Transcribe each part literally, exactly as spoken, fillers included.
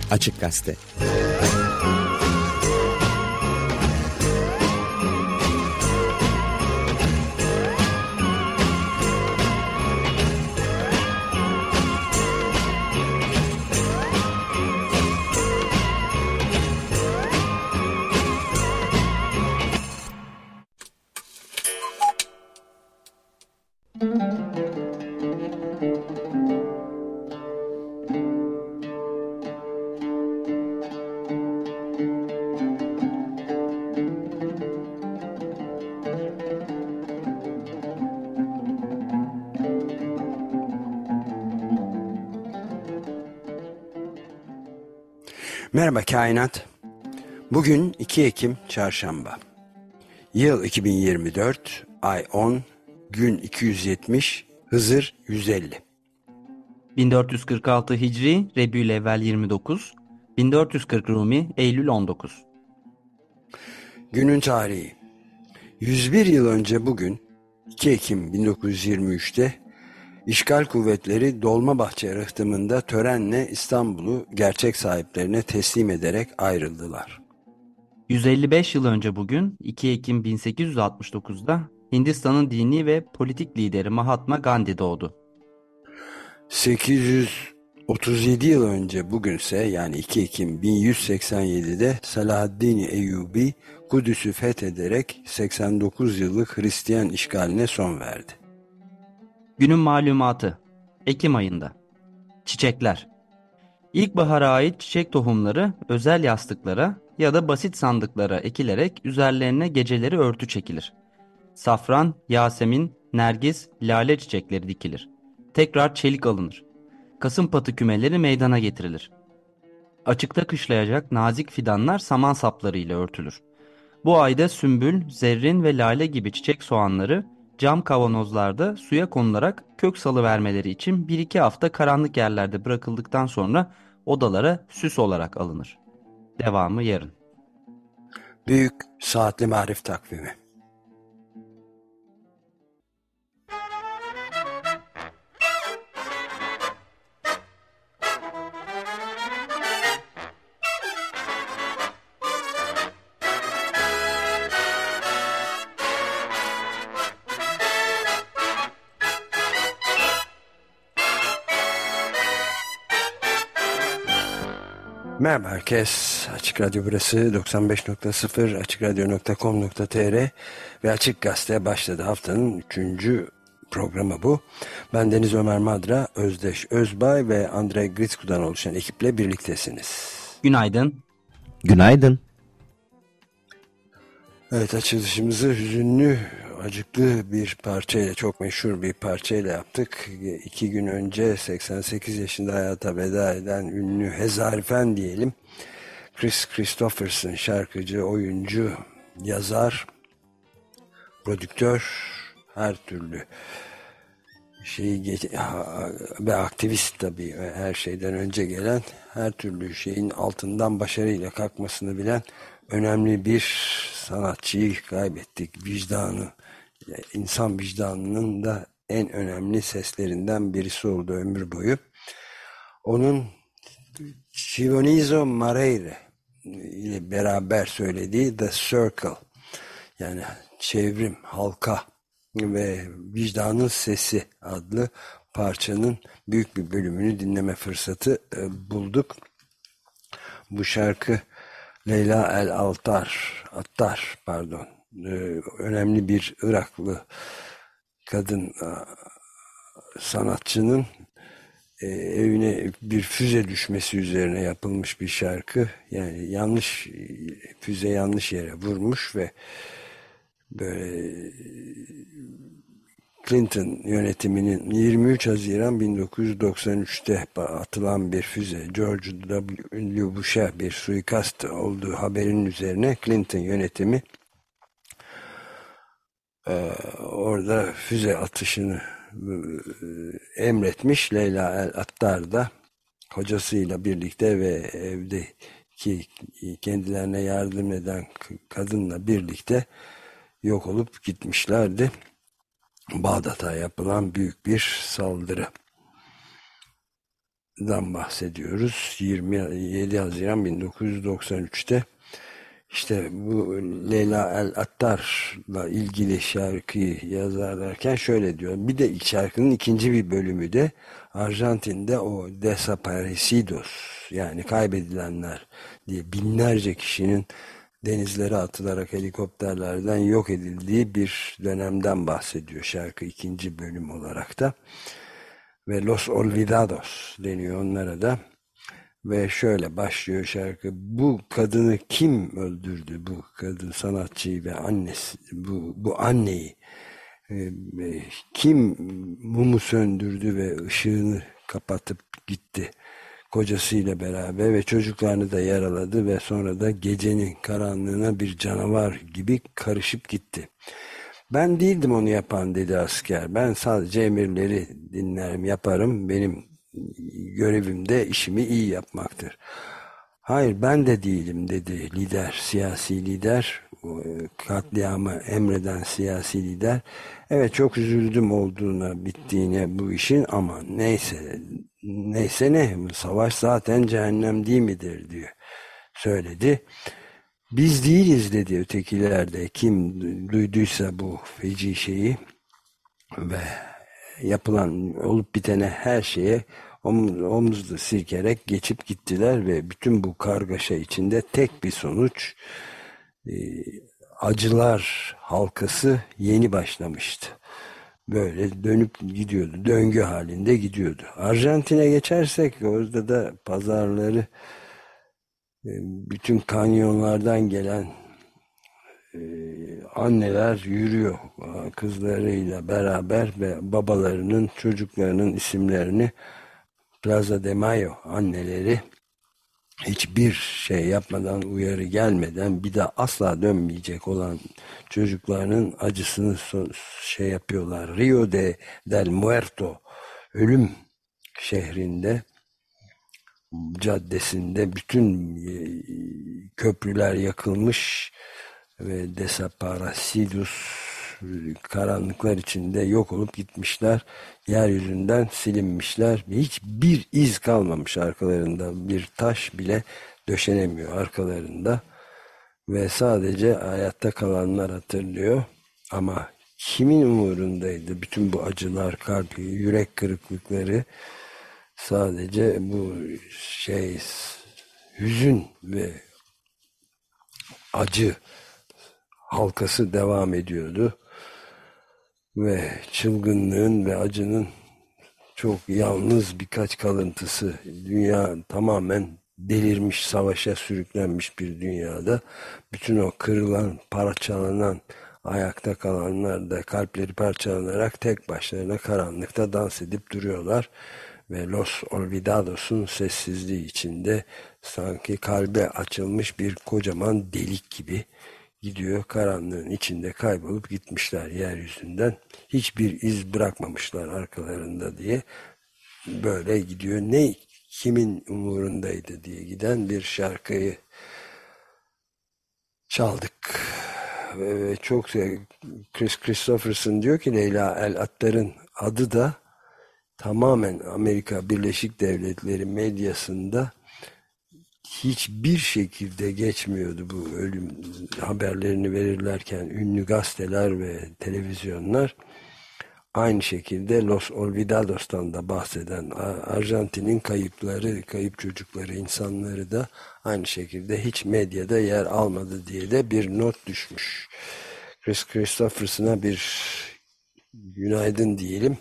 Açık Gazete. Merhaba Kainat. Bugün iki Ekim Çarşamba. Yıl iki bin yirmi dört, ay on, gün iki yüz yetmiş, Hızır yüz elli. bin dört yüz kırk altı Hicri, Rebü'l-Evvel yirmi dokuz, bin dört yüz kırk Rumi, Eylül on dokuz. Günün tarihi. yüz bir yıl önce bugün, iki Ekim bin dokuz yüz yirmi üç'te İşgal kuvvetleri Dolmabahçe rıhtımında törenle İstanbul'u gerçek sahiplerine teslim ederek ayrıldılar. yüz elli beş yıl önce bugün, iki Ekim bin sekiz yüz altmış dokuz'da Hindistan'ın dini ve politik lideri Mahatma Gandhi doğdu. sekiz yüz otuz yedi yıl önce bugünse, yani iki Ekim bin yüz seksen yedi'de Selahaddin Eyyubi Kudüs'ü fethederek seksen dokuz yıllık Hristiyan işgaline son verdi. Günün malumatı. Ekim ayında. Çiçekler. İlkbahara ait çiçek tohumları özel yastıklara ya da basit sandıklara ekilerek üzerlerine geceleri örtü çekilir. Safran, yasemin, nergis, lale çiçekleri dikilir. Tekrar çelik alınır. Kasımpatı kümeleri meydana getirilir. Açıkta kışlayacak nazik fidanlar saman saplarıyla örtülür. Bu ayda sümbül, zerrin ve lale gibi çiçek soğanları cam kavanozlarda suya konularak kök salıvermeleri için bir iki hafta karanlık yerlerde bırakıldıktan sonra odalara süs olarak alınır. Devamı yarın. Büyük Saatli Marif Takvimi. Merhaba herkes. Açık Radyo burası doksan beş nokta sıfır, açık radyo nokta com nokta tr ve Açık Gazete başladı. Haftanın üçüncü programı bu. Ben Deniz Ömer Madra, Özdeş Özbay ve Andrei Gritsku'dan oluşan ekiple birliktesiniz. Günaydın. Günaydın. Evet, açılışımızı hüzünlü, acıklı bir parçayla, çok meşhur bir parçayla yaptık. İki gün önce seksen sekiz yaşında hayata veda eden ünlü Hezarfen diyelim, Kris Kristofferson, şarkıcı, oyuncu, yazar, prodüktör, her türlü şeyi ve aktivist tabii, her şeyden önce gelen, her türlü şeyin altından başarıyla kalkmasını bilen önemli bir sanatçıyı kaybettik. Vicdanı, insan vicdanının da en önemli seslerinden birisi oldu ömür boyu. Onun Chivonizo Mareire ile beraber söylediği The Circle, yani çevrim, halka ve vicdanın sesi adlı parçanın büyük bir bölümünü dinleme fırsatı bulduk. Bu şarkı Leyla El Altar, Attar pardon, önemli bir Iraklı kadın sanatçının evine bir füze düşmesi üzerine yapılmış bir şarkı. Yani yanlış füze yanlış yere vurmuş ve böyle Clinton yönetiminin yirmi üç Haziran bin dokuz yüz doksan üç'te atılan bir füze, George W. Bush'a bir suikast olduğu haberinin üzerine Clinton yönetimi e, orada füze atışını e, emretmiş. Leyla El Attar da kocasıyla birlikte ve evdeki kendilerine yardım eden kadınla birlikte yok olup gitmişlerdi. Bağdat'a yapılan büyük bir saldırı. dan bahsediyoruz. yirmi yedi Haziran bin dokuz yüz doksan üçte işte bu Leyla El-Attar'la ilgili şarkıyı yazarlarken şöyle diyor. Bir de şarkının ikinci bir bölümü de Arjantin'de o desaparecidos, yani kaybedilenler diye binlerce kişinin denizlere atılarak helikopterlerden yok edildiği bir dönemden bahsediyor şarkı ikinci bölüm olarak da. Ve Los Olvidados deniyor onlara da. Ve şöyle başlıyor şarkı. Bu kadını kim öldürdü? Bu kadın sanatçıyı ve annesi, bu, bu anneyi e, kim mumu söndürdü ve ışığını kapatıp gitti kocasıyla beraber ve çocuklarını da yaraladı ve sonra da gecenin karanlığına bir canavar gibi karışıp gitti. Ben değildim onu yapan, dedi asker. Ben sadece emirleri dinlerim, yaparım. Benim görevim de işimi iyi yapmaktır. Hayır, ben de değilim, dedi lider, siyasi lider, katliamı emreden siyasi lider. Evet, çok üzüldüm olduğuna, bittiğine bu işin, ama neyse neyse ne, savaş zaten cehennem değil midir diyor, söyledi. Biz değiliz, dedi ötekiler de, kim duyduysa bu feci şeyi ve yapılan, olup bitene, her şeye omuz, omuzlu silkerek geçip gittiler ve bütün bu kargaşa içinde tek bir sonuç, e, acılar halkası yeni başlamıştı. Böyle dönüp gidiyordu, döngü halinde gidiyordu. Arjantin'e geçersek, orada da pazarları, e, bütün kanyonlardan gelen e, anneler yürüyor kızlarıyla beraber ve babalarının, çocuklarının isimlerini, Plaza de Mayo anneleri, hiçbir şey yapmadan, uyarı gelmeden, bir daha asla dönmeyecek olan çocuklarının acısını şey yapıyorlar. Rio de del Muerto, ölüm şehrinde, caddesinde bütün köprüler yakılmış ve desaparecidos, karanlıklar içinde yok olup gitmişler. Yeryüzünden silinmişler. Hiçbir iz kalmamış arkalarında. Bir taş bile döşenemiyor arkalarında. Ve sadece hayatta kalanlar hatırlıyor. Ama kimin umurundaydı bütün bu acılar, kalp, yürek kırıklıkları? Sadece bu şey, hüzün ve acı halkası devam ediyordu. Ve çılgınlığın ve acının çok yalnız birkaç kalıntısı, dünya tamamen delirmiş, savaşa sürüklenmiş bir dünyada, bütün o kırılan, parçalanan, ayakta kalanlar da kalpleri parçalanarak tek başlarına karanlıkta dans edip duruyorlar. Ve Los Olvidados'un sessizliği içinde sanki kalbe açılmış bir kocaman delik gibi gidiyor, karanlığın içinde kaybolup gitmişler yeryüzünden. Hiçbir iz bırakmamışlar arkalarında diye böyle gidiyor. Ne kimin umurundaydı diye giden bir şarkıyı çaldık. Ve çok Chris Christopherson diyor ki Leyla El-Attar'ın adı da tamamen Amerika Birleşik Devletleri medyasında hiçbir şekilde geçmiyordu bu ölüm haberlerini verirlerken ünlü gazeteler ve televizyonlar. Aynı şekilde Los Olvidados'tan da bahseden Arjantin'in kayıpları, kayıp çocukları, insanları da aynı şekilde hiç medyada yer almadı diye de bir not düşmüş. Chris Christopherson'a bir günaydın diyelim.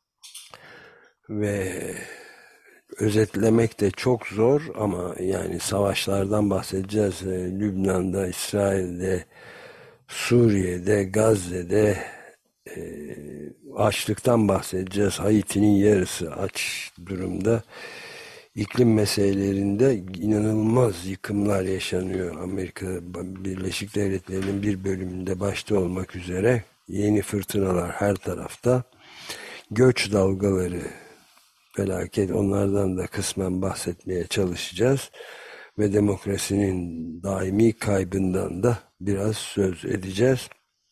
Ve özetlemek de çok zor ama yani savaşlardan bahsedeceğiz. Lübnan'da, İsrail'de, Suriye'de, Gazze'de e, açlıktan bahsedeceğiz. Haiti'nin yarısı aç durumda. İklim meselelerinde inanılmaz yıkımlar yaşanıyor. Amerika Birleşik Devletleri'nin bir bölümünde başta olmak üzere yeni fırtınalar her tarafta. Göç dalgaları, felaket, onlardan da kısmen bahsetmeye çalışacağız. Ve demokrasinin daimi kaybından da biraz söz edeceğiz.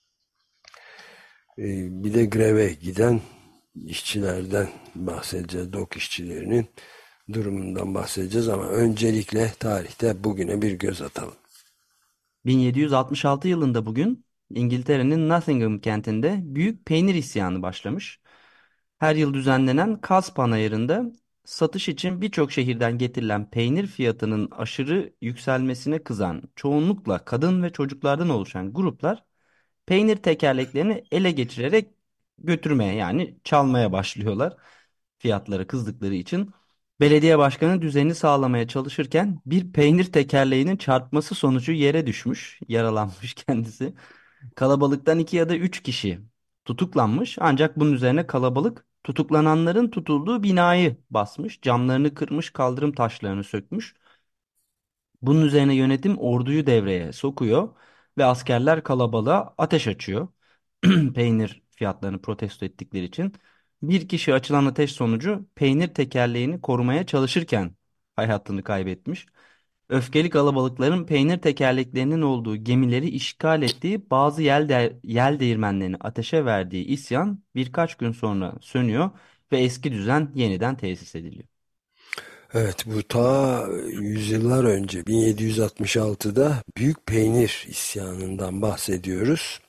Bir de greve giden işçilerden bahsedeceğiz, D O K işçilerinin. durumundan bahsedeceğiz ama öncelikle tarihte bugüne bir göz atalım. bin yedi yüz altmış altı yılında bugün İngiltere'nin Nottingham kentinde büyük peynir isyanı başlamış. Her yıl düzenlenen Kaz Panayırı'nda satış için birçok şehirden getirilen peynir fiyatının aşırı yükselmesine kızan çoğunlukla kadın ve çocuklardan oluşan gruplar peynir tekerleklerini ele geçirerek götürmeye yani çalmaya başlıyorlar fiyatları kızdıkları için. Belediye başkanı düzeni sağlamaya çalışırken bir peynir tekerleğinin çarpması sonucu yere düşmüş, yaralanmış kendisi. Kalabalıktan iki ya da üç kişi tutuklanmış ancak bunun üzerine kalabalık tutuklananların tutulduğu binayı basmış, camlarını kırmış, kaldırım taşlarını sökmüş. Bunun üzerine yönetim orduyu devreye sokuyor ve askerler kalabalığa ateş açıyor. Peynir fiyatlarını protesto ettikleri için. Bir kişi açılan ateş sonucu peynir tekerleğini korumaya çalışırken hayatını kaybetmiş. Öfkeli kalabalıkların peynir tekerleklerinin olduğu gemileri işgal ettiği bazı yel, de yel değirmenlerini ateşe verdiği isyan birkaç gün sonra sönüyor ve eski düzen yeniden tesis ediliyor. Evet, bu ta yüzyıllar önce bin yedi yüz altmış altıda Büyük Peynir isyanından bahsediyoruz.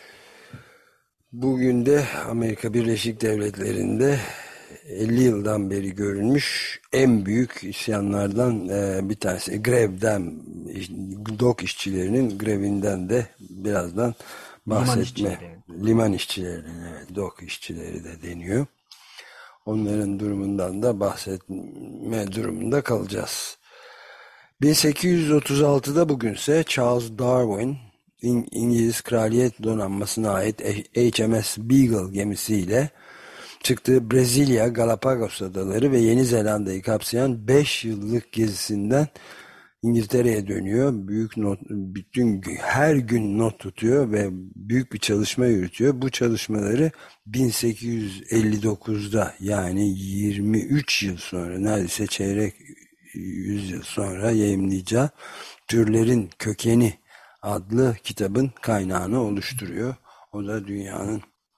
Bugün de Amerika Birleşik Devletleri'nde elli yıldan beri görülmüş en büyük isyanlardan e, bir tanesi. Grevden, dok işçilerinin grevinden de birazdan Liman bahsetme. işçileri. Liman işçilerinin, evet, dok işçileri de deniyor. Onların durumundan da bahsetme durumunda kalacağız. bin sekiz yüz otuz altıda bugünse Charles Darwin İng- İngiliz Kraliyet Donanması'na ait H M S Beagle gemisiyle çıktığı Brezilya, Galapagos Adaları ve Yeni Zelanda'yı kapsayan beş yıllık gezisinden İngiltere'ye dönüyor. Büyük not, bütün her gün not tutuyor ve büyük bir çalışma yürütüyor. Bu çalışmaları bin sekiz yüz elli dokuzda yani yirmi üç yıl sonra, neredeyse çeyrek yüzyıl sonra yayımlayacağı Türlerin Kökeni adlı kitabın kaynağını oluşturuyor. O da dünyanın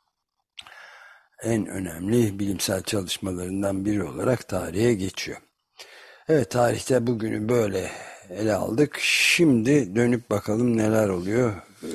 en önemli bilimsel çalışmalarından biri olarak tarihe geçiyor. Evet, tarihte bugünü böyle ele aldık. Şimdi dönüp bakalım neler oluyor. Ee,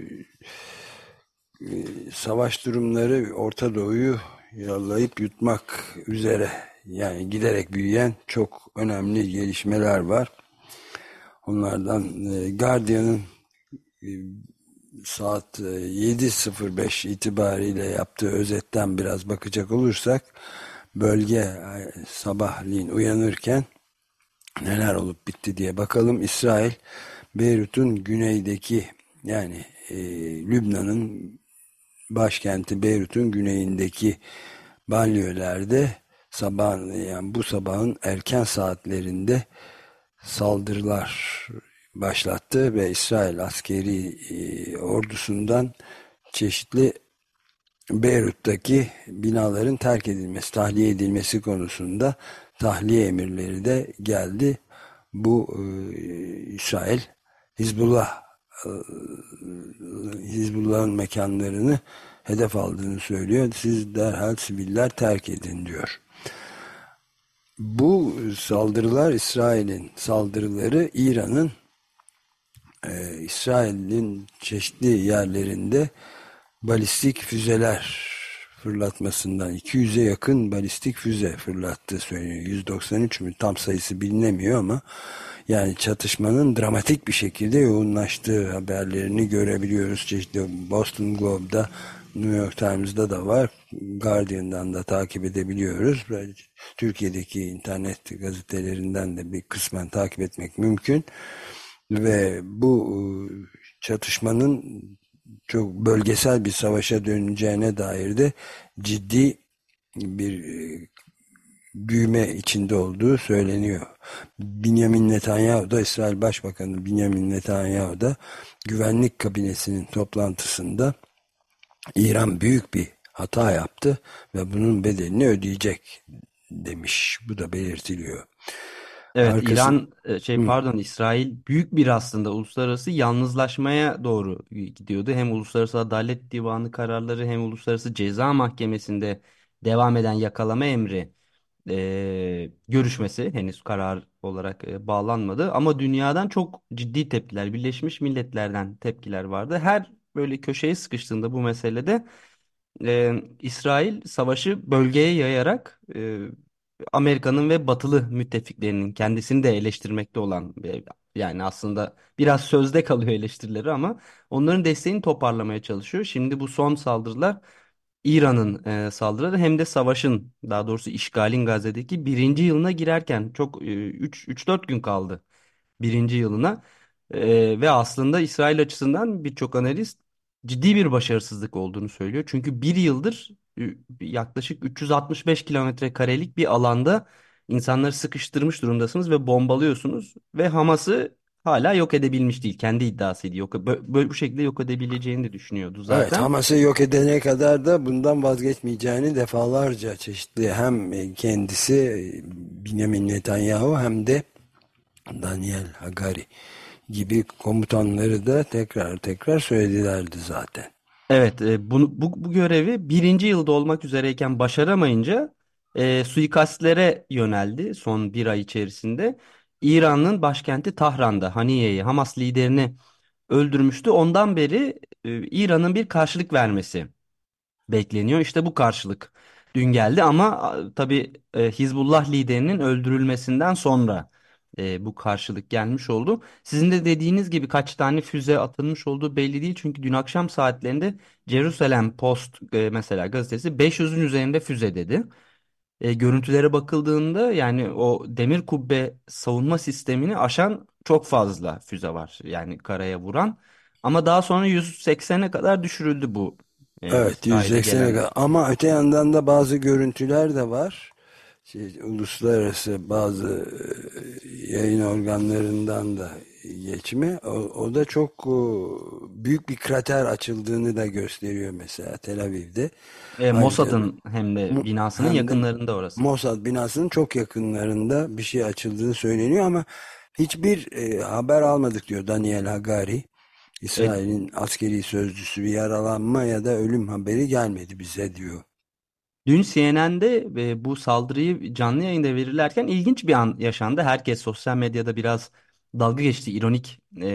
e, savaş durumları Orta Doğu'yu yalayıp yutmak üzere. Yani giderek büyüyen çok önemli gelişmeler var. Onlardan e, Guardian'ın e, saat e, yedi sıfır beş itibariyle yaptığı özetten biraz bakacak olursak bölge e, sabahleyin uyanırken neler olup bitti diye bakalım. İsrail, Beyrut'un güneydeki yani e, Lübnan'ın başkenti Beyrut'un güneyindeki banliyölerde sabah yani bu sabahın erken saatlerinde saldırılar başlattı ve İsrail askeri e, ordusundan çeşitli Beyrut'taki binaların terk edilmesi, tahliye edilmesi konusunda tahliye emirleri de geldi. Bu e, İsrail Hizbullah e, Hizbullah'ın mekanlarını hedef aldığını söylüyor. Siz derhal siviller terk edin diyor. Bu saldırılar İsrail'in saldırıları İran'ın e, İsrail'in çeşitli yerlerinde balistik füzeler fırlatmasından iki yüze yakın balistik füze fırlattığı söyleniyor. yüz doksan üç mü tam sayısı bilinemiyor ama yani çatışmanın dramatik bir şekilde yoğunlaştığı haberlerini görebiliyoruz. Çeşitli Boston Globe'da, New York Times'da da var. Guardian'dan da takip edebiliyoruz. Türkiye'deki internet gazetelerinden de bir kısmen takip etmek mümkün. Ve bu çatışmanın çok bölgesel bir savaşa döneceğine dair de ciddi bir büyüme içinde olduğu söyleniyor. Benjamin Netanyahu da İsrail Başbakanı Benjamin Netanyahu da güvenlik kabinesinin toplantısında İran büyük bir hata yaptı ve bunun bedelini ödeyecek demiş. Bu da belirtiliyor. Evet, Arkası İran e, şey Hı. pardon İsrail büyük bir aslında uluslararası yalnızlaşmaya doğru gidiyordu. Hem Uluslararası Adalet Divanı kararları hem Uluslararası Ceza Mahkemesi'nde devam eden yakalama emri e, görüşmesi henüz karar olarak e, bağlanmadı. Ama dünyadan çok ciddi tepkiler, Birleşmiş Milletler'den tepkiler vardı. Her böyle köşeye sıkıştığında bu meselede e, İsrail savaşı bölgeye yayarak e, Amerika'nın ve batılı müttefiklerinin kendisini de eleştirmekte olan e, yani aslında biraz sözde kalıyor eleştirileri ama onların desteğini toparlamaya çalışıyor. Şimdi bu son saldırılar İran'ın e, saldırıları hem de savaşın daha doğrusu işgalin Gazze'deki birinci yılına girerken çok üç dört gün kaldı birinci yılına. E, ve aslında İsrail açısından birçok analist ciddi bir başarısızlık olduğunu söylüyor. Çünkü bir yıldır e, yaklaşık üç yüz altmış beş kilometre karelik bir alanda insanları sıkıştırmış durumdasınız ve bombalıyorsunuz ve Hamas'ı hala yok edebilmiş değil. Kendi iddiasıydı. Yok, bö- böyle bu şekilde yok edebileceğini de düşünüyordu Evet, zaten. Hamas'ı yok edene kadar da bundan vazgeçmeyeceğini defalarca çeşitli hem kendisi Benjamin Netanyahu hem de Daniel Hagari gibi komutanları da tekrar tekrar söyledilerdi zaten. Evet, e, bunu, bu, bu görevi birinci yılda olmak üzereyken başaramayınca e, suikastlere yöneldi son bir ay içerisinde. İran'ın başkenti Tahran'da Haniye'yi, Hamas liderini öldürmüştü. Ondan beri e, İran'ın bir karşılık vermesi bekleniyor. İşte bu karşılık dün geldi ama a, tabii e, Hizbullah liderinin öldürülmesinden sonra e, bu karşılık gelmiş oldu. Sizin de dediğiniz gibi kaç tane füze atılmış olduğu belli değil. Çünkü dün akşam saatlerinde Jerusalem Post e, mesela gazetesi beş yüzün üzerinde füze dedi. E, görüntülere bakıldığında yani o demir kubbe savunma sistemini aşan çok fazla füze var. Yani karaya vuran. Ama daha sonra yüz seksene kadar düşürüldü bu e, Evet, İsrail'e yüz seksene gelen. kadar. Ama öte yandan da bazı görüntüler de var. Şey, uluslararası bazı e, yayın organlarından da geçme. O, o da çok e, büyük bir krater açıldığını da gösteriyor mesela Tel Aviv'de. E, Ayrıca Mossad'ın hem de Mu- binasının hem de yakınlarında orası. Mossad binasının çok yakınlarında bir şey açıldığını söyleniyor ama hiçbir e, haber almadık diyor Daniel Hagari. E, İsrail'in askeri sözcüsü, bir yaralanma ya da ölüm haberi gelmedi bize diyor. Dün C N N'de e, bu saldırıyı canlı yayında verirlerken ilginç bir an yaşandı. Herkes sosyal medyada biraz dalga geçti, ironik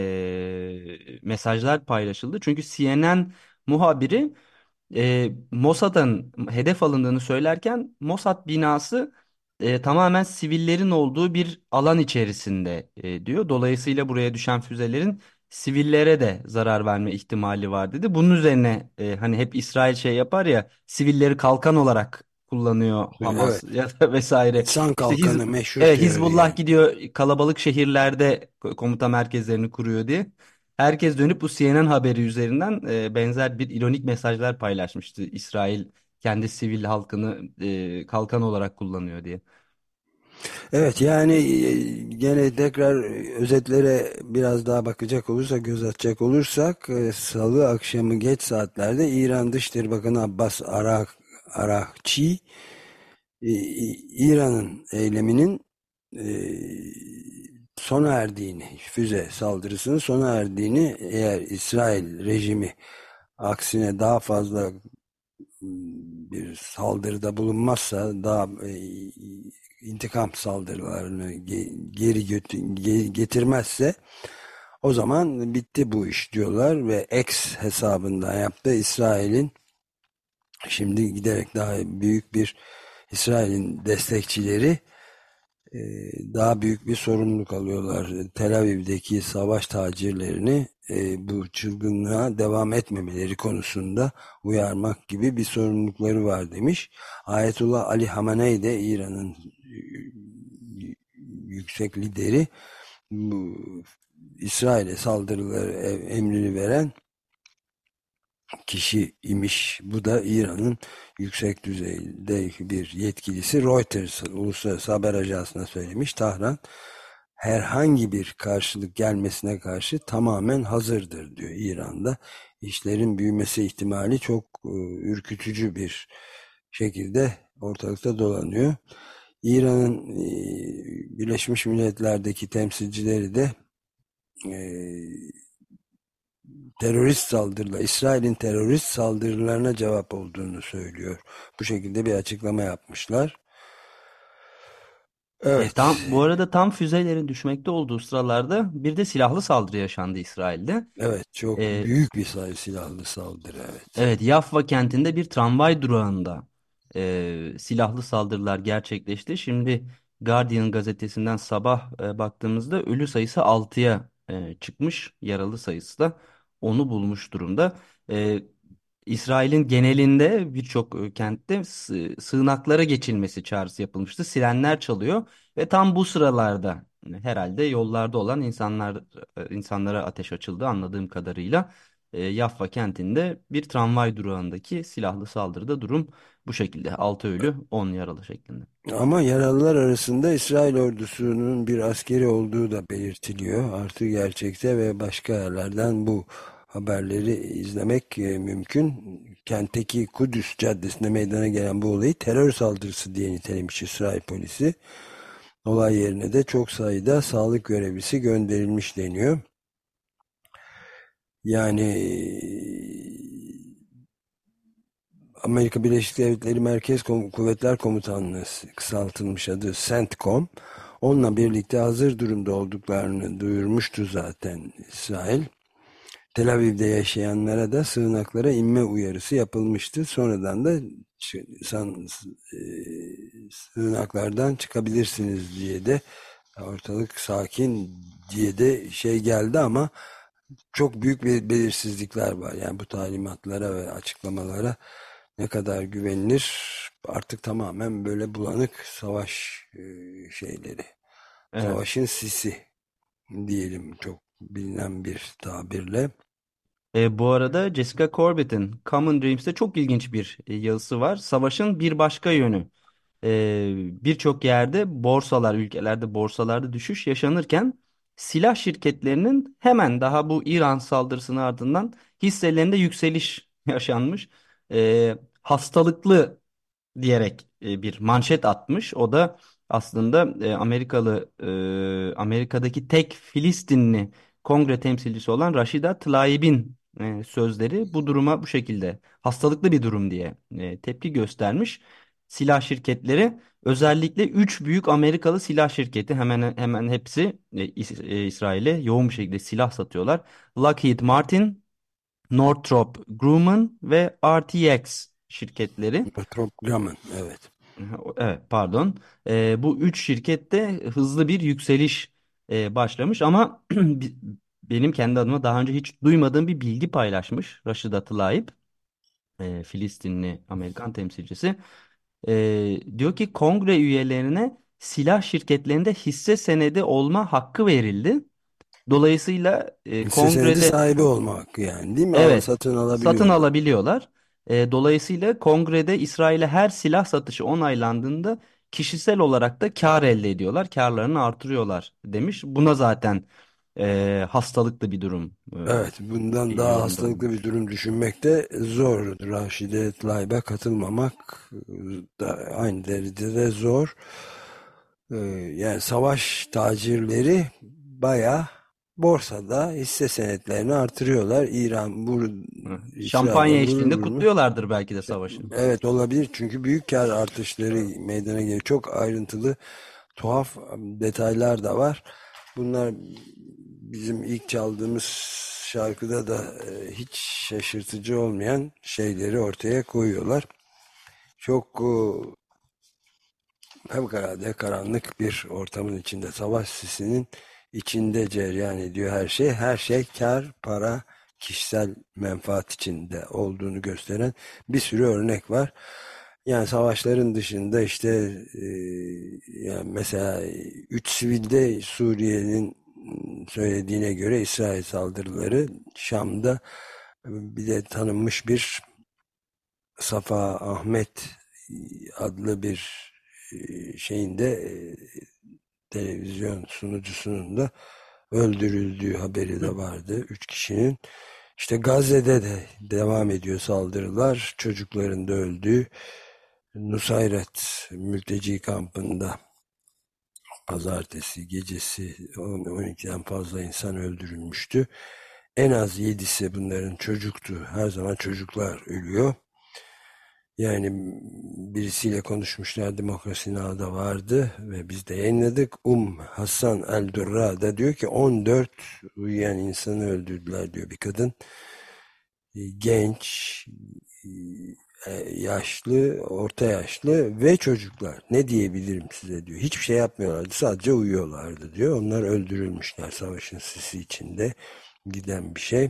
e, mesajlar paylaşıldı. Çünkü C N N muhabiri e, Mossad'ın hedef alındığını söylerken Mossad binası e, tamamen sivillerin olduğu bir alan içerisinde e, diyor. Dolayısıyla buraya düşen füzelerin sivillere de zarar verme ihtimali var dedi. Bunun üzerine e, hani hep İsrail şey yapar ya sivilleri kalkan olarak kullanıyor Hamas Evet. ya da vesaire. İnsan İşte Hiz kalkanı meşhur evet, teori Hizbullah yani. gidiyor kalabalık şehirlerde komuta merkezlerini kuruyor diye. Herkes dönüp bu C N N haberi üzerinden e, benzer bir ironik mesajlar paylaşmıştı. İsrail kendi sivil halkını e, kalkan olarak kullanıyor diye. Evet, yani e, gene tekrar özetlere biraz daha bakacak olursak, göz atacak olursak e, Salı akşamı geç saatlerde İran Dışişleri Bakanı Abbas Arah, Arahçi e, İran'ın eyleminin e, sona erdiğini, füze saldırısının sona erdiğini, eğer İsrail rejimi aksine daha fazla bir saldırıda bulunmazsa, daha e, intikam saldırılarını ge- geri götü- ge- getirmezse, o zaman bitti bu iş diyorlar ve X hesabından yaptı İsrail'in, şimdi giderek daha büyük bir, İsrail'in destekçileri e, daha büyük bir sorumluluk alıyorlar. Tel Aviv'deki savaş tacirlerini e, bu çılgınlığa devam etmemeleri konusunda uyarmak gibi bir sorumlulukları var demiş. Ayetullah Ali Hamenei de İran'ın e, yüksek lideri, bu İsrail'e saldırıları emrini veren kişi imiş. Bu da İran'ın yüksek düzeyde bir yetkilisi, Reuters Uluslararası Haber Ajansı'na söylemiş. Tahran herhangi bir karşılık gelmesine karşı tamamen hazırdır diyor. İran'da işlerin büyümesi ihtimali çok e, ürkütücü bir şekilde ortalıkta dolanıyor. İran'ın e, Birleşmiş Milletler'deki temsilcileri de e, terörist saldırılar, İsrail'in terörist saldırılarına cevap olduğunu söylüyor. Bu şekilde bir açıklama yapmışlar. E, Evet. tam bu arada tam füzelerin düşmekte olduğu sıralarda bir de silahlı saldırı yaşandı İsrail'de. Evet, çok E, büyük bir sayı silahlı saldırı, evet. Evet, Yaffa kentinde bir tramvay durağında e, silahlı saldırılar gerçekleşti. Şimdi Guardian gazetesinden sabah e, baktığımızda ölü sayısı altıya e, çıkmış, yaralı sayısı da onu bulmuş durumda. E, İsrail'in genelinde birçok e, kentte sı- sığınaklara geçilmesi çağrısı yapılmıştı. Sirenler çalıyor ve tam bu sıralarda e, herhalde yollarda olan insanlar e, insanlara ateş açıldı anladığım kadarıyla. E, Yaffa kentinde bir tramvay durağındaki silahlı saldırıda durum bu şekilde. altı ölü, on yaralı şeklinde. Ama yaralılar arasında İsrail ordusunun bir askeri olduğu da belirtiliyor. Artı gerçekte ve başka yerlerden bu haberleri izlemek e, mümkün. Kentteki Kudüs Caddesi'nde meydana gelen bu olayı terör saldırısı diye nitelemiş İsrail polisi. Olay yerine de çok sayıda sağlık görevlisi gönderilmiş deniyor. Yani Amerika Birleşik Devletleri Merkez Kom- Kuvvetler Komutanlığı, kısaltılmış adı CENTCOM, onunla birlikte hazır durumda olduklarını duyurmuştu zaten İsrail. Tel Aviv'de yaşayanlara da sığınaklara inme uyarısı yapılmıştı. Sonradan da san, e, sığınaklardan çıkabilirsiniz diye de, ortalık sakin diye de şey geldi ama çok büyük bir belirsizlikler var. Yani bu talimatlara ve açıklamalara ne kadar güvenilir, artık tamamen böyle bulanık savaş e, şeyleri. Evet. Savaşın sisi diyelim, çok bilinen bir tabirle. E, bu arada Jessica Corbett'in Common Dreams'te çok ilginç bir e, yazısı var. Savaşın bir başka yönü. E, birçok yerde borsalar, ülkelerde borsalarda düşüş yaşanırken silah şirketlerinin hemen daha bu İran saldırısının ardından hisselerinde yükseliş yaşanmış. E, hastalıklı diyerek e, bir manşet atmış. O da aslında e, Amerikalı e, Amerika'daki tek Filistinli kongre temsilcisi olan Rashida Tlaib'in e, sözleri bu duruma bu şekilde hastalıklı bir durum diye e, tepki göstermiş. Silah şirketleri özellikle üç büyük Amerikalı silah şirketi hemen hemen hepsi e, İs- e, İsrail'e yoğun bir şekilde silah satıyorlar. Lockheed Martin, Northrop Grumman ve R T X şirketleri. Northrop Grumman, evet. Evet, pardon. Ee, bu üç şirkette hızlı bir yükseliş e, başlamış ama bi- benim kendi adıma daha önce hiç duymadığım bir bilgi paylaşmış Raşida Tlaib, e, Filistinli Amerikan temsilcisi. Ee, diyor ki kongre üyelerine silah şirketlerinde hisse senedi olma hakkı verildi. Dolayısıyla e, Hisse senedi kongrede sahibi olma hakkı yani, değil mi? Al, evet, satın satın alabiliyorlar. alabiliyorlar. E, dolayısıyla kongrede İsrail'e her silah satışı onaylandığında kişisel olarak da kar elde ediyorlar. Karlarını artırıyorlar demiş. Buna zaten e, hastalıklı bir durum e, Evet, bundan diye daha yorumda hastalıklı bir bulunmuş. durum düşünmek de zor. Raşide Tlaib'e katılmamak da aynı derecede zor. Ee, yani savaş tacirleri bayağı borsada hisse senetlerini artırıyorlar. İran vur, Hı. İsrail'e Şampanya vurur eşliğinde vurmaz. kutluyorlardır belki de savaşı. Evet, olabilir çünkü büyük kar artışları meydana geliyor. Çok ayrıntılı, tuhaf detaylar da var. Bunlar bizim ilk çaldığımız şarkıda da e, hiç şaşırtıcı olmayan şeyleri ortaya koyuyorlar. Çok e, fevkalade karanlık bir ortamın içinde, savaş sisinin içinde cereyan ediyor her şey. Her şey kar, para, kişisel menfaat içinde olduğunu gösteren bir sürü örnek var. Yani savaşların dışında işte e, yani mesela üç sivilde Suriye'nin söylediğine göre İsrail saldırıları Şam'da, bir de tanınmış bir Safa Ahmet adlı bir e, şeyin de e, televizyon sunucusunun da öldürüldüğü haberi Hı. de vardı. Üç kişinin. İşte Gazze'de de devam ediyor saldırılar. Çocukların da öldüğü, Nusayret mülteci kampında pazartesi gecesi on ikiden fazla insan öldürülmüştü. En az yedisi bunların çocuktu. Her zaman çocuklar ölüyor. Yani birisiyle konuşmuşlar, Demokrasi Now'da vardı ve biz de yayınladık. Um Hasan El Durra da diyor ki on dört uyuyan insanı öldürdüler diyor bir kadın. E, Genç, e, yaşlı, orta yaşlı ve çocuklar. Ne diyebilirim size diyor. Hiçbir şey yapmıyorlardı. Sadece uyuyorlardı diyor. Onlar öldürülmüşler savaşın sisi içinde giden bir şey.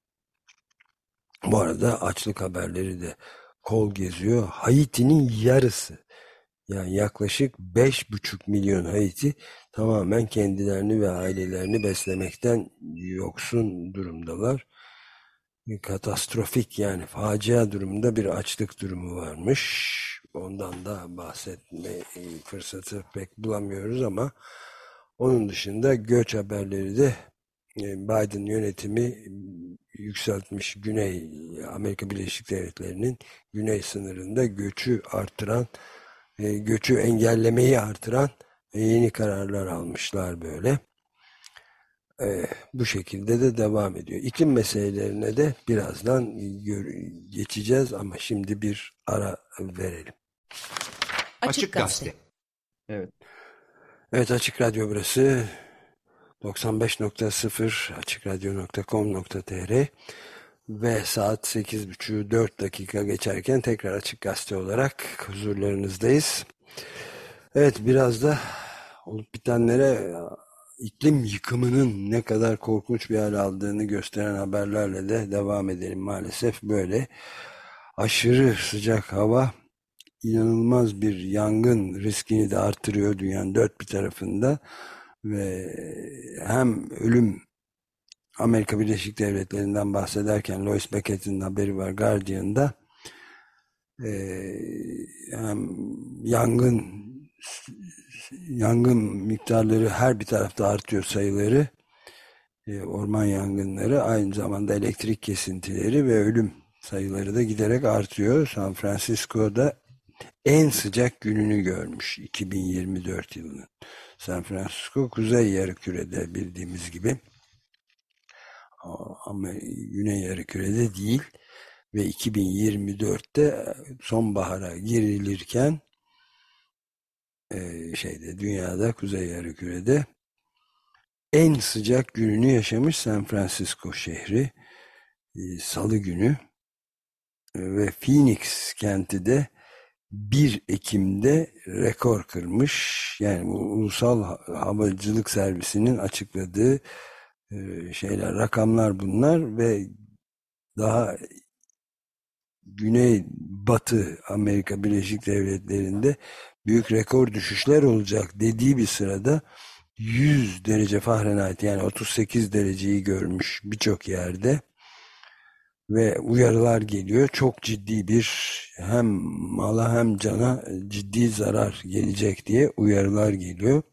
Bu arada açlık haberleri de kol geziyor. Haiti'nin yarısı, yani yaklaşık beş buçuk milyon Haiti tamamen kendilerini ve ailelerini beslemekten yoksun durumdalar. Katastrofik, yani facia durumda bir açlık durumu varmış. Ondan da bahsetme fırsatı pek bulamıyoruz ama onun dışında göç haberleri de Biden yönetimi yükseltmiş. Güney Amerika Birleşik Devletleri'nin güney sınırında göçü artıran, göçü engellemeyi artıran yeni kararlar almışlar böyle. Bu şekilde de devam ediyor. İklim meselelerine de birazdan geçeceğiz ama şimdi bir ara verelim. Açık Gazete. Evet. Evet, Açık Radyo burası. doksan beş nokta sıfır açık radyo nokta com nokta tr ve saat sekiz buçuk dört dakika geçerken tekrar Açık Gazete olarak huzurlarınızdayız. Evet, biraz da olup bitenlere, iklim yıkımının ne kadar korkunç bir hal aldığını gösteren haberlerle de devam edelim. Maalesef böyle aşırı sıcak hava inanılmaz bir yangın riskini de artırıyor dünyanın dört bir tarafında ve hem ölüm, Amerika Birleşik Devletleri'nden bahsederken Lois Beckett'in haberi var Guardian'da, ee, hem yangın yangın miktarları her bir tarafta artıyor, sayıları, e, orman yangınları, aynı zamanda elektrik kesintileri ve ölüm sayıları da giderek artıyor. San Francisco'da en sıcak gününü görmüş iki bin yirmi dört yılının. San Francisco kuzey yarımkürede bildiğimiz gibi, ama güney yarımkürede değil ve iki bin yirmi dörtte sonbahara girilirken e, şeyde dünyada kuzey yarımkürede en sıcak gününü yaşamış San Francisco şehri, e, Salı günü, e, ve Phoenix kenti de bir Ekim'de rekor kırmış. Yani Ulusal Havacılık Servisi'nin açıkladığı e, şeyler, rakamlar bunlar ve daha Güney Batı Amerika Birleşik Devletleri'nde büyük rekor düşüşler olacak dediği bir sırada yüz derece Fahrenheit, yani otuz sekiz dereceyi görmüş birçok yerde ve uyarılar geliyor. Çok ciddi bir, hem mala hem cana ciddi zarar gelecek diye uyarılar geliyor.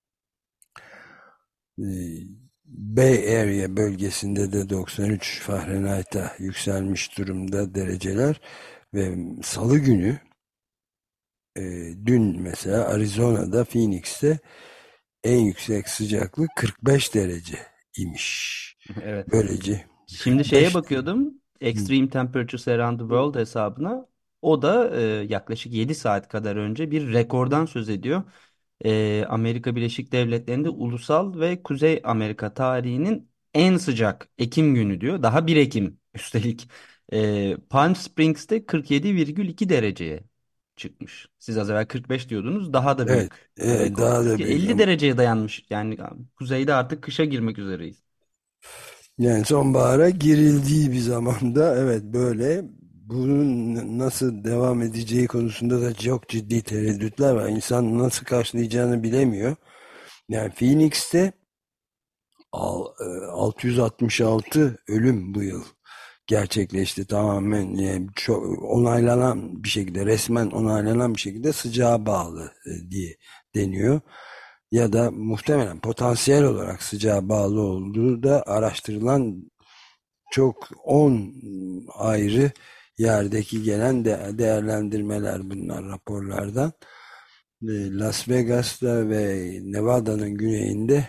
Bay Area bölgesinde de doksan üç Fahrenheit'a yükselmiş durumda dereceler ve Salı günü, e, dün mesela Arizona'da, Phoenix'te en yüksek sıcaklık kırk beş derece imiş. Evet. Böylece Şimdi şeye bakıyordum. Extreme Temperatures Around the World hesabına. O da e, yaklaşık yedi saat kadar önce bir rekordan söz ediyor. E, Amerika Birleşik Devletleri'nde ulusal ve Kuzey Amerika tarihinin en sıcak Ekim günü diyor. Daha bir Ekim üstelik. E, Palm Springs'te kırk yedi virgül iki dereceye çıkmış. Siz az evvel kırk beş diyordunuz. Daha da evet, büyük e, rekor. daha da Çünkü büyük elli ama dereceye dayanmış. Yani kuzeyde artık kışa girmek üzereyiz. yani sonbahara girildiği bir zamanda, evet, böyle bunun nasıl devam edeceği konusunda da çok ciddi tereddütler var. İnsan nasıl karşılayacağını bilemiyor. Yani Phoenix'te altı yüz altmış altı ölüm bu yıl gerçekleşti, tamamen yani çok onaylanan bir şekilde, resmen onaylanan bir şekilde sıcağa bağlı diye deniyor. Ya da muhtemelen potansiyel olarak sıcağa bağlı olduğu da araştırılan çok on ayrı yerdeki gelen de değerlendirmeler, bunlar raporlardan. Las Vegas'ta ve Nevada'nın güneyinde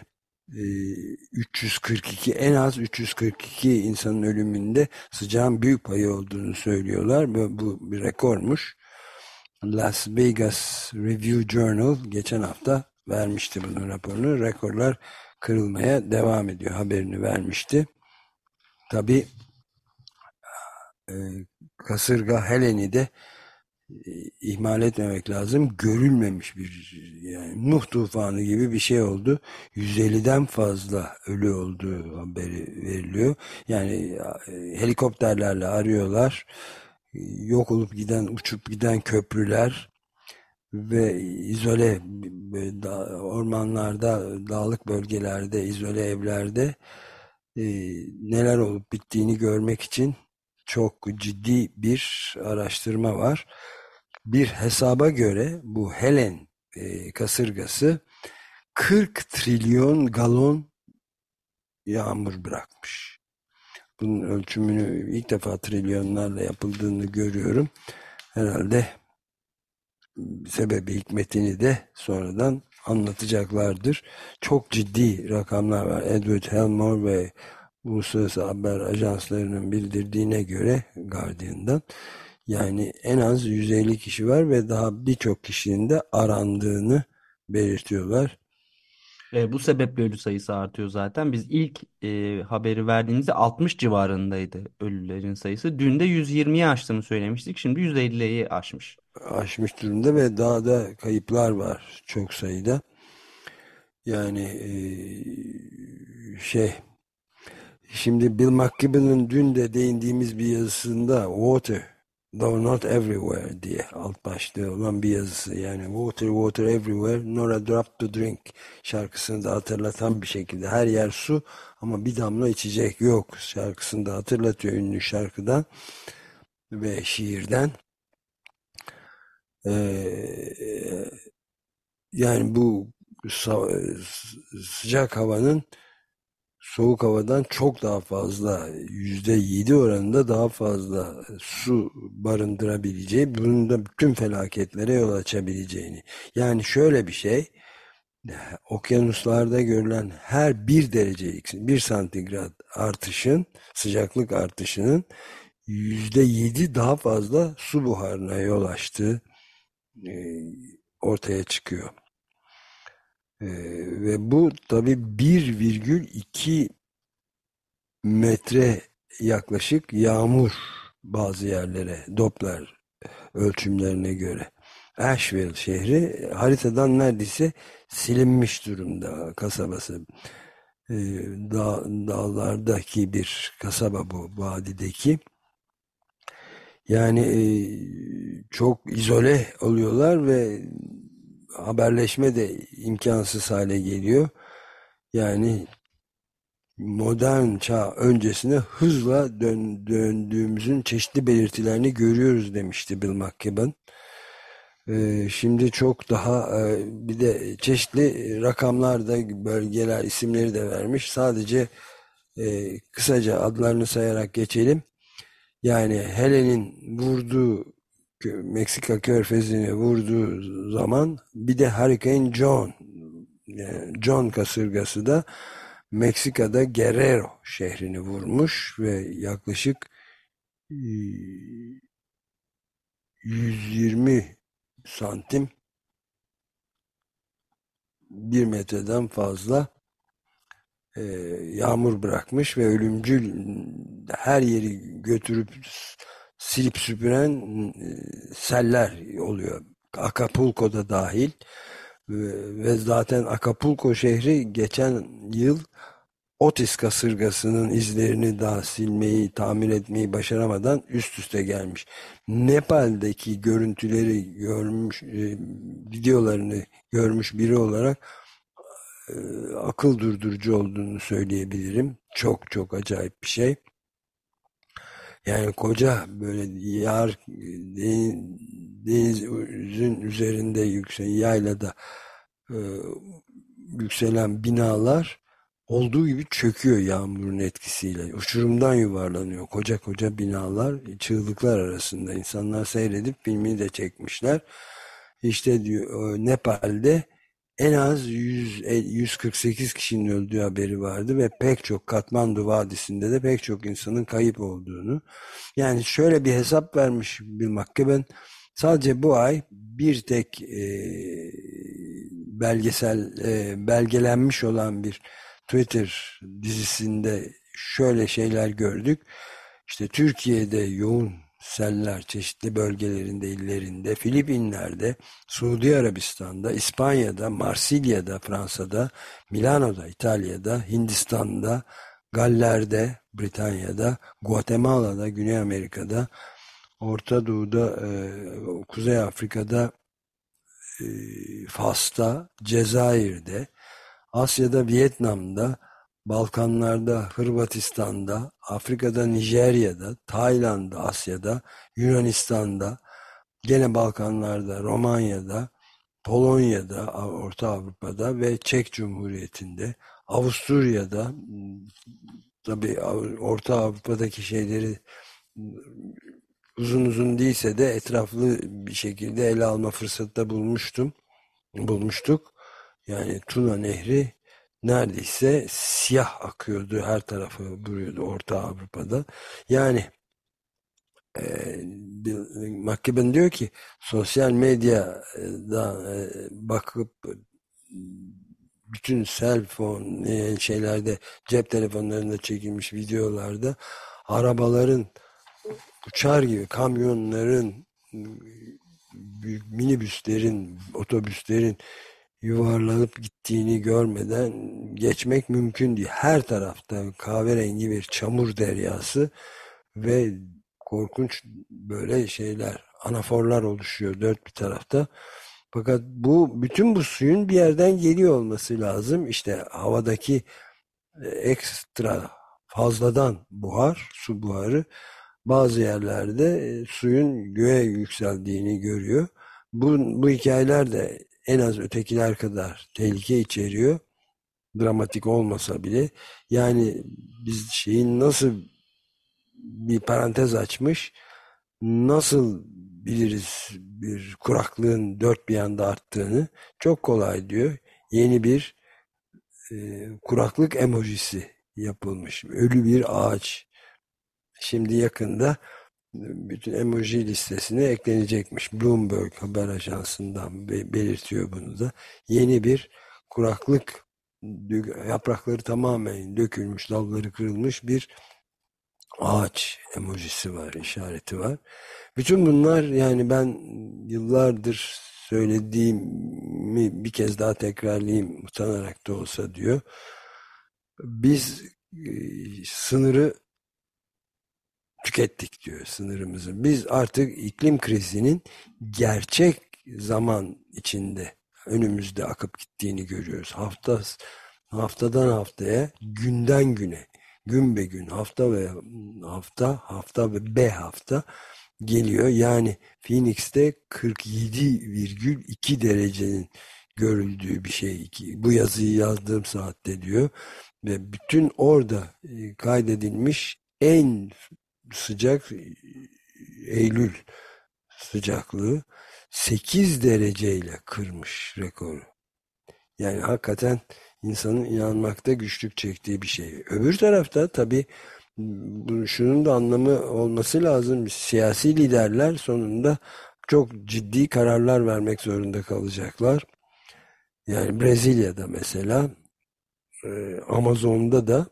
üç yüz kırk iki en az üç yüz kırk iki insanın ölümünde sıcağın büyük payı olduğunu söylüyorlar. Bu, bu bir rekormuş. Las Vegas Review Journal geçen hafta vermişti bunun raporunu. Rekorlar kırılmaya devam ediyor haberini vermişti. Tabii e, kasırga Helen'i de e, ihmal etmemek lazım. Görülmemiş bir yani Nuh tufanı gibi bir şey oldu. yüz elliden fazla ölü olduğu haberi veriliyor. Yani e, helikopterlerle arıyorlar. Yok olup giden, uçup giden köprüler ve izole ormanlarda, dağlık bölgelerde, izole evlerde e, neler olup bittiğini görmek için çok ciddi bir araştırma var. Bir hesaba göre bu Helen e, kasırgası kırk trilyon galon yağmur bırakmış. Bunun ölçümünü ilk defa trilyonlarla yapıldığını görüyorum. Herhalde sebebi hikmetini de sonradan anlatacaklardır. Çok ciddi rakamlar var. Edward Helmore ve uluslararası haber ajanslarının bildirdiğine göre Guardian'dan yani en az yüz elli kişi var ve daha birçok kişinin de arandığını belirtiyorlar. E, bu sebeple ölü sayısı artıyor zaten. Biz ilk e, haberi verdiğimizde altmış civarındaydı ölülerin sayısı. Dün de yüz yirmiyi aştığını söylemiştik. Şimdi yüz elliyi aşmış. Aşmış durumda ve daha da kayıplar var çok sayıda. Yani e, şey şimdi Bill McKibben'ın dün de değindiğimiz bir yazısında Water Though Not Everywhere diye alt başlığı olan bir yazısı. Yani Water Water Everywhere Not a Drop to Drink şarkısını da hatırlatan bir şekilde her yer su ama bir damla içecek yok şarkısını da hatırlatıyor ünlü şarkıdan ve şiirden. Ee, yani bu sıcak havanın soğuk havadan çok daha fazla yüzde yedi oranında daha fazla su barındırabileceği, bunun da bütün felaketlere yol açabileceğini. Yani şöyle bir şey, okyanuslarda görülen her bir derecelik bir santigrat artışın, sıcaklık artışının yüzde yedi daha fazla su buharına yol açtığı ortaya çıkıyor. Ee, ve bu tabii bir virgül iki metre yaklaşık yağmur bazı yerlere Doppler ölçümlerine göre. Asheville şehri haritadan neredeyse silinmiş durumda kasabası. Ee, dağ, dağlardaki bir kasaba bu vadideki. Yani e, çok izole oluyorlar ve haberleşme de imkansız hale geliyor. Yani modern çağ öncesine hızla dön, döndüğümüzün çeşitli belirtilerini görüyoruz demişti Bill McKibben. Ee, şimdi çok daha e, bir de çeşitli rakamlarda bölgeler isimleri de vermiş. Sadece e, kısaca adlarını sayarak geçelim. Yani Helen'in vurduğu Meksika körfezini vurduğu zaman bir de Hurricane John yani John kasırgası da Meksika'da Guerrero şehrini vurmuş ve yaklaşık yüz yirmi santim bir metreden fazla e, yağmur bırakmış ve ölümcül her yeri götürüp silip süpüren e, seller oluyor. Acapulco'da dahil ve, ve zaten Acapulco şehri geçen yıl Otis kasırgasının izlerini daha silmeyi, tamir etmeyi başaramadan üst üste gelmiş. Nepal'deki görüntüleri görmüş, e, videolarını görmüş biri olarak e, akıl durdurucu olduğunu söyleyebilirim. Çok çok acayip bir şey. Yani koca böyle yar denizin üzerinde yükselen yaylada e, yükselen binalar olduğu gibi çöküyor yağmurun etkisiyle. Uçurumdan yuvarlanıyor. Koca koca binalar çığlıklar arasında. İnsanlar seyredip filmini de çekmişler. İşte diyor Nepal'de en az yüz, yüz kırk sekiz kişinin öldüğü haberi vardı ve pek çok Katmandu Vadisi'nde de pek çok insanın kayıp olduğunu. Yani şöyle bir hesap vermiş Bill McKibben. Sadece bu ay bir tek e, belgesel e, belgelenmiş olan bir Twitter dizisinde şöyle şeyler gördük. İşte Türkiye'de yoğun seller çeşitli bölgelerinde, illerinde, Filipinler'de, Suudi Arabistan'da, İspanya'da, Marsilya'da, Fransa'da, Milano'da, İtalya'da, Hindistan'da, Galler'de, Britanya'da, Guatemala'da, Güney Amerika'da, Orta Doğu'da, e, Kuzey Afrika'da, e, Fas'ta, Cezayir'de, Asya'da, Vietnam'da, Balkanlar'da, Hırvatistan'da, Afrika'da, Nijerya'da, Tayland'da, Asya'da, Yunanistan'da, gene Balkanlar'da, Romanya'da, Polonya'da, Orta Avrupa'da ve Çek Cumhuriyeti'nde, Avusturya'da, tabii Orta Avrupa'daki şeyleri uzun uzun değilse de etraflı bir şekilde ele alma fırsatı da bulmuştum. Bulmuştuk. Yani Tuna Nehri neredeyse siyah akıyordu. Her tarafı vuruyordu Orta Avrupa'da. Yani e, McKibben diyor ki sosyal medyada e, bakıp bütün cell phone e, şeylerde cep telefonlarında çekilmiş videolarda arabaların uçar gibi kamyonların, büyük minibüslerin, otobüslerin yuvarlanıp gittiğini görmeden geçmek mümkün değil. Her tarafta kahverengi bir çamur deryası ve korkunç böyle şeyler, anaforlar oluşuyor dört bir tarafta. Fakat bu bütün bu suyun bir yerden geliyor olması lazım. İşte havadaki ekstra fazladan buhar, su buharı bazı yerlerde suyun göğe yükseldiğini görüyor. Bu, bu hikayeler de en az ötekiler kadar tehlike içeriyor. Dramatik olmasa bile. Yani biz şeyin nasıl bir parantez açmış, nasıl biliriz bir kuraklığın dört bir yanda arttığını çok kolay diyor. Yeni bir e, kuraklık emojisi yapılmış. Ölü bir ağaç. Şimdi yakında bütün emoji listesine eklenecekmiş. Bloomberg haber ajansından belirtiyor bunu da. Yeni bir kuraklık, yaprakları tamamen dökülmüş, dalları kırılmış bir ağaç emojisi var, işareti var. Bütün bunlar, yani ben yıllardır söylediğimi bir kez daha tekrarlayayım, utanarak da olsa diyor. Biz e, sınırı tükettik diyor, sınırımızı. Biz artık iklim krizinin gerçek zaman içinde önümüzde akıp gittiğini görüyoruz. Hafta haftadan haftaya, günden güne, gün be gün, hafta ve hafta, hafta ve be hafta geliyor. Yani Phoenix'te kırk yedi virgül iki derecenin görüldüğü bir şey. Bu yazıyı yazdığım saatte diyor. Ve bütün orada kaydedilmiş en sıcak Eylül sıcaklığı sekiz dereceyle kırmış rekoru. Yani hakikaten insanın inanmakta güçlük çektiği bir şey. Öbür tarafta tabii şunun da anlamı olması lazım. Siyasi liderler sonunda çok ciddi kararlar vermek zorunda kalacaklar. Yani Brezilya'da mesela, Amazon'da da,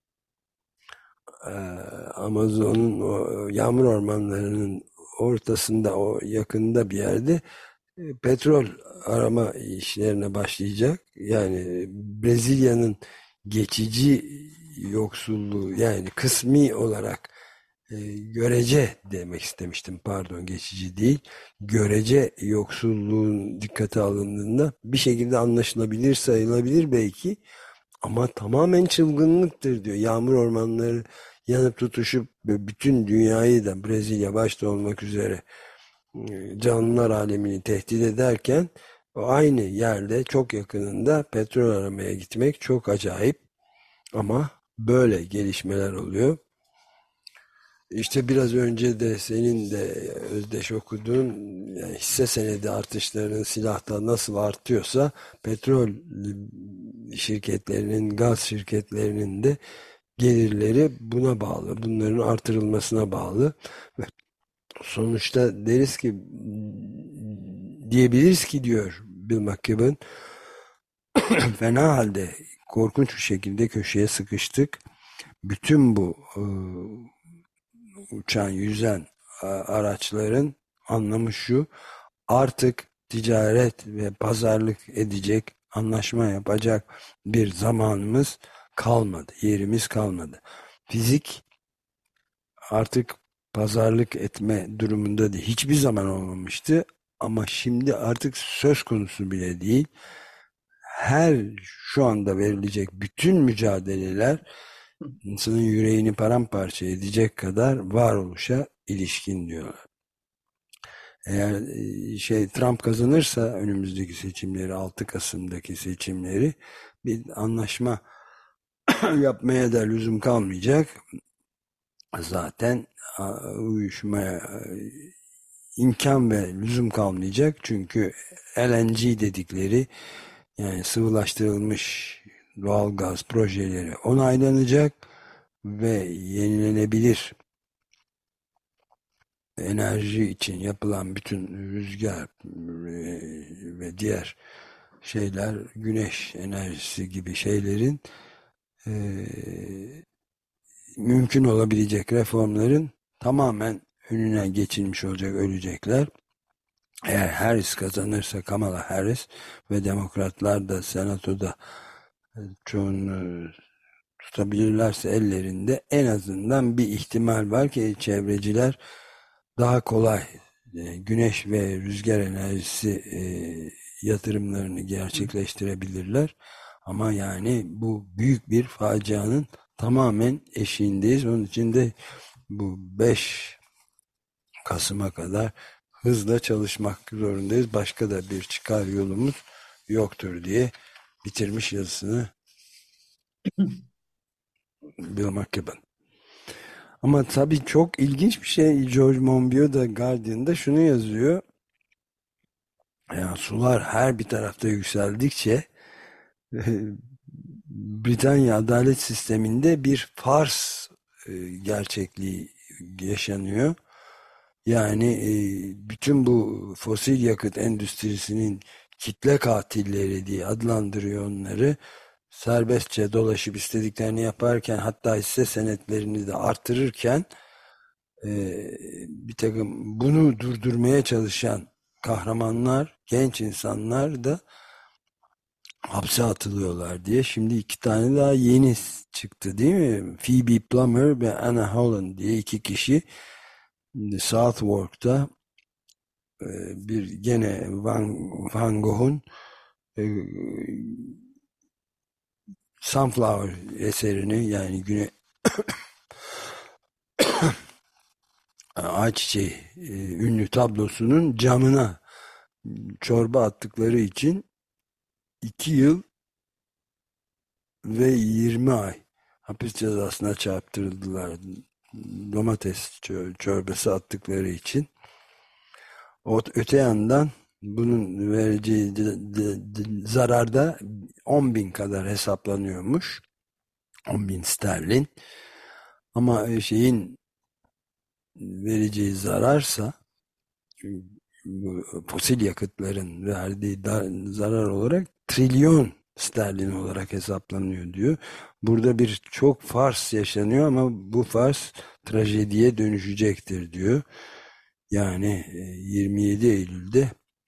Amazon'un o yağmur ormanlarının ortasında, o yakında bir yerde petrol arama işlerine başlayacak. Yani Brezilya'nın geçici yoksulluğu, yani kısmi olarak e, görece demek istemiştim, pardon, geçici değil, görece yoksulluğun dikkate alındığında bir şekilde anlaşılabilir sayılabilir belki, ama tamamen çılgınlıktır diyor. Yağmur ormanları yanıp tutuşup bütün dünyayı da, Brezilya başta olmak üzere, canlılar alemini tehdit ederken aynı yerde çok yakınında petrol aramaya gitmek çok acayip, ama böyle gelişmeler oluyor. İşte biraz önce de senin de Özdeş okuduğun, yani hisse senedi artışlarının silahta nasıl artıyorsa petrol şirketlerinin, gaz şirketlerinin de gelirleri buna bağlı. Bunların artırılmasına bağlı. Ve sonuçta deriz ki, diyebiliriz ki diyor Bill McKibben, fena halde korkunç bir şekilde köşeye sıkıştık. Bütün bu e, uçan, yüzen araçların anlamı şu: artık ticaret ve pazarlık edecek, anlaşma yapacak bir zamanımız kalmadı, yerimiz kalmadı. Fizik artık pazarlık etme durumunda değil. Hiçbir zaman olmamıştı ama şimdi artık söz konusu bile değil. Her şu anda verilecek bütün mücadeleler insanın yüreğini paramparça edecek kadar varoluşa ilişkin diyorlar. Eğer şey Trump kazanırsa önümüzdeki seçimleri, altı Kasım'daki seçimleri, bir anlaşma yapmaya da lüzum kalmayacak. Zaten uyuşmaya imkan ve lüzum kalmayacak. Çünkü L N G dedikleri, yani sıvılaştırılmış doğal gaz projeleri onaylanacak ve yenilenebilir enerji için yapılan bütün rüzgar ve diğer şeyler, güneş enerjisi gibi şeylerin e, mümkün olabilecek reformların tamamen önüne geçilmiş olacak, ölecekler. Eğer Harris kazanırsa, Kamala Harris, ve demokratlar da senatoda çoğunu tutabilirlerse ellerinde, en azından bir ihtimal var ki çevreciler daha kolay e, güneş ve rüzgar enerjisi e, yatırımlarını gerçekleştirebilirler. Ama yani bu büyük bir facianın tamamen eşiğindeyiz. Onun için de bu beş Kasım'a kadar hızla çalışmak zorundayız. Başka da bir çıkar yolumuz yoktur diye bitirmiş yazısını Bill McKibben. Ama tabii çok ilginç bir şey, George Monbiot da Guardian'da şunu yazıyor: yani sular her bir tarafta yükseldikçe Britanya adalet sisteminde bir fars gerçekliği yaşanıyor. Yani bütün bu fosil yakıt endüstrisinin kitle katilleri diye adlandırıyor onları. Serbestçe dolaşıp istediklerini yaparken, hatta hisse senetlerini de artırırken bir takım bunu durdurmaya çalışan kahramanlar, genç insanlar da hapse atılıyorlar diye. Şimdi iki tane daha yeni çıktı değil mi? Phoebe Plummer ve Anna Holland diye iki kişi Southwark'ta bir gene Van, Van Gogh'un Sunflower eserini, yani güne ayçiçeği ünlü tablosunun camına çorba attıkları için iki yıl ve yirmi ay hapis cezasına çarptırıldılar. Domates çorbası attıkları için. O, öte yandan bunun vereceği zararda on bin kadar hesaplanıyormuş. on bin sterlin. Ama şeyin vereceği zararsa, fosil yakıtların verdiği zarar olarak trilyon sterlin olarak hesaplanıyor diyor. Burada bir çok fars yaşanıyor ama bu fars trajediye dönüşecektir diyor. Yani yirmi yedi Eylül'de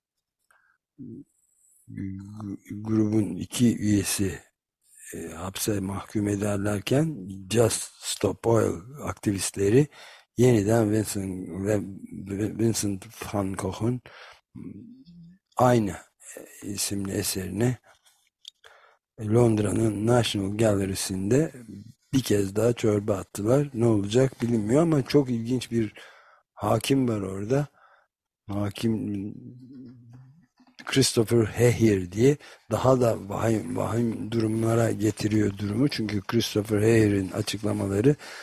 grubun iki üyesi e, hapse mahkum ederlerken Just Stop Oil aktivistleri yeniden Vincent ve Vincent van Gogh'un aynı isimli eserini Londra'nın National Gallery'sinde bir kez daha çorba attılar. Ne olacak bilinmiyor ama çok ilginç bir hakim var orada. Hakim Christopher Hehir diye, daha da vahim, vahim durumlara getiriyor durumu. Çünkü Christopher Hehir'in açıklamaları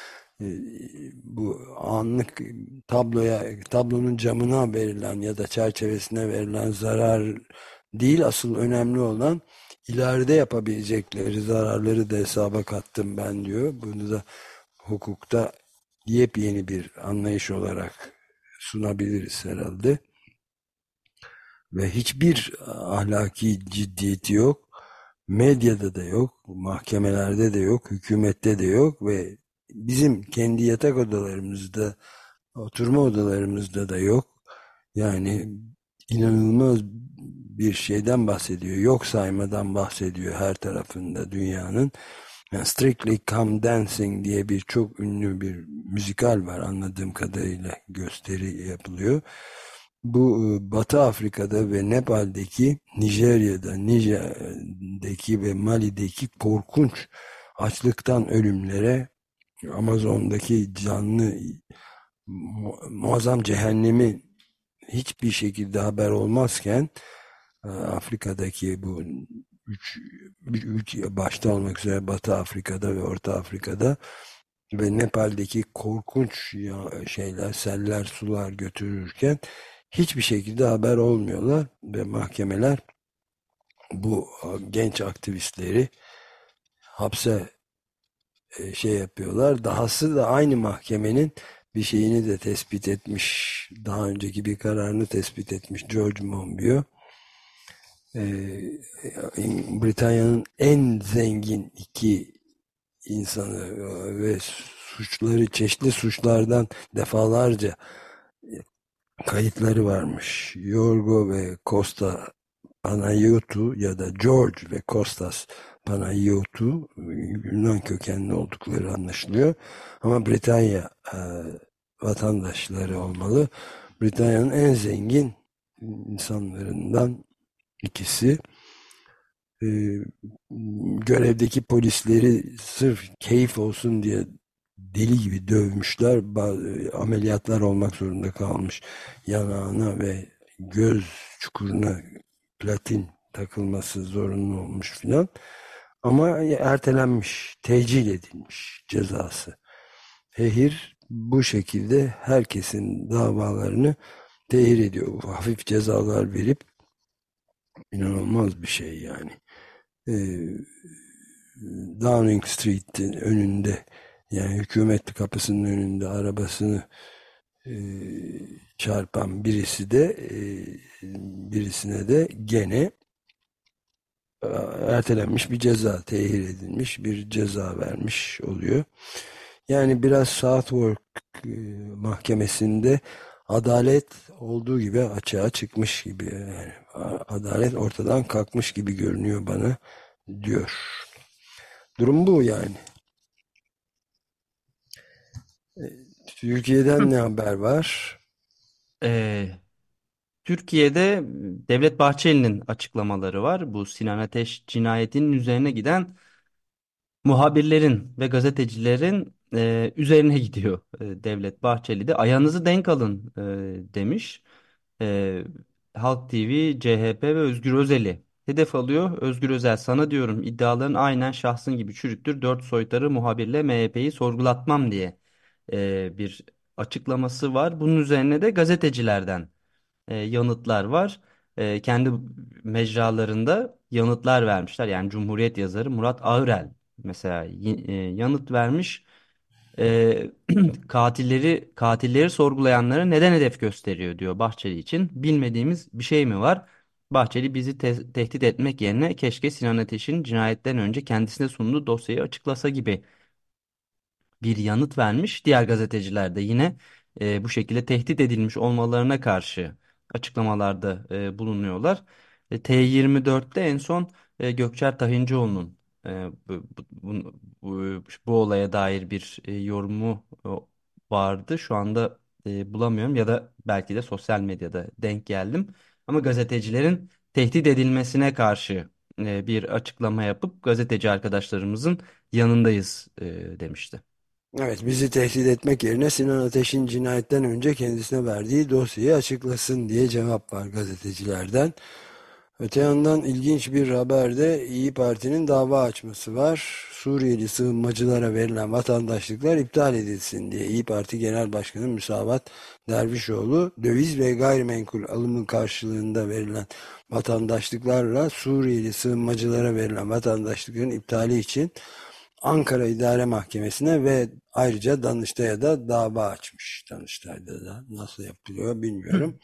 bu anlık tabloya, tablonun camına verilen ya da çerçevesine verilen zarar değil, asıl önemli olan ileride yapabilecekleri zararları da hesaba kattım ben diyor. Bunu da hukukta yepyeni bir anlayış olarak sunabiliriz herhalde. Ve hiçbir ahlaki ciddiyeti yok. Medyada da yok, mahkemelerde de yok, hükümette de yok ve bizim kendi yatak odalarımızda, oturma odalarımızda da yok. Yani inanılmaz bir şeyden bahsediyor, yok saymadan bahsediyor her tarafında dünyanın. Yani Strictly Come Dancing diye bir çok ünlü bir müzikal var, anladığım kadarıyla gösteri yapılıyor. Bu Batı Afrika'da ve Nepal'deki, Nijerya'da, Nijer'deki ve Mali'deki korkunç açlıktan ölümlere, Amazon'daki canlı mu muazzam cehennemi hiçbir şekilde haber olmazken Afrika'daki bu üç, üç başta olmak üzere Batı Afrika'da ve Orta Afrika'da ve Nepal'deki korkunç şeyler, seller, sular götürürken hiçbir şekilde haber olmuyorlar ve mahkemeler bu genç aktivistleri hapse şey yapıyorlar. Dahası da aynı mahkemenin bir şeyini de tespit etmiş, daha önceki bir kararını tespit etmiş George Monbiot. Britanya'nın en zengin iki insanı ve suçları, çeşitli suçlardan defalarca kayıtları varmış. Yorgo ve Costa Panayotou ya da George ve Kostas Panayotou Yunan kökenli oldukları anlaşılıyor. Ama Britanya e, vatandaşları olmalı. Britanya'nın en zengin insanlarından ikisi. E, görevdeki polisleri sırf keyif olsun diye deli gibi dövmüşler. Bazı ameliyatlar olmak zorunda kalmış. Yanağına ve göz çukuruna platin takılması zorunlu olmuş filan. Ama ertelenmiş, tecil edilmiş cezası. Tehir bu şekilde herkesin davalarını tehir ediyor. Hafif cezalar verip inanılmaz bir şey yani. Ee, Downing Street'in önünde, yani hükümet kapısının önünde arabasını e, çarpan birisi de e, birisine de gene e, ertelenmiş bir ceza, tehir edilmiş bir ceza vermiş oluyor. Yani biraz Southwark e, mahkemesinde adalet olduğu gibi açığa çıkmış gibi, yani adalet ortadan kalkmış gibi görünüyor bana diyor. Durum bu yani. Türkiye'den ne haber var? Ee, Türkiye'de Devlet Bahçeli'nin açıklamaları var. Bu Sinan Ateş cinayetinin üzerine giden muhabirlerin ve gazetecilerin e, üzerine gidiyor e, Devlet Bahçeli de. Ayağınızı denk alın e, demiş. E, Halk T V, C H P ve Özgür Özel'i hedef alıyor. Özgür Özel, sana diyorum, iddiaların aynen şahsın gibi çürüktür. Dört soytarı muhabirle M H P'yi sorgulatmam diye e, bir açıklaması var. Bunun üzerine de gazetecilerden e, yanıtlar var. E, kendi mecralarında yanıtlar vermişler. Yani Cumhuriyet yazarı Murat Ağırel mesela y- e, yanıt vermiş. E, katilleri katilleri sorgulayanları neden hedef gösteriyor diyor Bahçeli için. Bilmediğimiz bir şey mi var? Bahçeli bizi te- tehdit etmek yerine keşke Sinan Ateş'in cinayetten önce kendisine sunduğu dosyayı açıklasa gibi bir yanıt vermiş. Diğer gazeteciler de yine e, bu şekilde tehdit edilmiş olmalarına karşı açıklamalarda e, bulunuyorlar. E, T yirmi dörtte en son e, Gökçer Tahincioğlu'nun e, bu, bu, bu, bu, bu olaya dair bir e, yorumu e, vardı. Şu anda e, bulamıyorum ya da belki de sosyal medyada denk geldim. Ama gazetecilerin tehdit edilmesine karşı e, bir açıklama yapıp gazeteci arkadaşlarımızın yanındayız e, demişti. Evet, bizi tehdit etmek yerine Sinan Ateş'in cinayetten önce kendisine verdiği dosyayı açıklasın diye cevap var gazetecilerden. Öte yandan ilginç bir haberde İyi Parti'nin dava açması var. Suriyeli sığınmacılara verilen vatandaşlıklar iptal edilsin diye İyi Parti Genel Başkanı Müsavat Dervişoğlu, döviz ve gayrimenkul alımı karşılığında verilen vatandaşlıklarla Suriyeli sığınmacılara verilen vatandaşlıkların iptali için Ankara İdare Mahkemesi'ne ve ayrıca Danıştay'a da dava açmış. Danıştay'da da nasıl yapılıyor bilmiyorum.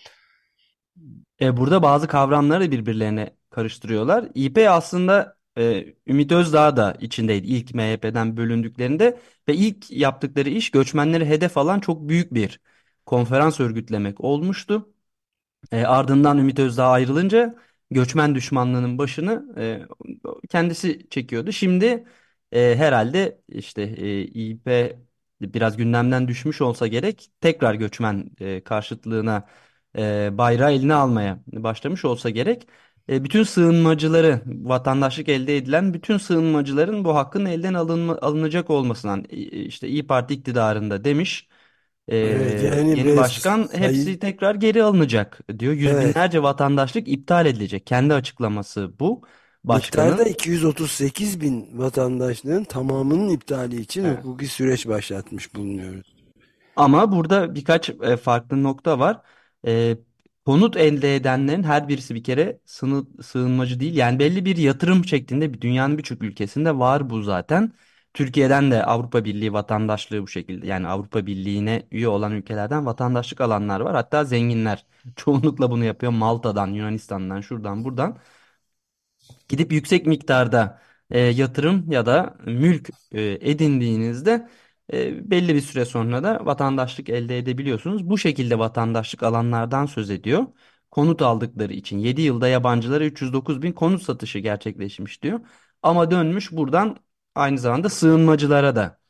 E, burada bazı kavramları birbirlerine karıştırıyorlar. İ P aslında e, Ümit Özdağ da içindeydi ilk M H P'den bölündüklerinde ve ilk yaptıkları iş göçmenleri hedef alan çok büyük bir konferans örgütlemek olmuştu. E, ardından Ümit Özdağ ayrılınca göçmen düşmanlığının başını e, kendisi çekiyordu. Şimdi e, herhalde işte e, İ P biraz gündemden düşmüş olsa gerek tekrar göçmen e, karşıtlığına e, bayrağı eline almaya başlamış olsa gerek. E, bütün sığınmacıları vatandaşlık elde edilen bütün sığınmacıların bu hakkın elden alınma, alınacak olmasından e, işte İyi Parti iktidarında demiş. Ee, Evet, yani yeni ve başkan sayı hepsi tekrar geri alınacak diyor. Yüz evet, binlerce vatandaşlık iptal edilecek. Kendi açıklaması bu miktarda başkanın. iki yüz otuz sekiz bin vatandaşlığın tamamının iptali için Evet. hukuki süreç başlatmış bulunuyoruz. Ama burada birkaç e, farklı nokta var. E, konut elde edenlerin her birisi bir kere sını, sığınmacı değil. Yani belli bir yatırım şeklinde bir dünyanın birçok ülkesinde var bu zaten. Türkiye'den de Avrupa Birliği vatandaşlığı bu şekilde. Yani Avrupa Birliği'ne üye olan ülkelerden vatandaşlık alanlar var. Hatta zenginler çoğunlukla bunu yapıyor. Malta'dan, Yunanistan'dan, şuradan, buradan. Gidip yüksek miktarda e, yatırım ya da mülk e, edindiğinizde e, belli bir süre sonra da vatandaşlık elde edebiliyorsunuz. Bu şekilde vatandaşlık alanlardan söz ediyor. Konut aldıkları için yedi yılda yabancılara üç yüz dokuz bin konut satışı gerçekleşmiş diyor. Ama dönmüş buradan aynı zamanda sığınmacılara da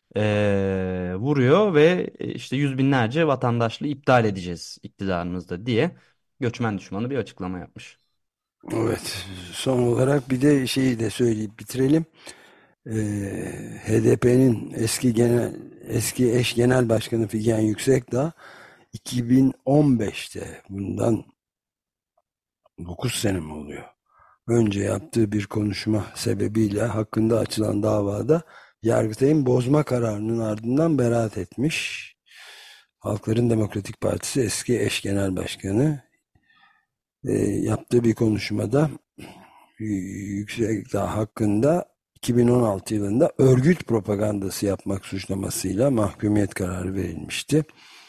e, vuruyor ve e, işte yüz binlerce vatandaşlığı iptal edeceğiz iktidarımızda diye göçmen düşmanı bir açıklama yapmış. Evet, son olarak bir de şeyi de söyleyip bitirelim. Ee, H D P'nin eski genel eski eş genel başkanı Figen Yüksekdağ iki bin on beşte, bundan dokuz sene mi oluyor, önce yaptığı bir konuşma sebebiyle hakkında açılan davada Yargıtay'ın bozma kararının ardından beraat etmiş. Halkların Demokratik Partisi eski eş genel başkanı e, yaptığı bir konuşmada Yüksekdağ hakkında iki bin on altı yılında örgüt propagandası yapmak suçlamasıyla mahkumiyet kararı verilmişti.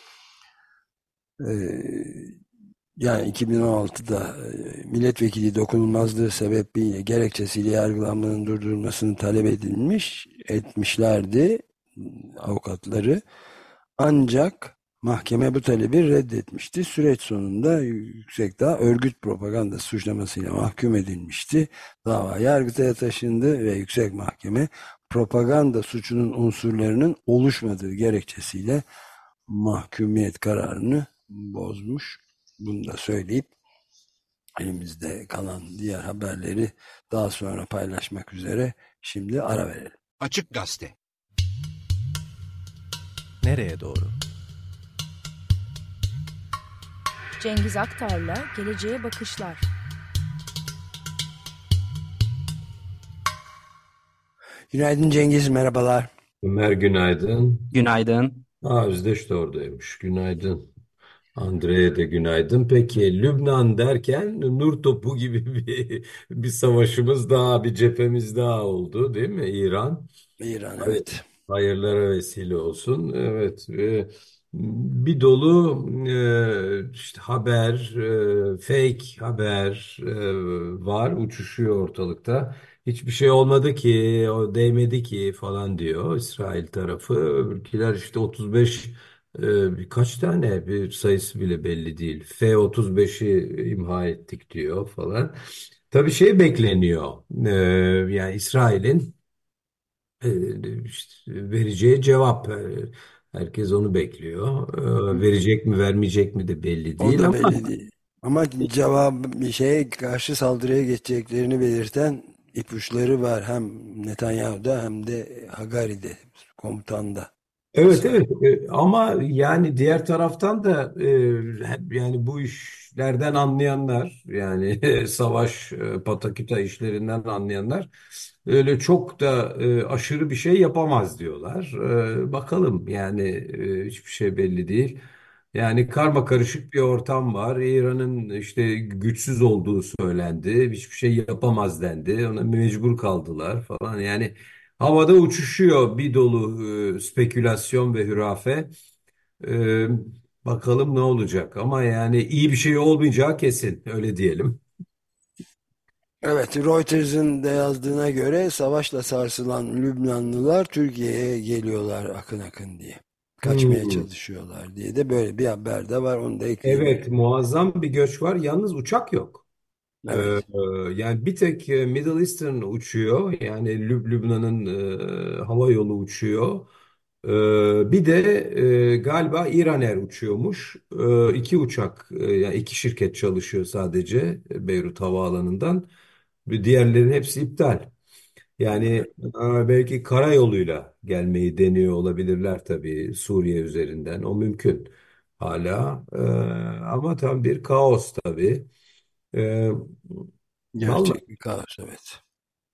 Ee, Yani iki bin on altıda e, milletvekili dokunulmazlığı sebebiyle gerekçesiyle yargılanmanın durdurulmasını talep edilmiş etmişlerdi avukatları. Ancak mahkeme bu talebi reddetmişti. Süreç sonunda Yüksekdağ örgüt propagandası suçlamasıyla mahkum edilmişti. Dava Yargıtay'a taşındı ve Yüksek Mahkeme propaganda suçunun unsurlarının oluşmadığı gerekçesiyle mahkumiyet kararını bozmuş. Bunu da söyleyip elimizde kalan diğer haberleri daha sonra paylaşmak üzere şimdi ara verelim. Açık Gazete. Nereye doğru? Cengiz Aktar'la Geleceğe Bakışlar. Günaydın Cengiz, merhabalar. Ömer günaydın. Günaydın. Aa, Özdeş de oradaymış. Günaydın. Andre'ye de günaydın. Peki Lübnan derken nur topu gibi bir, bir savaşımız daha, bir cephemiz daha oldu, değil mi? İran. İran, Hayır, evet. hayırlara vesile olsun. Evet. e, bir dolu e, işte haber, e, fake haber e, var, uçuşuyor ortalıkta. Hiçbir şey olmadı ki, o değmedi ki falan diyor İsrail tarafı. Öbürkiler işte otuz beş, e, birkaç tane, bir sayısı bile belli değil. F otuz beşi imha ettik diyor falan. Tabii şey bekleniyor. E, yani İsrail'in e, işte vereceği cevap. E, Herkes onu bekliyor. E, Verecek mi vermeyecek mi de belli O değil da ama belli değil. Ama cevap bir şeye karşı saldırıya geçeceklerini belirten ipuçları var. Hem Netanyahu'da hem de Hagari'de, komutanda. Evet, vesaire. evet. E, ama yani diğer taraftan da e, hep yani bu işlerden anlayanlar, yani savaş e, pataküta işlerinden anlayanlar öyle çok da e, aşırı bir şey yapamaz diyorlar. E, bakalım yani, e, hiçbir şey belli değil. Yani karma karışık bir ortam var. İran'ın işte güçsüz olduğu söylendi. Hiçbir şey yapamaz dendi. Ona mecbur kaldılar falan. Yani havada uçuşuyor bir dolu e, spekülasyon ve hürafe. E, bakalım ne olacak. Ama yani iyi bir şey olmayacağı kesin. Öyle diyelim. Evet, Reuters'ın da yazdığına göre savaşla sarsılan Lübnanlılar Türkiye'ye geliyorlar akın akın diye. Kaçmaya Hmm. çalışıyorlar diye de böyle bir haber de var. Onu da Evet, ekleyebilirim. muazzam bir göç var. Yalnız uçak yok. Ee, Evet. yani bir tek e, Middle Eastern uçuyor. Yani Lüb Lübnan'ın e, hava yolu uçuyor. Ee, bir de e, galiba İran Air uçuyormuş. Ee, iki uçak, e, yani iki şirket çalışıyor sadece Beyrut Havaalanı'ndan. Bir diğerlerin hepsi iptal. Yani e, belki karayoluyla gelmeyi deniyor olabilirler tabii, Suriye üzerinden. O mümkün hala. Ee, ama tam bir kaos tabii. Ee, vallahi Gerçek bir kaos, evet.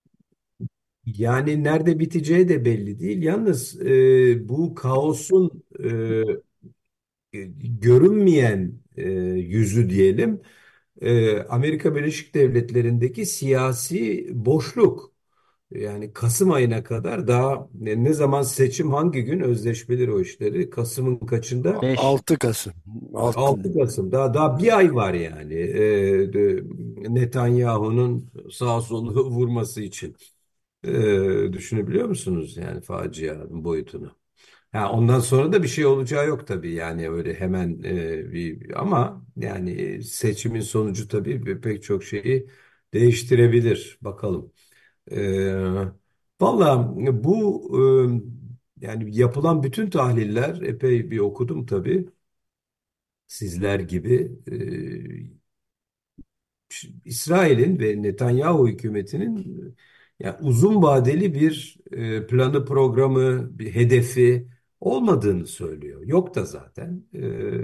yani nerede biteceği de belli değil. Yalnız e, bu kaosun e, görünmeyen e, yüzü diyelim, e, Amerika Birleşik Devletleri'ndeki siyasi boşluk. Yani Kasım ayına kadar daha ne, ne zaman seçim, hangi gün özleşmeleri o işleri? Kasım'ın kaçında? Beş. altı Kasım. altı. altı Kasım. Daha daha bir ay var yani, e, de- Netanyahu'nun sağ solu vurması için. E, düşünebiliyor musunuz yani facianın boyutunu? Ha, ondan sonra da bir şey olacağı yok tabii, yani öyle hemen e, bir, ama yani seçimin sonucu tabii pe- pek çok şeyi değiştirebilir. Bakalım. E, valla bu e, yani yapılan bütün tahliller, epey bir okudum tabii sizler gibi. İsrail'in ve Netanyahu hükümetinin e, yani uzun vadeli bir e, planı, programı, bir hedefi olmadığını söylüyor. Yok da zaten. E,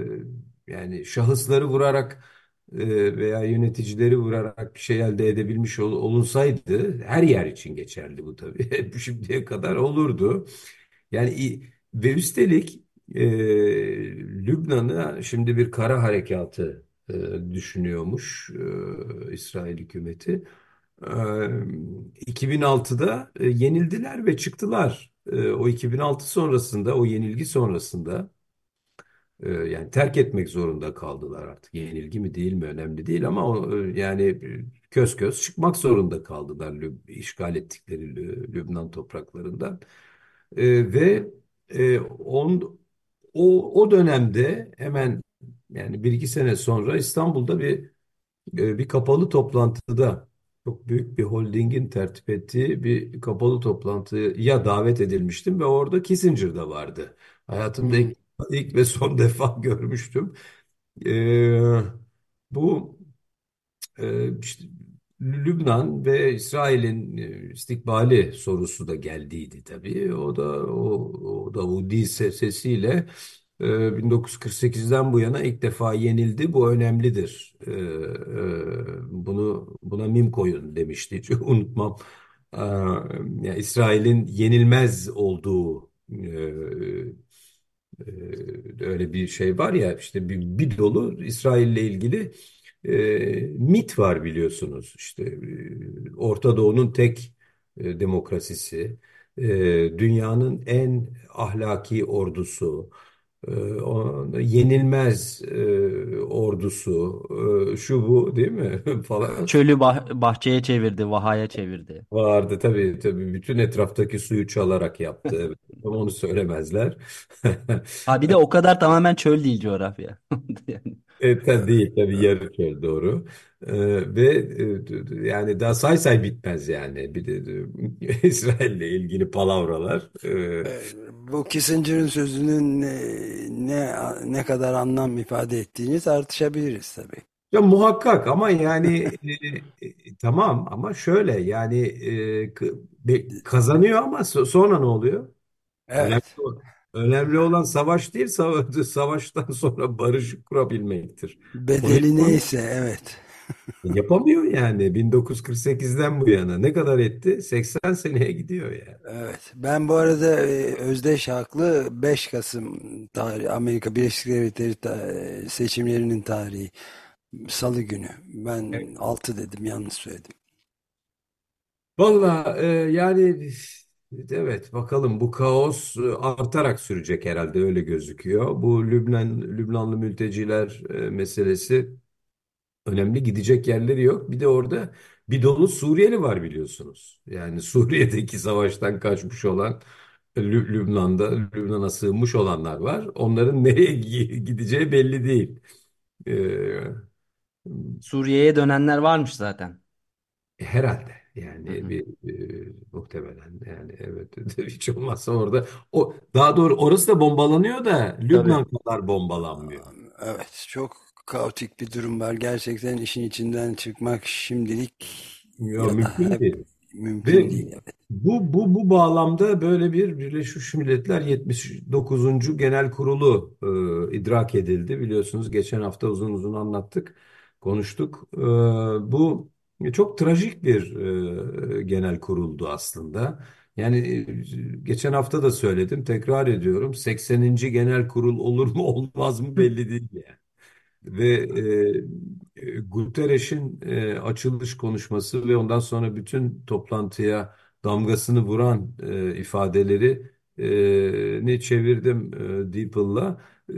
yani şahısları vurarak e, veya yöneticileri vurarak bir şey elde edebilmiş ol- olunsaydı, her yer için geçerli bu tabii. Hep şimdiye kadar olurdu. Yani i- ve üstelik e, Lübnan'a şimdi bir kara harekatı e, düşünüyormuş e, İsrail hükümeti. E, iki bin altıda e, yenildiler ve çıktılar. E, o iki bin altı sonrasında, o yenilgi sonrasında e, yani terk etmek zorunda kaldılar artık. Yenilgi mi değil mi önemli değil, ama o, e, yani e, köz köz çıkmak zorunda kaldılar Lüb işgal ettikleri Lü- Lübnan topraklarından. E, ve e, on, o, o dönemde hemen, yani bir iki sene sonra İstanbul'da bir e, bir kapalı toplantıda, çok büyük bir holdingin tertip ettiği bir kapalı toplantıya davet edilmiştim ve orada Kissinger de vardı. Hayatımda Hmm. ilk, ilk ve son defa görmüştüm. E, bu ee, işte Lübnan ve İsrail'in e, istikbali sorusu da geldiydi tabii. O da o, o da o dil se- sesiyle e, bin dokuz yüz kırk sekizden bu yana ilk defa yenildi. Bu önemlidir. Ee, e, bunu buna mim koyun demişti. Hiç unutmam. Ee, yani İsrail'in yenilmez olduğu e, e, öyle bir şey var ya, işte bir, bir dolu İsrail'le ilgili e, mit var biliyorsunuz. İşte e, Orta Doğu'nun tek e, demokrasisi, e, dünyanın en ahlaki ordusu, e, o- yenilmez e, ordusu, e, şu bu değil mi falan. Çölü bah- bahçeye çevirdi, vahaya çevirdi. Vardı tabii, tabii bütün etraftaki suyu çalarak yaptı. Evet. Ama onu söylemezler. Ha bir de o kadar tamamen çöl değil coğrafya. Yani. Evet, tabii değil tabii, yarı köl doğru. Ee, ve e, yani daha say say bitmez yani, bir de e, İsrail'le ilgili palavralar. Ee, E, Bu Kissinger'ın sözünün ne, ne ne kadar anlam ifade ettiğini tartışabiliriz tabii. ya muhakkak, ama yani e, e, tamam, ama şöyle yani, e, k- be- kazanıyor ama so- sonra ne oluyor? Önemli Evet. o. önemli olan savaş değil, sava- savaştan sonra barışı kurabilmektir. Onu Bedeli yapamıyor. neyse, evet. Yapamıyor yani bin dokuz yüz kırk sekizden bu yana. Ne kadar etti? seksen seneye gidiyor yani. Evet. Ben bu arada e, Özdeş haklı. beş Kasım tarihi Amerika Birleşik Devletleri ta- e, seçimlerinin tarihi. Salı günü. Ben altı dedim, yanlış söyledim. Valla e, yani evet bakalım bu kaos e, artarak sürecek herhalde öyle gözüküyor. Bu Lübnan Lübnanlı mülteciler e, meselesi önemli, gidecek yerleri yok. Bir de orada bir dolu Suriyeli var biliyorsunuz. Yani Suriye'deki savaştan kaçmış olan Lü- Lübnan'da Lübnan'a sığınmış olanlar var. Onların nereye gi- gideceği belli değil. E, Suriye'ye dönenler varmış zaten. Herhalde Hı yani hı. bir e, muhtemelen yani evet hiç olmazsa orada o daha doğru orası da bombalanıyor da Tabii. Lübnan kadar bombalanmıyor. Evet, çok kaotik bir durum var. Gerçekten işin içinden çıkmak şimdilik Ya ya da mümkün hep değil. mümkün Ve değil. Evet. bu bu bu bağlamda böyle bir Birleşmiş Milletler yetmiş dokuzuncu Genel Kurulu e, idrak edildi. Biliyorsunuz geçen hafta uzun uzun anlattık, konuştuk. E, bu çok trajik bir e, genel kuruldu aslında. Yani e, geçen hafta da söyledim, tekrar ediyorum. sekseninci Genel Kurul olur mu olmaz mı belli değil yani. Ve e, e, Guterres'in e, açılış konuşması ve ondan sonra bütün toplantıya damgasını vuran e, ifadeleri e, ne çevirdim e, DeepL'la. E,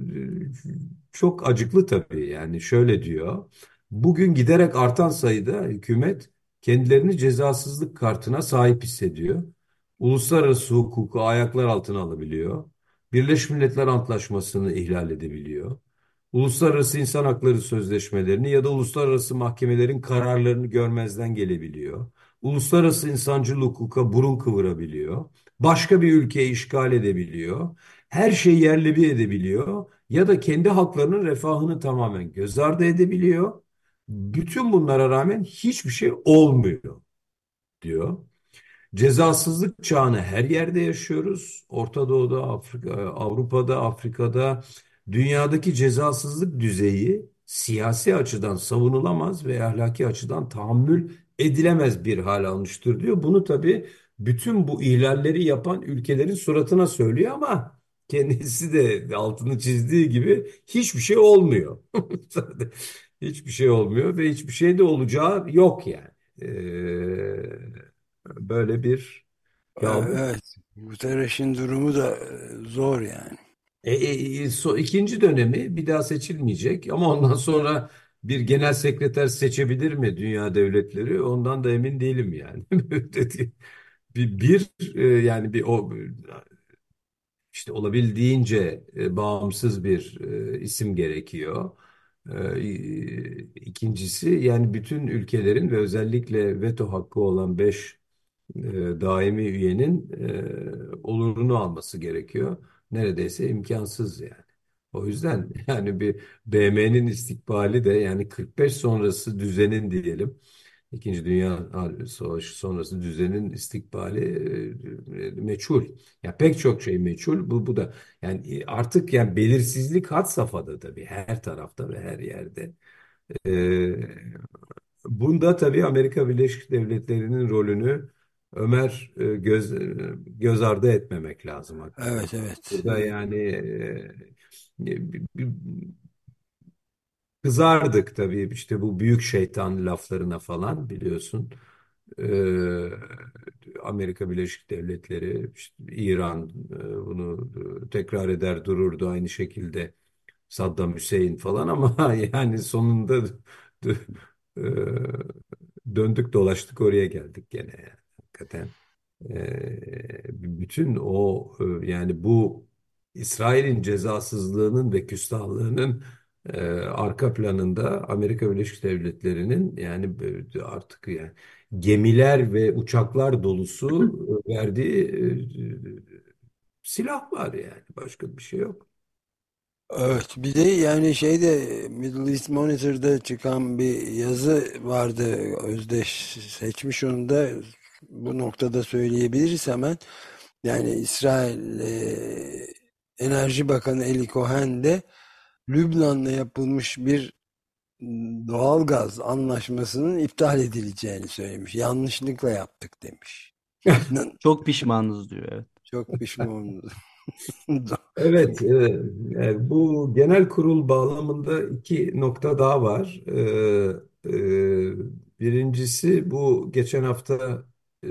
çok acıklı tabii, yani şöyle diyor. Bugün giderek artan sayıda hükümet kendilerini cezasızlık kartına sahip hissediyor. Uluslararası hukuku ayaklar altına alabiliyor. Birleşmiş Milletler Antlaşması'nı ihlal edebiliyor. Uluslararası insan hakları sözleşmelerini ya da uluslararası mahkemelerin kararlarını görmezden gelebiliyor. Uluslararası insancıl hukuka burun kıvırabiliyor. Başka bir ülkeyi işgal edebiliyor. Her şeyi yerle bir edebiliyor ya da kendi halklarının refahını tamamen göz ardı edebiliyor. Bütün bunlara rağmen hiçbir şey olmuyor diyor. Cezasızlık çağını her yerde yaşıyoruz. Orta Doğu'da, Afrika, Avrupa'da, Afrika'da dünyadaki cezasızlık düzeyi siyasi açıdan savunulamaz ve ahlaki açıdan tahammül edilemez bir hal almıştır diyor. Bunu tabii bütün bu ihlalleri yapan ülkelerin suratına söylüyor ama kendisi de altını çizdiği gibi hiçbir şey olmuyor. Hiçbir şey olmuyor ve hiçbir şey de olacağı yok yani. Ee, Böyle bir Ee, kabus. Evet. Guterres'in durumu da e, zor yani. E, e, e, so, ikinci dönemi bir daha seçilmeyecek ama ondan sonra bir genel sekreter seçebilir mi dünya devletleri? Ondan da emin değilim yani. Bir, bir e, yani bir o işte olabildiğince e, bağımsız bir e, isim gerekiyor. E, ikincisi yani bütün ülkelerin ve özellikle veto hakkı olan beş e, daimi üyenin e, olurunu alması gerekiyor. Neredeyse imkansız yani. O yüzden yani bir B M'nin istikbali de yani kırk beş sonrası düzenin diyelim. İkinci Dünya Savaşı sonrası düzenin istikbali e, e, meçhul. Ya pek çok şey meçhul. Bu bu da yani artık yani belirsizlik had safhada tabii her tarafta ve her yerde. E, Bunda tabii Amerika Birleşik Devletleri'nin rolünü Ömer e, göz e, göz ardı etmemek lazım hakikaten. Evet, evet. Burada Ee, yani e, e, bir- bir- kızardık tabii işte bu büyük şeytan laflarına falan biliyorsun. Ee, Amerika Birleşik Devletleri, işte İran e, bunu e, tekrar eder dururdu aynı şekilde. Saddam Hüseyin falan ama yani sonunda d- e, döndük dolaştık oraya geldik gene yani. Hakikaten. Ee, bütün o e, yani bu İsrail'in cezasızlığının ve küstahlığının e, arka planında Amerika Birleşik Devletleri'nin yani e, artık yani gemiler ve uçaklar dolusu e, verdiği e, silah var yani başka bir şey yok. Evet, bir de yani şeyde Middle East Monitor'da çıkan bir yazı vardı. Özdeş seçmiş, onu da bu noktada söyleyebiliriz hemen. Yani İsrail e, Enerji Bakanı Eli Cohen de Lübnan'la yapılmış bir doğal gaz anlaşmasının iptal edileceğini söylemiş. Yanlışlıkla yaptık demiş. Çok pişmanız diyor. Evet. Çok pişmanım. Evet, e, e, bu genel kurul bağlamında iki nokta daha var. E, e, birincisi bu geçen hafta e,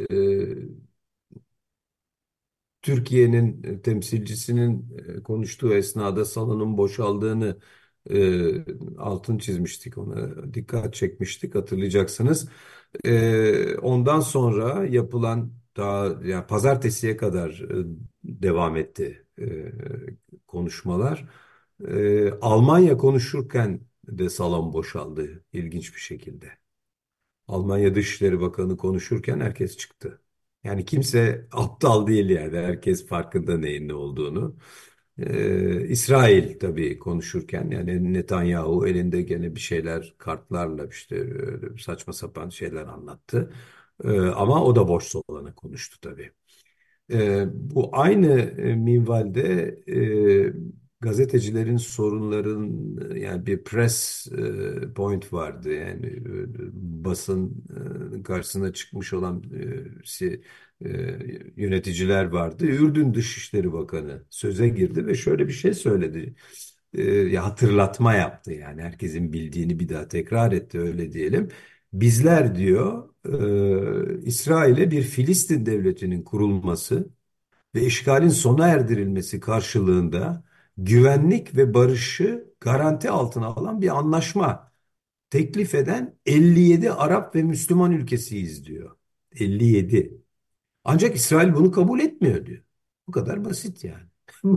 Türkiye'nin e, temsilcisinin e, konuştuğu esnada salonun boşaldığını e, altın çizmiştik, ona dikkat çekmiştik, hatırlayacaksınız. E, ondan sonra yapılan daha yani pazartesiye kadar e, devam etti e, konuşmalar. E, Almanya konuşurken de salon boşaldı ilginç bir şekilde. Almanya Dışişleri Bakanı konuşurken herkes çıktı. Yani kimse aptal değil yani. Herkes farkında neyin ne olduğunu. Ee, İsrail tabii konuşurken yani Netanyahu elinde gene bir şeyler kartlarla işte öyle saçma sapan şeyler anlattı. Ee, ama o da boş solana konuştu tabii. Ee, bu aynı e, minvalde e, gazetecilerin sorunların e, yani bir press e, point vardı yani e, basın e, karşısına çıkmış olan e, si- e, yöneticiler vardı. Ürdün Dışişleri Bakanı söze girdi ve şöyle bir şey söyledi. E, ya hatırlatma yaptı yani herkesin bildiğini bir daha tekrar etti öyle diyelim. Bizler diyor e, İsrail'e bir Filistin devletinin kurulması ve işgalin sona erdirilmesi karşılığında güvenlik ve barışı garanti altına alan bir anlaşma teklif eden elli yedi Arap ve Müslüman ülkesiyiz diyor. elli yedi. Ancak İsrail bunu kabul etmiyor diyor. Bu kadar basit yani.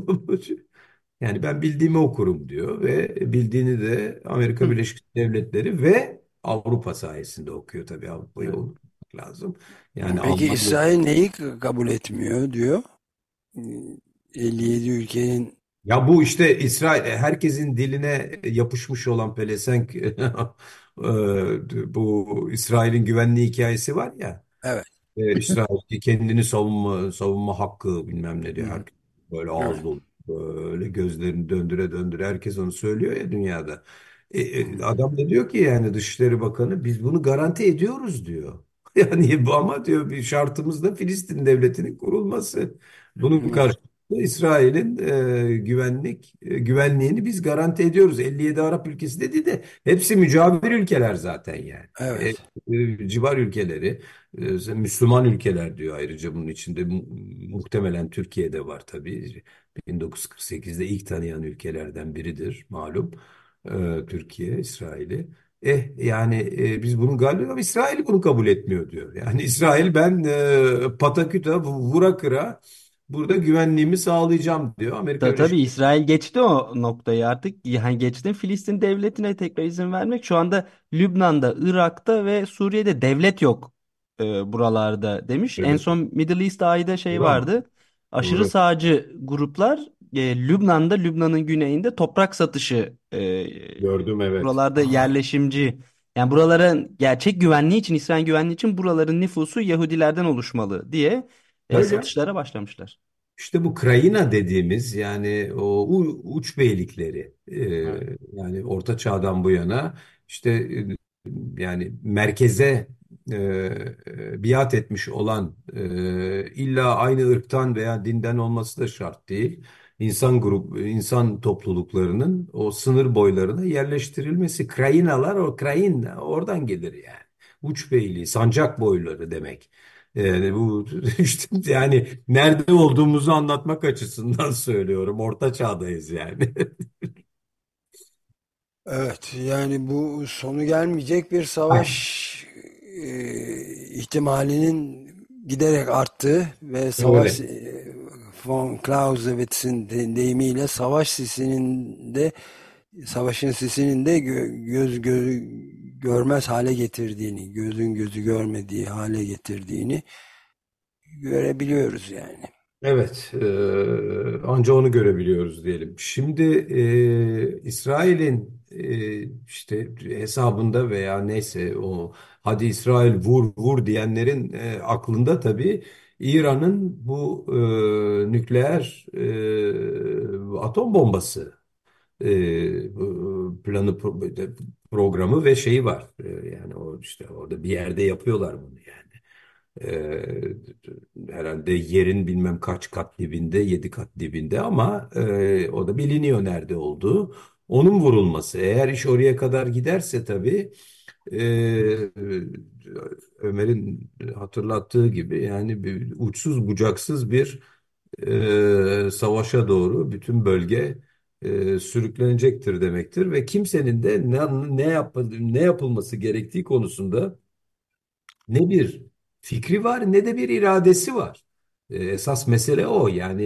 Yani ben bildiğimi okurum diyor ve bildiğini de Amerika Hı. Birleşik Devletleri ve Avrupa sayesinde okuyor tabii Avrupa'yı Evet. unutmak lazım. Yani Peki Almanya. İsrail neyi kabul etmiyor diyor? elli yedi ülkenin Ya bu işte İsrail herkesin diline yapışmış olan pelesenk e, bu İsrail'in güvenliği hikayesi var ya. evet. E, İsrail kendini savunma savunma hakkı bilmem ne diyor. Hı, Herkes böyle evet. ağız dolu böyle gözlerini döndüre döndüre herkes onu söylüyor ya dünyada. E, e, Hı, adam da diyor ki yani Dışişleri Bakanı biz bunu garanti ediyoruz diyor. Yani bu ama diyor bir şartımız da Filistin devletinin kurulması. Bunun hı, karşılığında İsrail'in e, güvenlik e, güvenliğini biz garanti ediyoruz. elli yedi Arap ülkesi dedi de hepsi mücavir ülkeler zaten yani. E, evet. e, civar ülkeleri. Ee, Müslüman ülkeler diyor ayrıca bunun içinde mu- muhtemelen Türkiye'de var tabii. bin dokuz yüz kırk sekizde ilk tanıyan ülkelerden biridir malum. Ee, Türkiye, İsrail'i. Eh yani e, biz bunu galiba ama İsrail bunu kabul etmiyor diyor. Yani İsrail ben e, pataküte vura kıra burada güvenliğimi sağlayacağım diyor. Amerika Ta, Birleşik tabii İsrail geçti o noktayı artık. Yani geçti Filistin devletine tekrar izin vermek. Şu anda Lübnan'da, Irak'ta ve Suriye'de devlet yok e, buralarda demiş. En Devletleri. son Middle East Eye'da şey Doğru. vardı. Aşırı Doğru. sağcı gruplar e, Lübnan'da, Lübnan'ın güneyinde toprak satışı e, Gördüm evet. buralarda yerleşimci. Yani buraların gerçek güvenliği için, İsrail güvenliği için buraların nüfusu Yahudilerden oluşmalı diye e, Öyle. satışlara başlamışlar. İşte bu krayina dediğimiz yani o u- uç beylikleri e, Evet. yani Orta Çağ'dan bu yana işte e, yani merkeze e, e, biat etmiş olan e, illa aynı ırktan veya dinden olması da şart değil. İnsan grup, insan topluluklarının o sınır boylarına yerleştirilmesi. Krayinalar o krayin oradan gelir yani. Uç beyliği, sancak boyları demek. Yani bu işte yani nerede olduğumuzu anlatmak açısından söylüyorum. Orta çağdayız yani. Evet, yani bu sonu gelmeyecek bir savaş e, ihtimalinin giderek arttığı ve savaş Öyle. e, von Clausewitz'in de- deyimiyle savaş sisinin de savaşın sisinin de gö- göz gözü görmez hale getirdiğini, gözün gözü görmediği hale getirdiğini görebiliyoruz yani. Evet, e, anca onu görebiliyoruz diyelim. Şimdi e, İsrail'in e, işte hesabında veya neyse o hadi İsrail vur vur diyenlerin e, aklında tabii İran'ın bu e, nükleer e, atom bombası e, bu planı pro- programı ve şeyi var. E, yani o işte orada bir yerde yapıyorlar bunu yani. E, herhalde yerin bilmem kaç kat dibinde, yedi kat dibinde ama e, o da biliniyor nerede olduğu. Onun vurulması. Eğer iş oraya kadar giderse tabii e, Ömer'in hatırlattığı gibi yani bir uçsuz bucaksız bir e, savaşa doğru bütün bölge e, sürüklenecektir demektir ve kimsenin de ne ne yap ne yapılması gerektiği konusunda ne bir fikri var ne de bir iradesi var. E, esas mesele o. Yani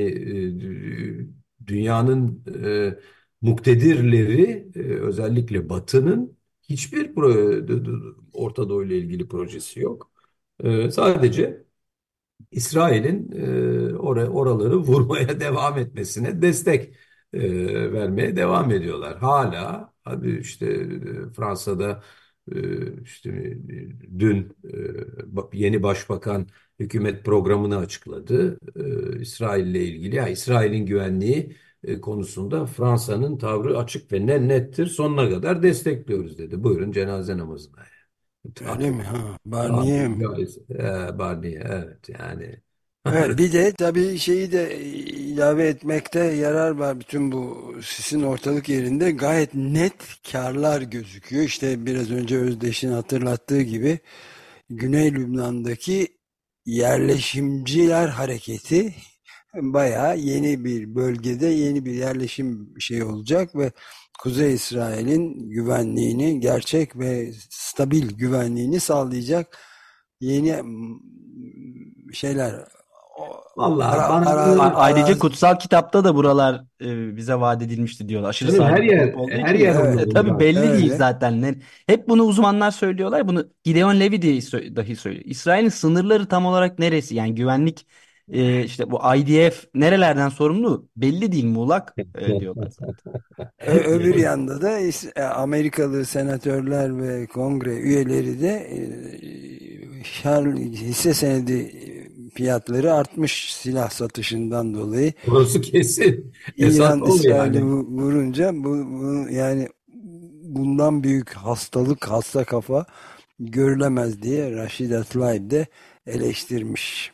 e, dünyanın e, muktedirleri e, özellikle Batı'nın hiçbir pro, d- d- Orta Doğu ile ilgili projesi yok. E, sadece İsrail'in e, ora- oraları vurmaya devam etmesine destek e, vermeye devam ediyorlar. Hala abi işte e, Fransa'da e, işte e, dün e, ba- yeni başbakan hükümet programını açıkladı. E, İsrail ile ilgili ya İsrail'in güvenliği e, konusunda Fransa'nın tavrı açık ve ne nettir sonuna kadar destekliyoruz dedi. Buyurun cenaze namazına. Öyle mi? Ha, Barnier Tabiri mi? caizse. E, Barnier, evet yani. Evet, bir de tabii şeyi de ilave etmekte yarar var. Bütün bu sisin ortalık yerinde gayet net karlar gözüküyor. İşte biraz önce Özdeş'in hatırlattığı gibi Güney Lübnan'daki yerleşimciler hareketi bayağı yeni bir bölgede yeni bir yerleşim şey olacak ve Kuzey İsrail'in güvenliğini, gerçek ve stabil güvenliğini sağlayacak yeni mm, şeyler, o- Vallahi ara, bana ara, A- Ayrıca arazi. kutsal kitapta da buralar e, bize vaat edilmişti diyorlar. Aşırı canım her sağcı bir grup yer olduğu her için yer Evet, onu e, tabii bunlar. belli değil öyle. zaten. Ne, hep bunu uzmanlar söylüyorlar. Bunu Gideon Levy diye sö- dahi söylüyor. İsrail'in sınırları tam olarak neresi? Yani güvenlik e, işte bu I D F nerelerden sorumlu? Belli değil, muğlak e, diyorlar zaten. Ö- öbür yanda da is- e, Amerikalı senatörler ve kongre üyeleri de e, şar- hisse senedi fiyatları artmış silah satışından dolayı. Orası kesin. Esas İran o İsrail'i yani. vu- vurunca bu, bu yani bundan büyük hastalık, hasta kafa görülemez diye Rashida Tlaib de eleştirmiş.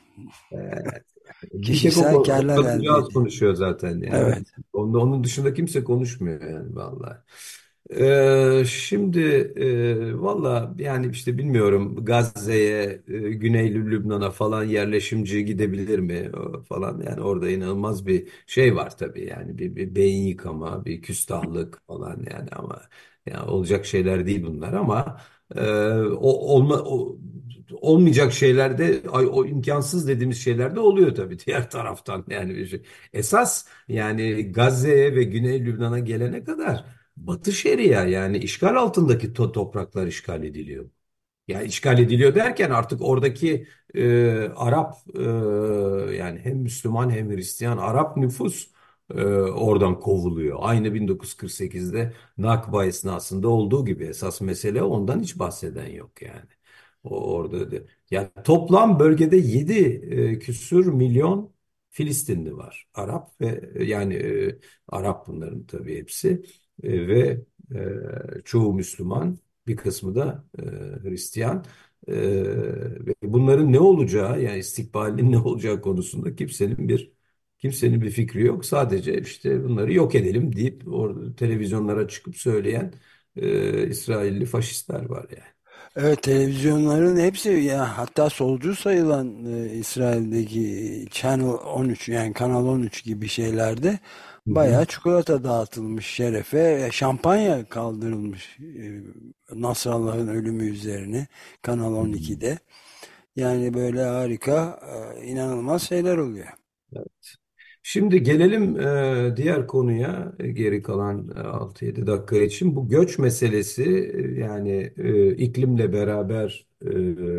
Bir tek o, Kişisel o kârlar elde kadıncağız ediyor. konuşuyor zaten yani. Evet. Onda, onun dışında kimse konuşmuyor yani vallahi. Ee, şimdi e, valla yani işte bilmiyorum Gazze'ye, e, Güney Lübnan'a falan yerleşimci gidebilir mi o falan yani orada inanılmaz bir şey var tabii yani bir, bir beyin yıkama, bir küstahlık falan yani ama yani olacak şeyler değil bunlar ama e, o olma o, olmayacak şeyler de ay, o imkansız dediğimiz şeyler de oluyor tabii diğer taraftan yani bir şey. Esas yani Gazze'ye ve Güney Lübnan'a gelene kadar Batı Şeria yani işgal altındaki to topraklar işgal ediliyor. Yani işgal ediliyor derken artık oradaki e, Arap e, yani hem Müslüman hem Hristiyan Arap nüfus e, oradan kovuluyor. Aynı bin dokuz yüz kırk sekizde Nakba esnasında olduğu gibi esas mesele ondan hiç bahseden yok yani. O orada da. Ya toplam bölgede yedi e, küsür milyon Filistinli var. Arap ve yani e, Arap bunların tabii hepsi. E, ve e, çoğu Müslüman, bir kısmı da e, Hristiyan. E, ve bunların ne olacağı yani istikbalinin ne olacağı konusunda kimsenin bir kimsenin bir fikri yok. Sadece işte bunları yok edelim deyip orada televizyonlara çıkıp söyleyen e, İsrailli faşistler var yani. Evet, televizyonların hepsi ya, hatta solcu sayılan e, İsrail'deki Channel on üç yani Kanal on üç gibi şeylerde Hı hı. bayağı çikolata dağıtılmış şerefe, e, şampanya kaldırılmış e, Nasrallah'ın ölümü üzerine Kanal Hı. on ikide. Yani böyle harika, e, inanılmaz şeyler oluyor. Şimdi gelelim e, diğer konuya e, geri kalan e, altı yedi dakika için. Bu göç meselesi e, yani e, iklimle beraber e,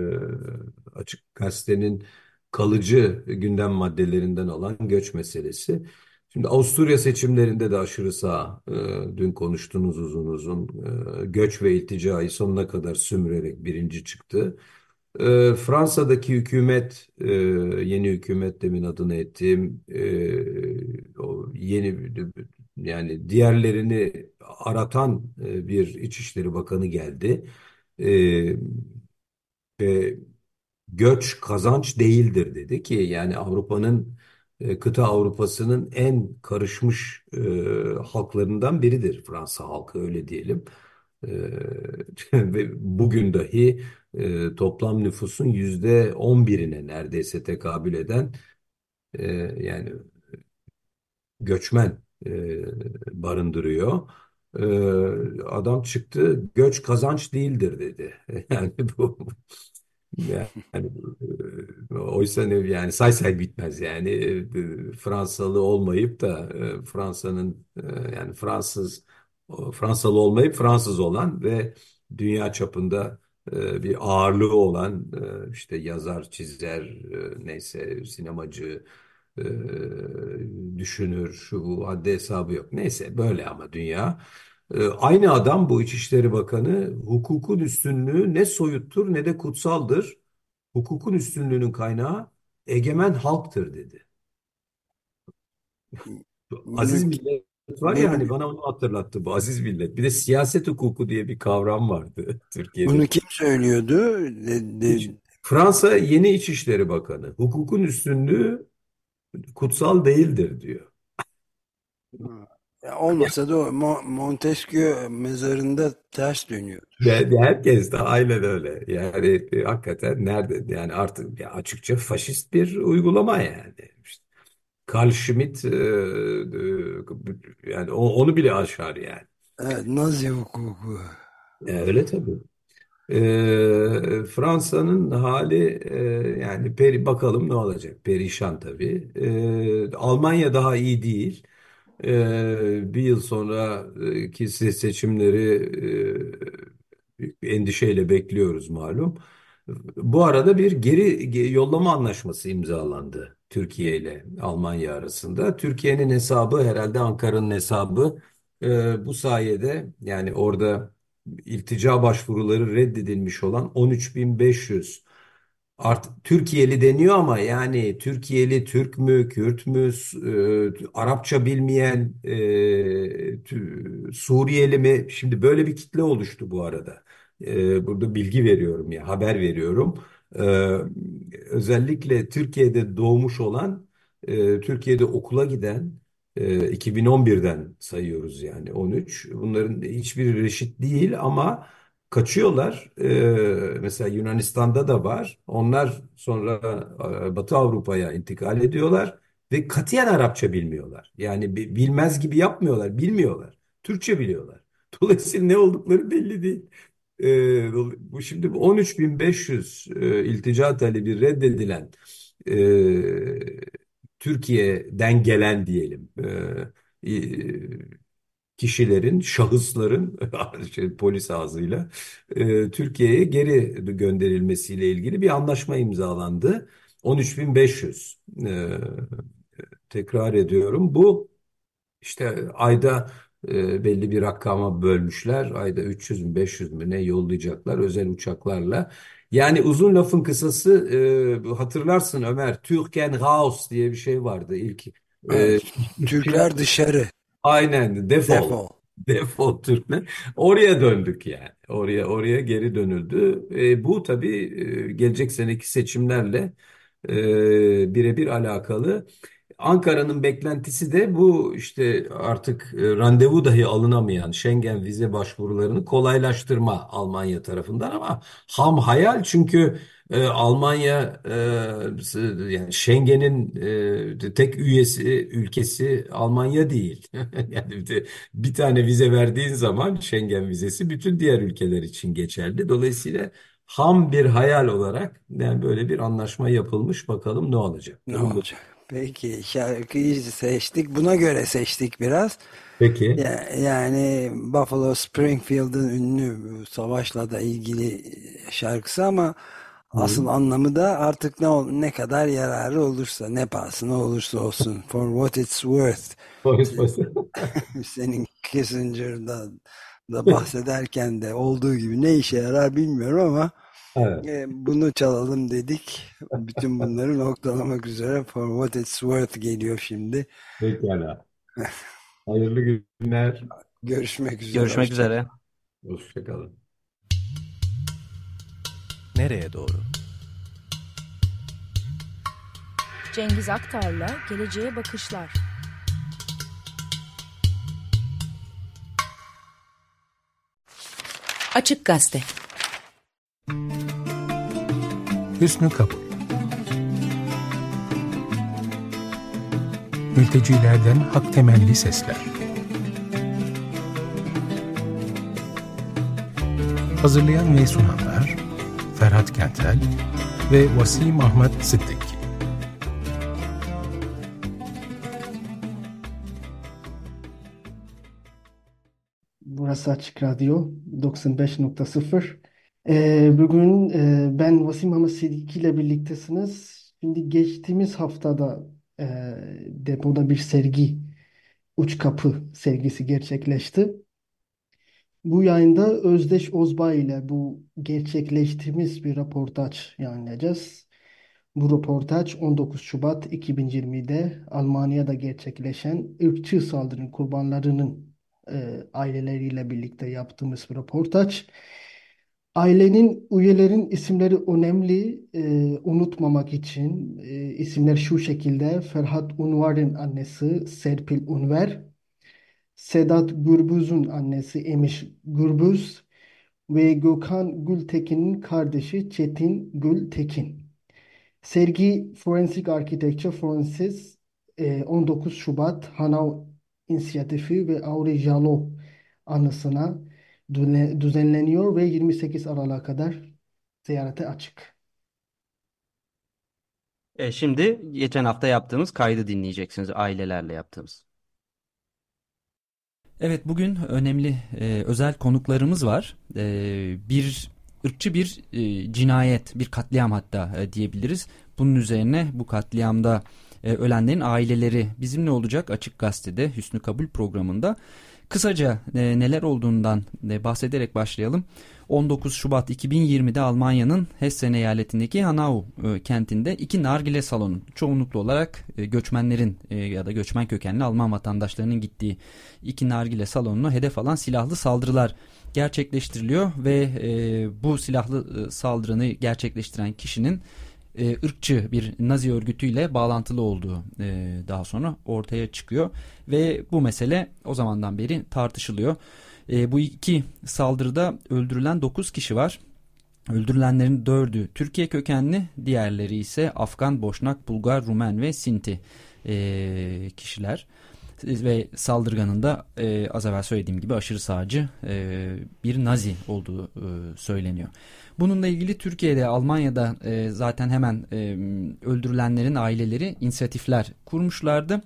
Açık Gazete'nin kalıcı gündem maddelerinden olan göç meselesi. Şimdi Avusturya seçimlerinde de aşırı sağ, e, dün konuştunuz uzun uzun, e, göç ve ilticayı sonuna kadar sümürerek birinci çıktı. E, Fransa'daki hükümet, e, yeni hükümet demin adını ettiğim, e, o yeni yani diğerlerini aratan e, bir İçişleri Bakanı geldi. E, ve göç kazanç değildir dedi ki yani Avrupa'nın e, kıta Avrupa'sının en karışmış e, halklarından biridir Fransa halkı öyle diyelim. E, ve bugün dahi e, toplam nüfusun yüzde on birine neredeyse tekabül eden e, yani göçmen e, barındırıyor. E, adam çıktı göç kazanç değildir dedi. Yani bu yani e, oysa ne yani say say bitmez yani. E, Fransalı olmayıp da e, Fransa'nın e, yani Fransız o, Fransalı olmayıp Fransız olan ve dünya çapında e, bir ağırlığı olan e, işte yazar, çizer, e, neyse sinemacı, e, düşünür, şu bu haddi hesabı yok. Neyse böyle ama dünya. E, Aynı adam bu İçişleri Bakanı hukukun üstünlüğü ne soyuttur ne de kutsaldır. Hukukun üstünlüğünün kaynağı egemen halktır dedi. Bunu Aziz millet var ya bunu hani bana onu hatırlattı bu aziz millet. Bir de siyaset hukuku diye bir kavram vardı Türkiye'de. bunu kim söylüyordu? De- İç- de- Fransa yeni İçişleri Bakanı hukukun üstünlüğü kutsal değildir diyor. Ya olmasa da o Mo- Montesquieu mezarında ters dönüyordur. Ve herkes de aynen öyle. Yani e, hakikaten nerede yani artık ya açıkça faşist bir uygulama yani. İşte Carl Schmitt e, e, yani o- onu bile aşar yani. Evet, Nazi hukuku. E, öyle tabii. E, Fransa'nın hali e, yani peri, bakalım ne olacak. Perişan tabii. E, Almanya daha iyi değil. E, bir yıl sonraki se- seçimleri e, endişeyle bekliyoruz malum. Bu arada bir geri ge- yollama anlaşması imzalandı Türkiye ile Almanya arasında. Türkiye'nin hesabı herhalde Ankara'nın hesabı e, bu sayede yani orada iltica başvuruları reddedilmiş olan on üç bin beş yüz artık Türkiye'li deniyor ama yani Türkiye'li Türk mü, Kürt mü, e, Arapça bilmeyen e, tü- Suriyeli mi? Şimdi böyle bir kitle oluştu bu arada. E, burada bilgi veriyorum ya, haber veriyorum. E, özellikle Türkiye'de doğmuş olan, e, Türkiye'de okula giden, e, iki bin on birden sayıyoruz yani on üç. Bunların hiçbiri reşit değil ama kaçıyorlar. Ee, mesela Yunanistan'da da var. Onlar sonra e, Batı Avrupa'ya intikal ediyorlar ve katiyen Arapça bilmiyorlar. Yani bi- bilmez gibi yapmıyorlar, bilmiyorlar. Türkçe biliyorlar. Dolayısıyla ne oldukları belli değil. Ee, dol- bu şimdi bu on üç bin beş yüz e, iltica talebi reddedilen e, Türkiye'den gelen diyelim. E, kişilerin, şahısların şey, polis ağzıyla e, Türkiye'ye geri gönderilmesiyle ilgili bir anlaşma imzalandı. on üç bin beş yüz. E, tekrar ediyorum. Bu işte ayda e, belli bir rakama bölmüşler. Ayda üç yüz mü beş yüz mü ne yollayacaklar özel uçaklarla. Yani uzun lafın kısası e, hatırlarsın Ömer, Türken Raus diye bir şey vardı ilk. E, Evet, Türkler dışarı. Aynen defol. Defol. Defol Türkmen. Oraya döndük yani. Oraya oraya geri dönüldü. E, bu tabii e, gelecek seneki seçimlerle e, birebir alakalı. Ankara'nın beklentisi de bu işte artık e, randevu dahi alınamayan Schengen vize başvurularını kolaylaştırma Almanya tarafından ama ham hayal çünkü e, Almanya e, s- yani Schengen'in e, tek üyesi ülkesi Almanya değil. Yani bir, de bir tane vize verdiğin zaman Schengen vizesi bütün diğer ülkeler için geçerli. Dolayısıyla ham bir hayal olarak yani böyle bir anlaşma yapılmış bakalım ne olacak. Ne Durum bu. olacak? Peki şarkıyı seçtik. Buna göre seçtik biraz. Peki. Ya- Yani Buffalo Springfield'ın ünlü bu savaşla da ilgili şarkısı ama Hı. asıl anlamı da artık ne ol- ne kadar yararı olursa, ne pahasına olursa olsun. For what it's worth. Polis, polis. Senin Kissinger'da da bahsederken de olduğu gibi ne işe yarar bilmiyorum ama Evet. E, bunu çalalım dedik. Bütün bunları noktalamak üzere For What It's Worth geliyor şimdi. Pekala. Hayırlı günler. Görüşmek üzere. Görüşmek Hoşça üzere. kalın. Hoşçakalın. Nereye doğru? Cengiz Aktar'la Geleceğe Bakışlar. Açık Gazete. Hüsnü Kabul. Mültecilerden hak temelli sesler. Hazırlayan ve sunanlar Ferhat Kentel ve Vasim Ahmet Sıddık. Burası Açık Radyo doksan beş nokta sıfır. Ee, bugün e, ben Vasim Ahmet Sıddık ile birliktesiniz. Şimdi geçtiğimiz haftada e, depoda bir sergi, Uç Kapı sergisi gerçekleşti. Bu yayında Özdeş Ozbay ile bu gerçekleştiğimiz bir röportaj yayınlayacağız. Bu röportaj on dokuz Şubat iki bin yirmide Almanya'da gerçekleşen ırkçı saldırının kurbanlarının e, aileleriyle birlikte yaptığımız bir röportaj. Ailenin, üyelerin isimleri önemli. E, unutmamak için e, isimler şu şekilde: Ferhat Unvar'ın annesi Serpil Unver, Sedat Gürbüz'ün annesi Emiş Gürbüz ve Gökhan Gültekin'in kardeşi Çetin Gültekin. Sergi Forensic Architecture Forensics e, on dokuz Şubat Hanav İnisiyatifi ve Auri Jalo anısına düne- düzenleniyor ve yirmi sekiz Aralık'a kadar ziyarete açık. E, şimdi geçen hafta yaptığımız kaydı dinleyeceksiniz, ailelerle yaptığımız. Evet, bugün önemli e, özel konuklarımız var. E, bir ırkçı bir e, cinayet, bir katliam hatta e, diyebiliriz. Bunun üzerine bu katliamda e, ölenlerin aileleri bizimle olacak Açık Gazete'de Hüsnü Kabul programında. Kısaca e, neler olduğundan e, bahsederek başlayalım. on dokuz Şubat iki bin yirmide Almanya'nın Hessen eyaletindeki Hanau e, kentinde iki nargile salonu, çoğunluklu olarak e, göçmenlerin e, ya da göçmen kökenli Alman vatandaşlarının gittiği iki nargile salonunu hedef alan silahlı saldırılar gerçekleştiriliyor ve e, bu silahlı e, saldırını gerçekleştiren kişinin e, ırkçı bir Nazi örgütüyle bağlantılı olduğu e, daha sonra ortaya çıkıyor ve bu mesele o zamandan beri tartışılıyor. E, bu iki saldırıda öldürülen dokuz kişi var. Öldürülenlerin dördü Türkiye kökenli, diğerleri ise Afgan, Boşnak, Bulgar, Rumen ve Sinti e, kişiler. Ve saldırganın da e, az evvel söylediğim gibi aşırı sağcı e, bir Nazi olduğu e, söyleniyor. Bununla ilgili Türkiye'de, Almanya'da e, zaten hemen e, öldürülenlerin aileleri inisiyatifler kurmuşlardı.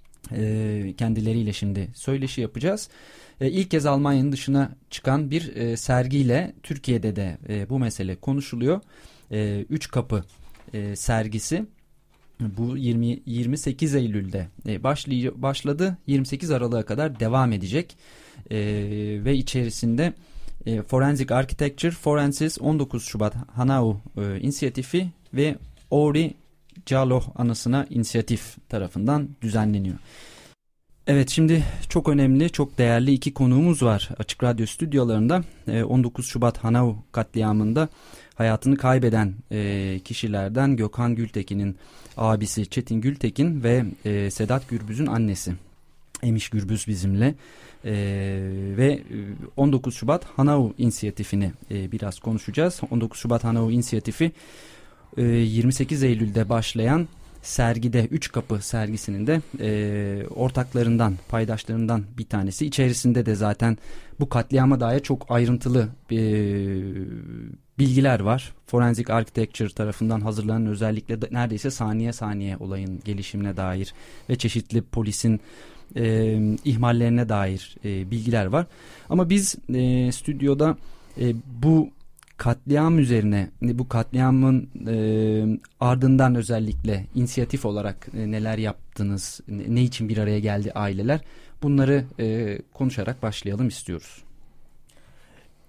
E, kendileriyle şimdi söyleşi yapacağız. E, ilk kez Almanya'nın dışına çıkan bir e, sergiyle Türkiye'de de e, bu mesele konuşuluyor. E, Üç Kapı e, sergisi. Bu yirmi yirmi sekiz Eylül'de başlay- başladı. yirmi sekiz Aralık'a kadar devam edecek. Ee, ve içerisinde e, Forensic Architecture Forensics on dokuz Şubat Hanau e, inisiyatifi ve Auri Jalo anısına inisiyatif tarafından düzenleniyor. Evet, şimdi çok önemli, çok değerli iki konuğumuz var Açık Radyo stüdyolarında. E, on dokuz Şubat Hanau katliamında hayatını kaybeden e, kişilerden Gökhan Gültekin'in abisi Çetin Gültekin ve e, Sedat Gürbüz'ün annesi Emiş Gürbüz bizimle e, ve on dokuz Şubat Hanau inisiyatifini e, biraz konuşacağız. on dokuz Şubat Hanau inisiyatifi e, yirmi sekiz Eylül'de başlayan sergide, Üç Kapı sergisinin de e, ortaklarından, paydaşlarından bir tanesi. İçerisinde de zaten bu katliama dair çok ayrıntılı e, bilgiler var. Forensic Architecture tarafından hazırlanan, özellikle de, neredeyse saniye saniye olayın gelişimine dair ve çeşitli polisin e, ihmallerine dair e, bilgiler var. Ama biz e, stüdyoda e, bu katliam üzerine, bu katliamın e, ardından özellikle inisiyatif olarak e, neler yaptınız, ne, ne için bir araya geldi aileler, bunları e, konuşarak başlayalım istiyoruz.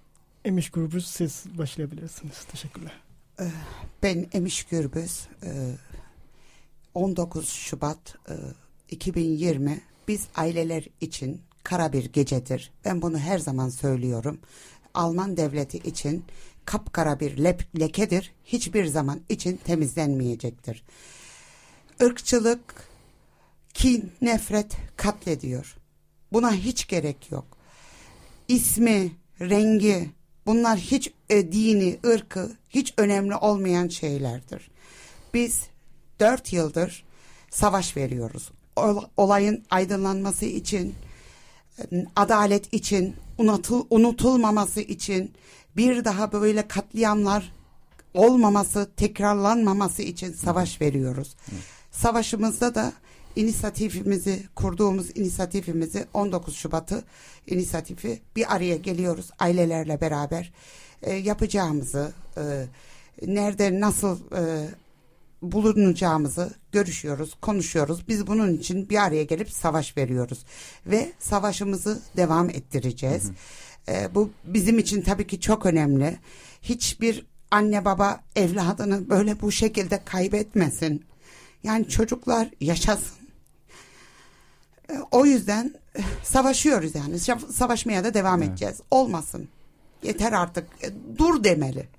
Emiş Gürbüz, siz başlayabilirsiniz. Teşekkürler. Ben Emiş Gürbüz. on dokuz Şubat iki bin yirmi biz aileler için kara bir gecedir. Ben bunu her zaman söylüyorum. Alman devleti için kapkara bir le- lekedir. Hiçbir zaman için temizlenmeyecektir. Irkçılık, kin, nefret katlediyor. Buna hiç gerek yok. İsmi, rengi, bunlar hiç e, dini, ırkı hiç önemli olmayan şeylerdir. Biz dört yıldır savaş veriyoruz. Olayın aydınlanması için, adalet için, unutul, unutulmaması için, bir daha böyle katliamlar olmaması, tekrarlanmaması için savaş veriyoruz. Savaşımızda da inisiyatifimizi, kurduğumuz inisiyatifimizi on dokuz Şubat'ı inisiyatifi bir araya geliyoruz ailelerle beraber e, yapacağımızı, e, nerede nasıl e, bulunacağımızı görüşüyoruz, konuşuyoruz. Biz bunun için bir araya gelip savaş veriyoruz ve savaşımızı devam ettireceğiz. Hı hı. E, bu bizim için tabii ki çok önemli. Hiçbir anne baba evladını böyle bu şekilde kaybetmesin. Yani çocuklar yaşasın. E, o yüzden e, savaşıyoruz yani. Savaşmaya da devam evet. edeceğiz. Olmasın. Yeter artık. E, dur demeli.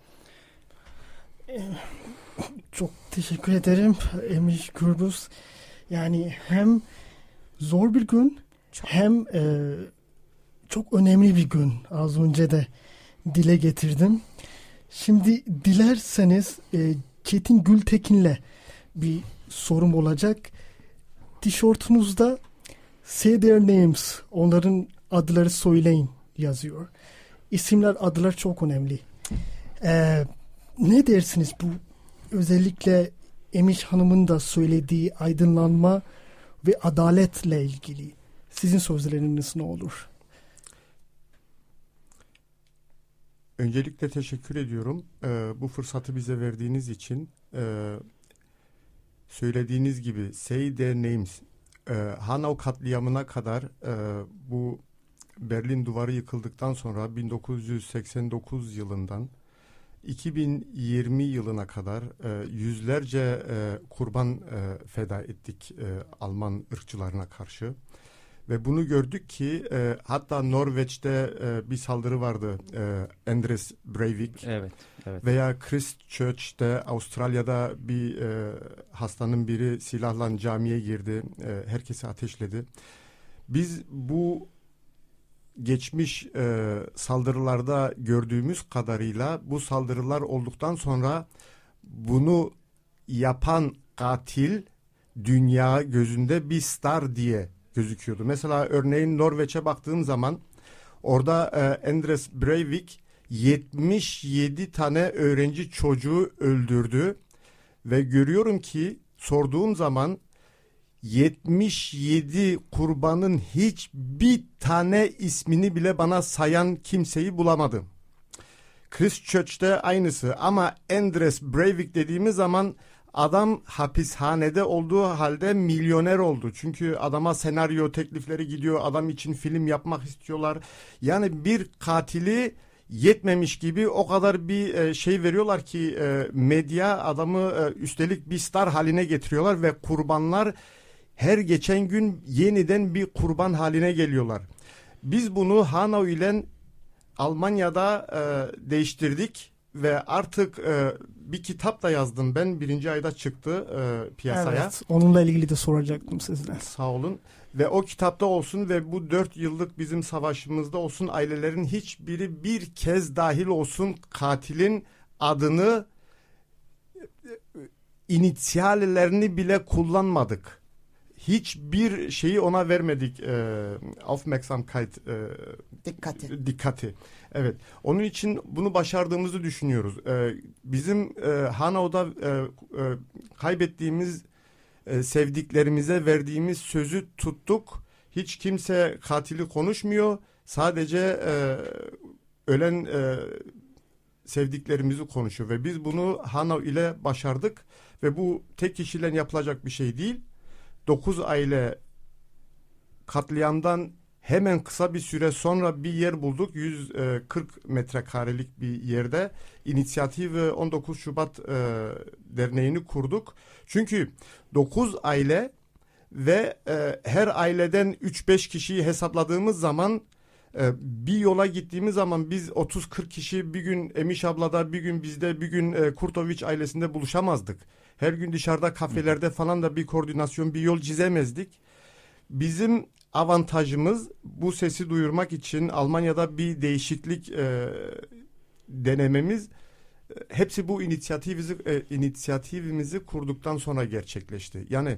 Çok teşekkür ederim Emiş Gürbüz. Yani hem zor bir gün çok. hem e, çok önemli bir gün. Az önce de dile getirdim. Şimdi dilerseniz e, Çetin Gültekin'le bir sorum olacak. Tişörtünüzde say their names, onların adları söyleyin yazıyor. İsimler, adlar çok önemli. Ee, ne dersiniz bu özellikle Emiş Hanım'ın da söylediği aydınlanma ve adaletle ilgili? Sizin sözleriniz ne olur? Öncelikle teşekkür ediyorum. Ee, bu fırsatı bize verdiğiniz için. Ee, söylediğiniz gibi say their names. Ee, Hanau katliamına kadar e, bu Berlin Duvarı yıkıldıktan sonra bin dokuz yüz seksen dokuz yılından iki bin yirmi yılına kadar e, yüzlerce e, kurban e, feda ettik e, Alman ırkçılarına karşı. Ve bunu gördük ki e, hatta Norveç'te e, bir saldırı vardı. E, Anders Breivik. Evet, evet. Veya Christchurch'te Avustralya'da bir e, hastanın biri silahla camiye girdi. E, herkesi ateşledi. Biz bu geçmiş e, saldırılarda gördüğümüz kadarıyla bu saldırılar olduktan sonra bunu yapan katil dünya gözünde bir star diye gözüküyordu. Mesela örneğin Norveç'e baktığım zaman orada e, Anders Breivik yetmiş yedi tane öğrenci çocuğu öldürdü ve görüyorum ki sorduğum zaman yetmiş yedi kurbanın hiçbir tane ismini bile bana sayan kimseyi bulamadım. Christchurch'te aynısı ama Anders Breivik dediğimiz zaman adam hapishanede olduğu halde milyoner oldu. Çünkü adama senaryo teklifleri gidiyor. Adam için film yapmak istiyorlar. Yani bir katili yetmemiş gibi o kadar bir şey veriyorlar ki medya adamı üstelik bir star haline getiriyorlar ve kurbanlar her geçen gün yeniden bir kurban haline geliyorlar. Biz bunu Hanau ile Almanya'da e, değiştirdik ve artık e, bir kitap da yazdım ben. Birinci ayda çıktı e, piyasaya. Evet, onunla ilgili de soracaktım sizden. Sağ olun. Ve o kitapta olsun ve bu dört yıllık bizim savaşımızda olsun, ailelerin hiçbiri bir kez dahil olsun katilin adını, inisyallerini bile kullanmadık. Hiçbir şeyi ona vermedik. E, Aufmerksamkeit. E, dikkati. Dikkati. Evet. Onun için bunu başardığımızı düşünüyoruz. E, bizim e, Hanau'da e, e, kaybettiğimiz e, sevdiklerimize verdiğimiz sözü tuttuk. Hiç kimse katili konuşmuyor. Sadece e, ölen e, sevdiklerimizi konuşuyor ve biz bunu Hanau ile başardık ve bu tek kişiyle yapılacak bir şey değil. Dokuz aile katliamdan Hemen kısa bir süre sonra bir yer bulduk. yüz kırk metrekarelik bir yerde İnisiyatif on dokuz Şubat e, derneğini kurduk. Çünkü dokuz aile ve e, her aileden üç beş kişiyi hesapladığımız zaman e, bir yola gittiğimiz zaman biz otuz kırk kişi bir gün Emiş ablada, bir gün bizde, bir gün e, Kurtoviç ailesinde buluşamazdık. Her gün dışarıda kafelerde falan da bir koordinasyon, bir yol çizemezdik. Bizim avantajımız bu sesi duyurmak için Almanya'da bir değişiklik e, denememiz. Hepsi bu inisiyatifimizi, e, inisiyatifimizi kurduktan sonra gerçekleşti. Yani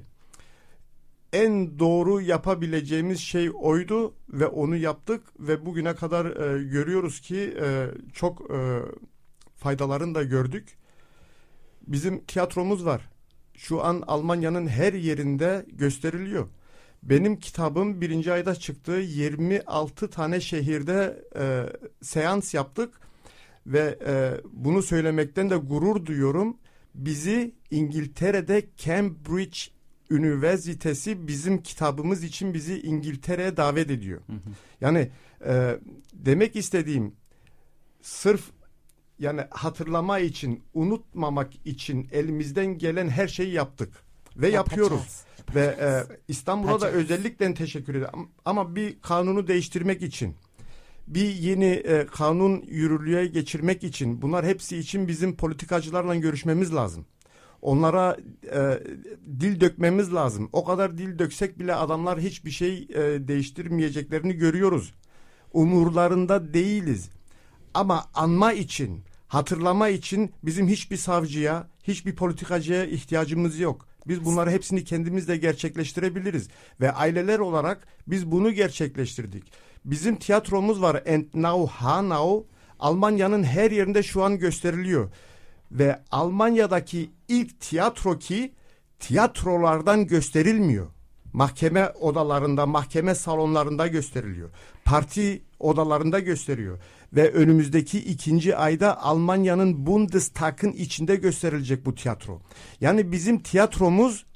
en doğru yapabileceğimiz şey oydu ve onu yaptık ve bugüne kadar e, görüyoruz ki e, çok e, faydalarını da gördük. Bizim tiyatromuz var. Şu an Almanya'nın her yerinde gösteriliyor. Benim kitabım birinci ayda çıktı. yirmi altı tane şehirde e, seans yaptık ve e, bunu söylemekten de gurur duyuyorum. Bizi İngiltere'de Cambridge Üniversitesi bizim kitabımız için bizi İngiltere'ye davet ediyor. Hı hı. Yani e, demek istediğim sırf yani hatırlama için, unutmamak için elimizden gelen her şeyi yaptık ve yapacağız, yapıyoruz. Yapacağız. Ve e, İstanbul'a yapacağız. Da özellikle teşekkür ederim. Ama bir kanunu değiştirmek için, bir yeni e, kanun yürürlüğe geçirmek için, bunlar hepsi için bizim politikacılarla görüşmemiz lazım. Onlara e, dil dökmemiz lazım. O kadar dil döksek bile adamlar hiçbir şey e, değiştirmeyeceklerini görüyoruz. Umurlarında değiliz. Ama anma için, hatırlama için bizim hiçbir savcıya, hiçbir politikacıya ihtiyacımız yok. Biz bunları hepsini kendimiz de gerçekleştirebiliriz. Ve aileler olarak biz bunu gerçekleştirdik. Bizim tiyatromuz var. And Now, Hanau. Almanya'nın her yerinde şu an gösteriliyor. Ve Almanya'daki ilk tiyatro ki tiyatrolardan gösterilmiyor. Mahkeme odalarında, mahkeme salonlarında gösteriliyor. Parti odalarında gösteriyor. Ve önümüzdeki ikinci ayda Almanya'nın Bundestag'ın içinde gösterilecek bu tiyatro. Yani bizim tiyatromuz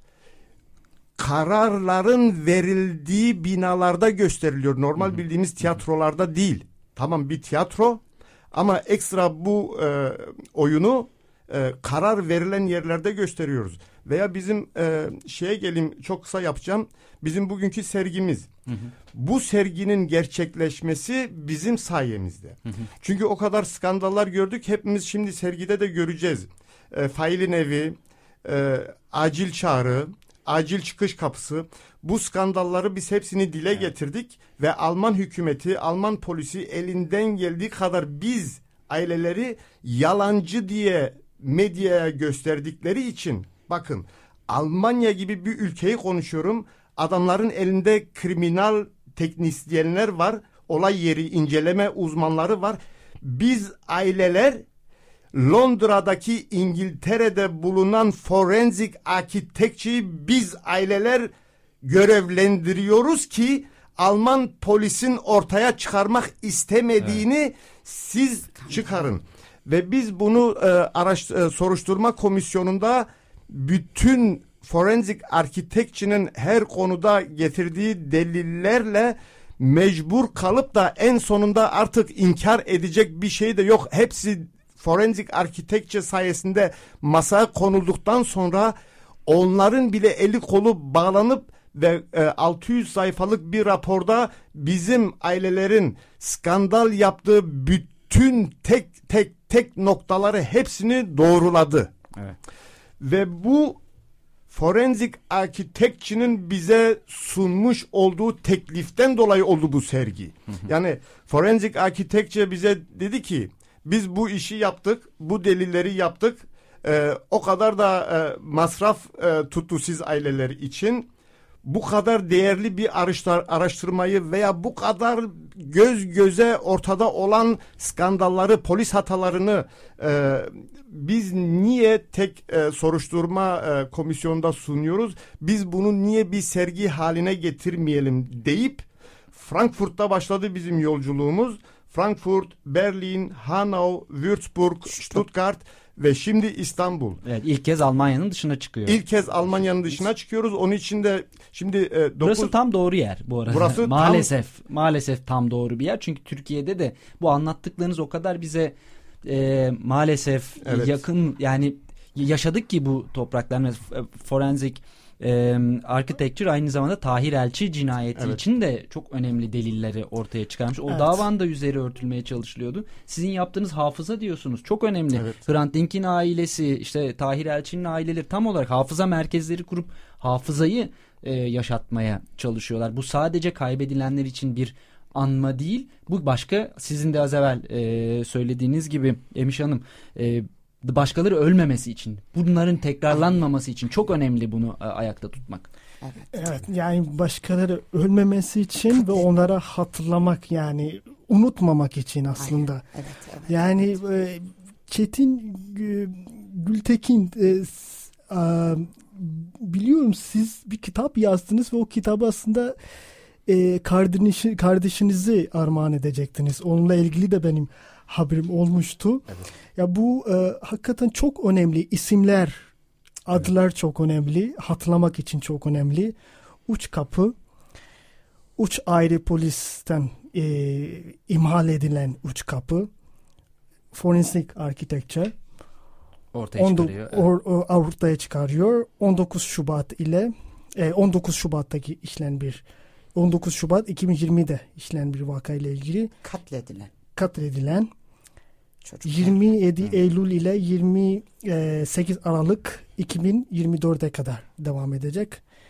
kararların verildiği binalarda gösteriliyor. Normal bildiğimiz tiyatrolarda değil. Tamam, bir tiyatro ama ekstra bu e, oyunu e, karar verilen yerlerde gösteriyoruz. Veya bizim e, şeye geleyim, çok kısa yapacağım. Bizim bugünkü sergimiz. Hı hı. Bu serginin gerçekleşmesi bizim sayemizde. Hı hı. Çünkü o kadar skandallar gördük. Hepimiz şimdi sergide de göreceğiz. E, failin evi, e, acil çağrı, acil çıkış kapısı. Bu skandalları biz hepsini dile evet. getirdik. Ve Alman hükümeti, Alman polisi elinden geldiği kadar biz aileleri yalancı diye medyaya gösterdikleri için, bakın Almanya gibi bir ülkeyi konuşuyorum. Adamların elinde kriminal teknisyenler var. Olay yeri inceleme uzmanları var. Biz aileler Londra'daki İngiltere'de bulunan forensic architect'i biz aileler görevlendiriyoruz ki Alman polisin ortaya çıkarmak istemediğini evet. siz çıkarın. Ve biz bunu e, araş, e, soruşturma komisyonunda bütün forensic architect'inin her konuda getirdiği delillerle mecbur kalıp da en sonunda artık inkar edecek bir şey de yok. Hepsi forensic architecture sayesinde masaya konulduktan sonra onların bile eli kolu bağlanıp ve e, altı yüz sayfalık bir raporda bizim ailelerin skandal yaptığı bütün tek tek tek noktaları hepsini doğruladı. Evet. Ve bu forensic architecture'nin bize sunmuş olduğu tekliften dolayı oldu bu sergi. Hı hı. Yani forensic architecture bize dedi ki biz bu işi yaptık, bu delilleri yaptık. Ee, o kadar da e, masraf e, tuttu siz aileler için. Bu kadar değerli bir araştır, araştırmayı veya bu kadar göz göze ortada olan skandalları, polis hatalarını e, biz niye tek e, soruşturma e, komisyonunda sunuyoruz? Biz bunu niye bir sergi haline getirmeyelim deyip Frankfurt'ta başladı bizim yolculuğumuz. Frankfurt, Berlin, Hanau, Würzburg, Stuttgart Ve şimdi İstanbul. Evet, ilk kez Almanya'nın dışına çıkıyor. İlk kez Almanya'nın dışına çıkıyoruz. Onun için de şimdi e, dokuz... Burası tam doğru yer bu arada. Burası maalesef tam... maalesef tam doğru bir yer. Çünkü Türkiye'de de bu anlattıklarınız o kadar bize e, maalesef evet. yakın, yani yaşadık ki bu topraklar. Forensic e, Architecture aynı zamanda Tahir Elçi cinayeti evet. için de çok önemli delilleri ortaya çıkarmış. O evet. davanın da üzeri örtülmeye çalışılıyordu. Sizin yaptığınız hafıza diyorsunuz. Çok önemli. Evet. Hrant Dink'in ailesi, işte Tahir Elçi'nin aileleri tam olarak hafıza merkezleri kurup hafızayı e, yaşatmaya çalışıyorlar. Bu sadece kaybedilenler için bir anma değil. Bu başka, sizin de az evvel e, söylediğiniz gibi Emiş Hanım, e, başkaları ölmemesi için, bunların tekrarlanmaması için çok önemli bunu e, ayakta tutmak. Evet. Evet, yani başkaları ölmemesi için ve onlara hatırlamak, yani unutmamak için aslında. Evet, evet, yani evet. E, Çetin e, Gültekin e, e, biliyorum siz bir kitap yazdınız ve o kitabı aslında e, kardeşi, kardeşinizi armağan edecektiniz. Onunla ilgili de benim haberim olmuştu. Evet. Ya bu e, hakikaten çok önemli isimler, adlar evet. çok önemli, hatırlamak için çok önemli. Uç kapı, uç ayrı polisten e, imhal edilen uç kapı, Forensic Architecture ortaya çıkarıyor. Evet. Or, or, ortaya çıkarıyor. on dokuz Şubat ile e, on dokuz Şubat'taki işlen bir on dokuz Şubat iki bin yirmide işlenen bir vakayla ilgili katledilen katledilen çocuklar. yirmi yedi Hı. Eylül ile yirmi sekiz Aralık iki bin yirmi dörde kadar devam edecek.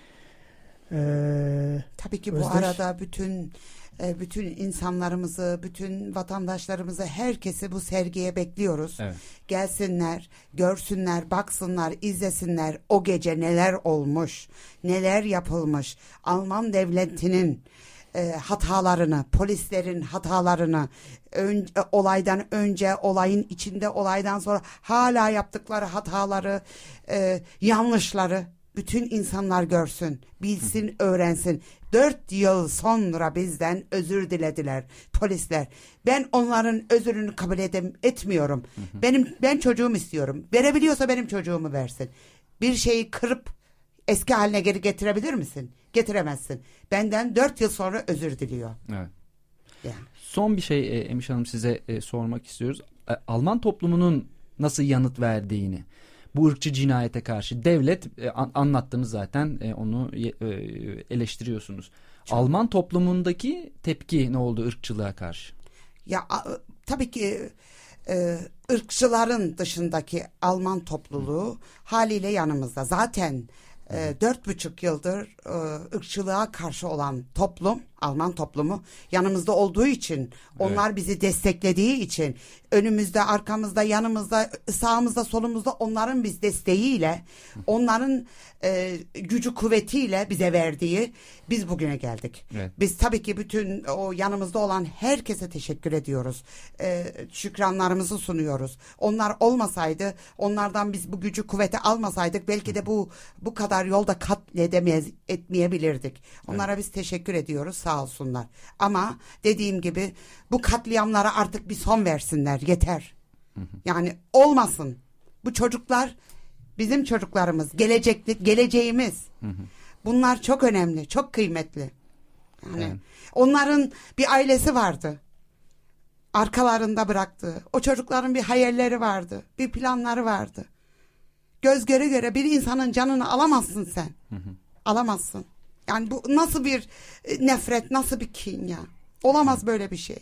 Ee, Tabii ki bu Özdeş. arada bütün bütün insanlarımızı, bütün vatandaşlarımızı, herkesi bu sergiye bekliyoruz. Evet. Gelsinler, görsünler, baksınlar, izlesinler. O gece neler olmuş, neler yapılmış. Alman devletinin e, hatalarını, polislerin hatalarını, ön, olaydan önce, olayın içinde, olaydan sonra hala yaptıkları hataları, e, yanlışları bütün insanlar görsün, bilsin, öğrensin. Dört yıl sonra bizden özür dilediler polisler. Ben onların özrünü kabul edem etmiyorum. Hı hı. Benim ben çocuğumu istiyorum. Verebiliyorsa benim çocuğumu versin. Bir şeyi kırıp eski haline geri getirebilir misin? Getiremezsin. Benden dört yıl sonra özür diliyor. Evet. Yani. Son bir şey e, Emiş Hanım size e, sormak istiyoruz. E, Alman toplumunun nasıl yanıt verdiğini, bu ırkçı cinayete karşı devlet e, an, anlattınız zaten, e, onu e, eleştiriyorsunuz. Çok. Alman toplumundaki tepki ne oldu ırkçılığa karşı? Ya a, tabii ki e, ırkçıların dışındaki Alman topluluğu haliyle yanımızda. Zaten e, dört buçuk yıldır e, ırkçılığa karşı olan toplum, Alman toplumu yanımızda olduğu için, onlar evet. bizi desteklediği için, önümüzde, arkamızda, yanımızda, sağımızda, solumuzda onların biz desteğiyle, onların e, gücü kuvvetiyle bize verdiği, biz bugüne geldik. Evet. Biz tabii ki bütün o yanımızda olan herkese teşekkür ediyoruz. E, şükranlarımızı sunuyoruz. Onlar olmasaydı, onlardan biz bu gücü kuvveti almasaydık belki de bu bu kadar yolda katledemez etmeyebilirdik. Onlara evet. biz teşekkür ediyoruz. Sağ olsunlar. Ama dediğim gibi bu katliamlara artık bir son versinler. Yeter. Hı hı. Yani olmasın. Bu çocuklar bizim çocuklarımız. Geleceklik, geleceğimiz. Hı hı. Bunlar çok önemli. Çok kıymetli. Yani evet. onların bir ailesi vardı. Arkalarında bıraktığı. O çocukların bir hayalleri vardı. Bir planları vardı. Göz göre göre bir insanın canını alamazsın sen. Hı hı. Alamazsın. Yani bu nasıl bir nefret, nasıl bir kin ya? Olamaz böyle bir şey.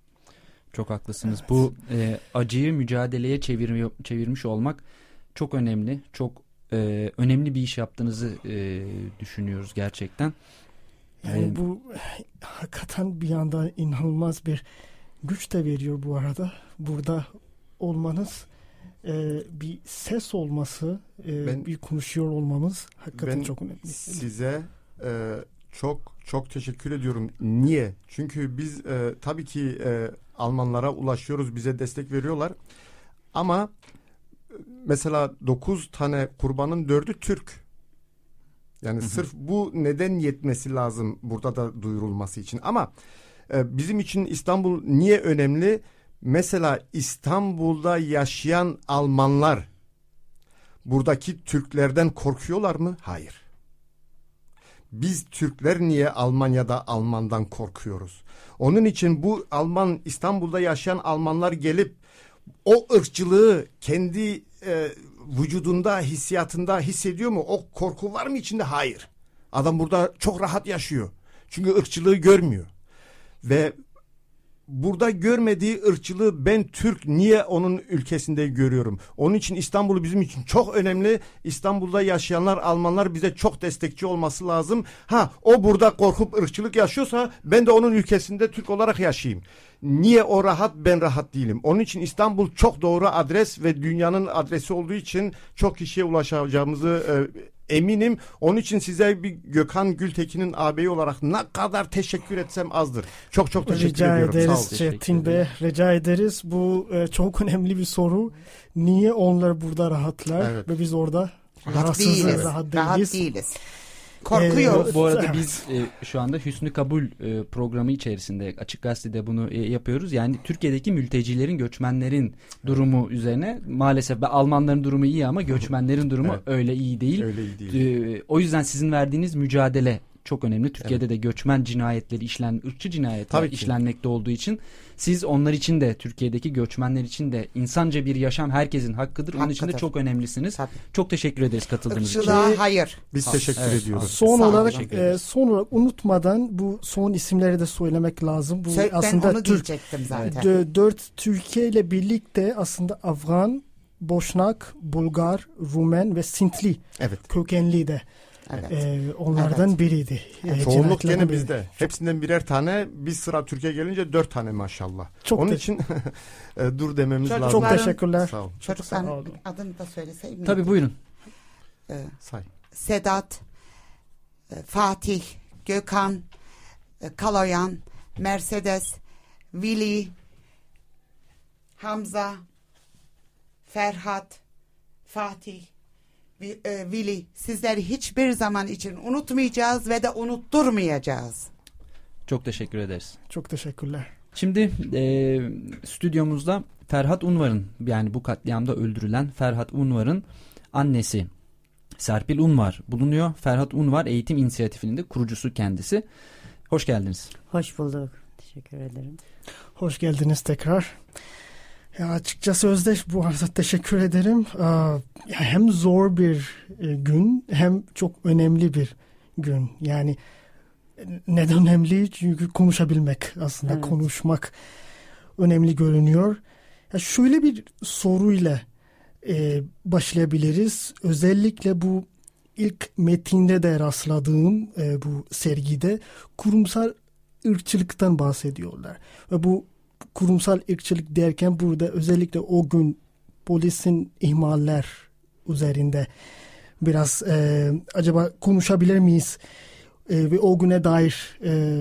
Çok haklısınız. Evet. Bu e, acıyı mücadeleye çevir, çevirmiş olmak çok önemli. Çok e, önemli bir iş yaptığınızı e, düşünüyoruz gerçekten. Yani ee, bu hakikaten bir yandan inanılmaz bir güç de veriyor bu arada. Burada olmanız, e, bir ses olması, e, ben, bir konuşuyor olmamız hakikaten çok önemli. Size e, çok çok teşekkür ediyorum. Niye? Çünkü biz e, tabii ki e, Almanlara ulaşıyoruz, bize destek veriyorlar. Ama mesela dokuz tane kurbanın dördü Türk. Yani hı hı. sırf bu neden yetmesi lazım burada da duyurulması için. Ama e, bizim için İstanbul niye önemli? Mesela İstanbul'da yaşayan Almanlar buradaki Türklerden korkuyorlar mı? Hayır. Biz Türkler niye Almanya'da Almandan korkuyoruz? Onun için bu Alman, İstanbul'da yaşayan Almanlar gelip o ırkçılığı kendi e, vücudunda, hissiyatında hissediyor mu? O korku var mı içinde? Hayır. Adam burada çok rahat yaşıyor. Çünkü ırkçılığı görmüyor. Ve burada görmediği ırkçılığı ben Türk niye onun ülkesinde görüyorum? Onun için İstanbul bizim için çok önemli. İstanbul'da yaşayanlar, Almanlar bize çok destekçi olması lazım. Ha, o burada korkup ırkçılık yaşıyorsa ben de onun ülkesinde Türk olarak yaşayayım. Niye o rahat, ben rahat değilim? Onun için İstanbul çok doğru adres ve dünyanın adresi olduğu için çok kişiye ulaşacağımızı e, eminim. Onun için size bir Gökhan Gültekin'in ağabeyi olarak ne kadar teşekkür etsem azdır. Çok çok teşekkür rica ediyorum. Ederiz Çetin Bey, rica ederiz. Bu e, çok önemli bir soru. Niye onlar burada rahatlar evet. ve biz orada rahat rahatsızız, değiliz. rahat değiliz. Rahat değiliz. Korkuyoruz. Ee, bu arada biz e, şu anda Hüsnü Kabul e, programı içerisinde Açık Gazete'de bunu e, yapıyoruz. Yani Türkiye'deki mültecilerin, göçmenlerin durumu üzerine maalesef Almanların durumu iyi ama göçmenlerin durumu evet. öyle iyi değil. Öyle iyi değil. E, o yüzden sizin verdiğiniz mücadele çok önemli. Türkiye'de evet. de göçmen cinayetleri işlen, ırkçı cinayetler işlenmekte olduğu için siz onlar için de Türkiye'deki göçmenler için de insanca bir yaşam herkesin hakkıdır. Onun için de çok önemlisiniz. Tabii. Çok teşekkür ederiz katıldığınız için. Irkçılığa hayır. Biz ha, teşekkür evet. ediyoruz. Son olarak e, son olarak unutmadan bu son isimleri de söylemek lazım. Bu Sö- aslında ben onu Türk, diyecektim zaten. D- dört Türkiye ile birlikte aslında Afgan, Boşnak, Bulgar, Rumen ve Sintli evet. kökenli de. Evet. Ee, onlardan evet. biriydi. Evet. Çoğunluk gene bizde. Hepsinden birer tane. Bir sıra Türkiye gelince dört tane maşallah. Çok Onun te- için dur dememiz çok, lazım. Çok teşekkürler. Sağ olun. Çocukların adını da söyleseyim. Tabii buyurun. Ee, Say. Sedat, Fatih, Gökhan, Kaloyan, Mercedes, Vili, Hamza, Ferhat, Fatih, Vili, sizleri hiçbir zaman için unutmayacağız ve de unutturmayacağız. Çok teşekkür ederiz. Çok teşekkürler. Şimdi e, stüdyomuzda Ferhat Unvar'ın, yani bu katliamda öldürülen Ferhat Unvar'ın annesi Serpil Unvar bulunuyor. Ferhat Unvar Eğitim İnisiyatifi'nin de kurucusu kendisi. Hoş geldiniz. Hoş bulduk. Teşekkür ederim. Hoş geldiniz tekrar. Ya açıkçası Özdeş, bu arada teşekkür ederim. Ee, hem zor bir gün hem çok önemli bir gün. Yani neden önemli? Çünkü konuşabilmek, aslında evet. konuşmak önemli görünüyor. Ya şöyle bir soruyla e, başlayabiliriz. Özellikle bu ilk metinde de rastladığım e, bu sergide kurumsal ırkçılıktan bahsediyorlar. Ve bu kurumsal ırkçılık derken burada özellikle o gün polisin ihmaller üzerinde biraz e, acaba konuşabilir miyiz? E, ve o güne dair e,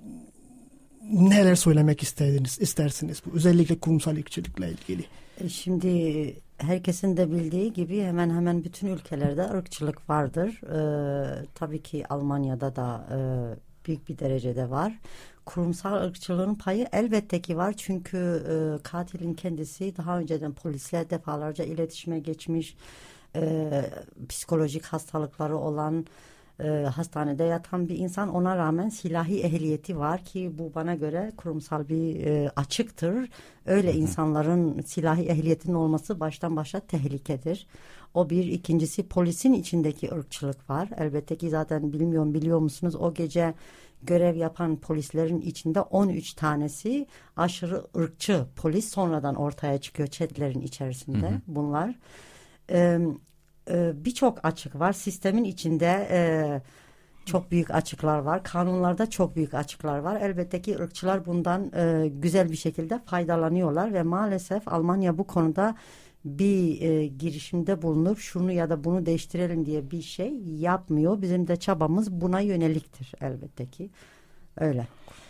neler söylemek istediniz, istersiniz bu özellikle kurumsal ırkçılıkla ilgili? Şimdi herkesin de bildiği gibi hemen hemen bütün ülkelerde ırkçılık vardır. Ee, tabii ki Almanya'da da e, büyük bir derecede var. Kurumsal ırkçılığın payı elbette ki var. Çünkü e, katilin kendisi daha önceden polisle defalarca iletişime geçmiş, e, psikolojik hastalıkları olan, e, hastanede yatan bir insan. Ona rağmen silahi ehliyeti var ki bu bana göre kurumsal bir e, açıktır. Öyle insanların silahi ehliyetinin olması baştan başa tehlikedir. O bir. İkincisi polisin içindeki ırkçılık var. Elbette ki zaten bilmiyorum biliyor musunuz, o gece görev yapan polislerin içinde on üç tanesi aşırı ırkçı polis sonradan ortaya çıkıyor chatlerin içerisinde. Hı hı. Bunlar. Ee, e, birçok açık var. Sistemin içinde e, çok büyük açıklar var. Kanunlarda çok büyük açıklar var. Elbette ki ırkçılar bundan e, güzel bir şekilde faydalanıyorlar ve maalesef Almanya bu konuda bir e, girişimde bulunup şunu ya da bunu değiştirelim diye bir şey yapmıyor. Bizim de çabamız buna yöneliktir elbette ki. Öyle.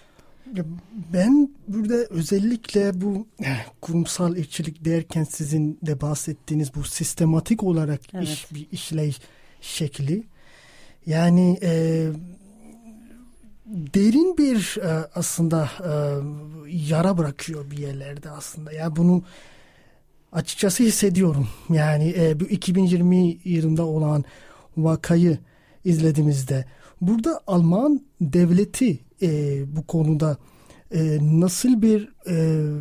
Ben burada özellikle bu kurumsal ırkçılık derken sizin de bahsettiğiniz bu sistematik olarak evet. iş, bir işleyiş şekli. Yani e, derin bir e, aslında e, yara bırakıyor bir yerlerde aslında. Yani bunu açıkçası hissediyorum. Yani e, bu iki bin yirmi yılında olan vakayı izlediğimizde burada Alman devleti e, bu konuda e, nasıl bir e,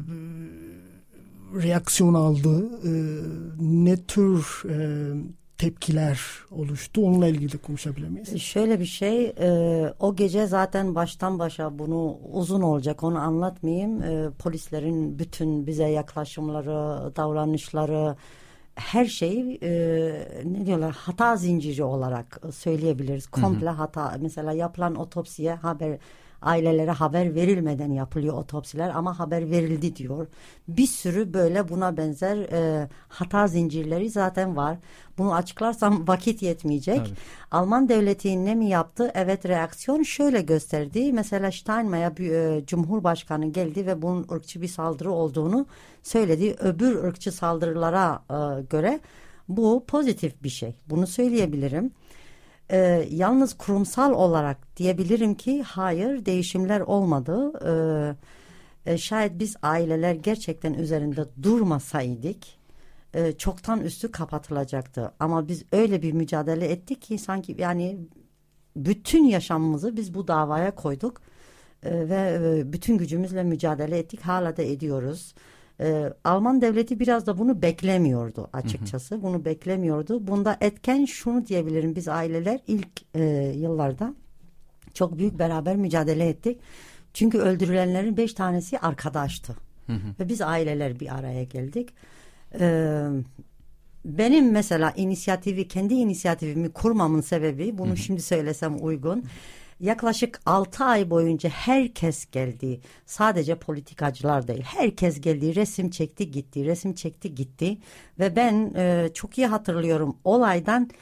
reaksiyon aldı, e, ne tür e, tepkiler oluştu, onunla ilgili de konuşabilir miyiz? Şöyle bir şey, e, o gece zaten baştan başa, bunu uzun olacak, onu anlatmayayım. E, polislerin bütün bize yaklaşımları, davranışları, her şeyi e, ne diyorlar, hata zinciri olarak söyleyebiliriz. Komple hı hı. hata. Mesela yapılan otopsiye haber, ailelere haber verilmeden yapılıyor otopsiler ama haber verildi diyor. Bir sürü böyle buna benzer e, hata zincirleri zaten var. Bunu açıklarsam vakit yetmeyecek. Tabii. Alman devleti ne mi yaptı? Evet, reaksiyon şöyle gösterdi. Mesela Steinmeier e, Cumhurbaşkanı geldi ve bunun ırkçı bir saldırı olduğunu söyledi. Öbür ırkçı saldırılara e, göre bu pozitif bir şey. Bunu söyleyebilirim. Ee, yalnız kurumsal olarak diyebilirim ki hayır, değişimler olmadı. Ee, e, şayet biz aileler gerçekten üzerinde durmasaydık e, çoktan üstü kapatılacaktı. Ama biz öyle bir mücadele ettik ki sanki yani bütün yaşamımızı biz bu davaya koyduk e, ve e, bütün gücümüzle mücadele ettik. Hala da ediyoruz. Ee, Alman devleti biraz da bunu beklemiyordu açıkçası. Hı hı. Bunu beklemiyordu. Bunda etken şunu diyebilirim. Biz aileler ilk e, yıllarda çok büyük beraber mücadele ettik. Çünkü öldürülenlerin beş tanesi arkadaştı. Hı hı. Ve biz aileler bir araya geldik. Ee, benim mesela inisiyatifi, kendi inisiyatifimi kurmamın sebebi, bunu hı hı. şimdi söylesem uygun. Yaklaşık altı ay boyunca herkes geldi. Sadece politikacılar değil. Herkes geldi. Resim çekti gitti. Resim çekti gitti. Ve ben e, çok iyi hatırlıyorum. Olaydan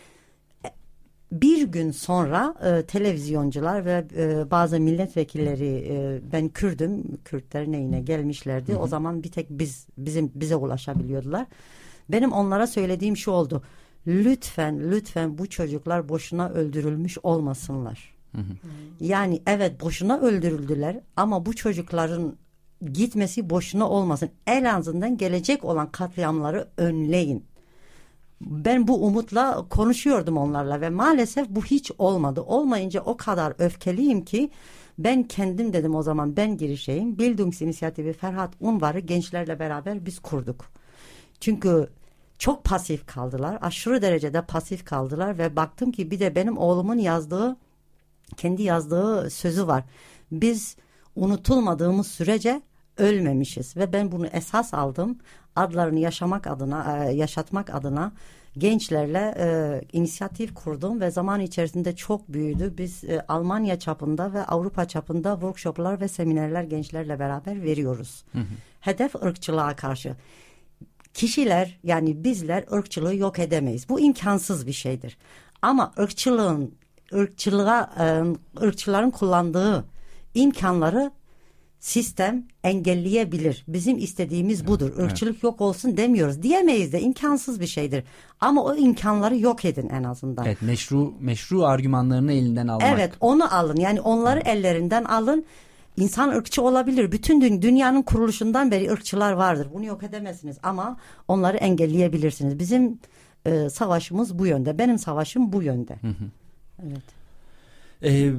bir gün sonra e, televizyoncular ve e, bazı milletvekilleri, e, ben Kürdüm. Kürtler neyine gelmişlerdi. Hı hı. O zaman bir tek biz bizim bize ulaşabiliyordular. Benim onlara söylediğim şu oldu. Lütfen lütfen bu çocuklar boşuna öldürülmüş olmasınlar. Hı hı. Yani evet, boşuna öldürüldüler ama bu çocukların gitmesi boşuna olmasın. En azından gelecek olan katliamları önleyin. Ben bu umutla konuşuyordum onlarla ve maalesef bu hiç olmadı. Olmayınca o kadar öfkeliyim ki ben kendim dedim o zaman, ben girişeyim. Bildungsinisiatifi Ferhat Unvar'ı gençlerle beraber biz kurduk. Çünkü çok pasif kaldılar. Aşırı derecede pasif kaldılar ve baktım ki bir de benim oğlumun yazdığı, kendi yazdığı sözü var. Biz unutulmadığımız sürece ölmemişiz ve ben bunu esas aldım. Adlarını yaşamak adına, yaşatmak adına gençlerle e, inisiyatif kurdum ve zaman içerisinde çok büyüdü. Biz e, Almanya çapında ve Avrupa çapında workshoplar ve seminerler gençlerle beraber veriyoruz. Hı hı. Hedef ırkçılığa karşı. Kişiler, yani bizler ırkçılığı yok edemeyiz. Bu imkansız bir şeydir. Ama ırkçılığın ırkçılığa, ırkçıların kullandığı imkanları sistem engelleyebilir. Bizim istediğimiz budur. Irkçılık evet. yok olsun demiyoruz. Diyemeyiz de, imkansız bir şeydir. Ama o imkanları yok edin en azından. Evet, meşru meşru argümanlarını elinden almak. Evet, onu alın. Yani onları evet. ellerinden alın. İnsan ırkçı olabilir. Bütün dü- dünyanın kuruluşundan beri ırkçılar vardır. Bunu yok edemezsiniz ama onları engelleyebilirsiniz. Bizim e, savaşımız bu yönde. Benim savaşım bu yönde. Hı hı. Evet. Ee,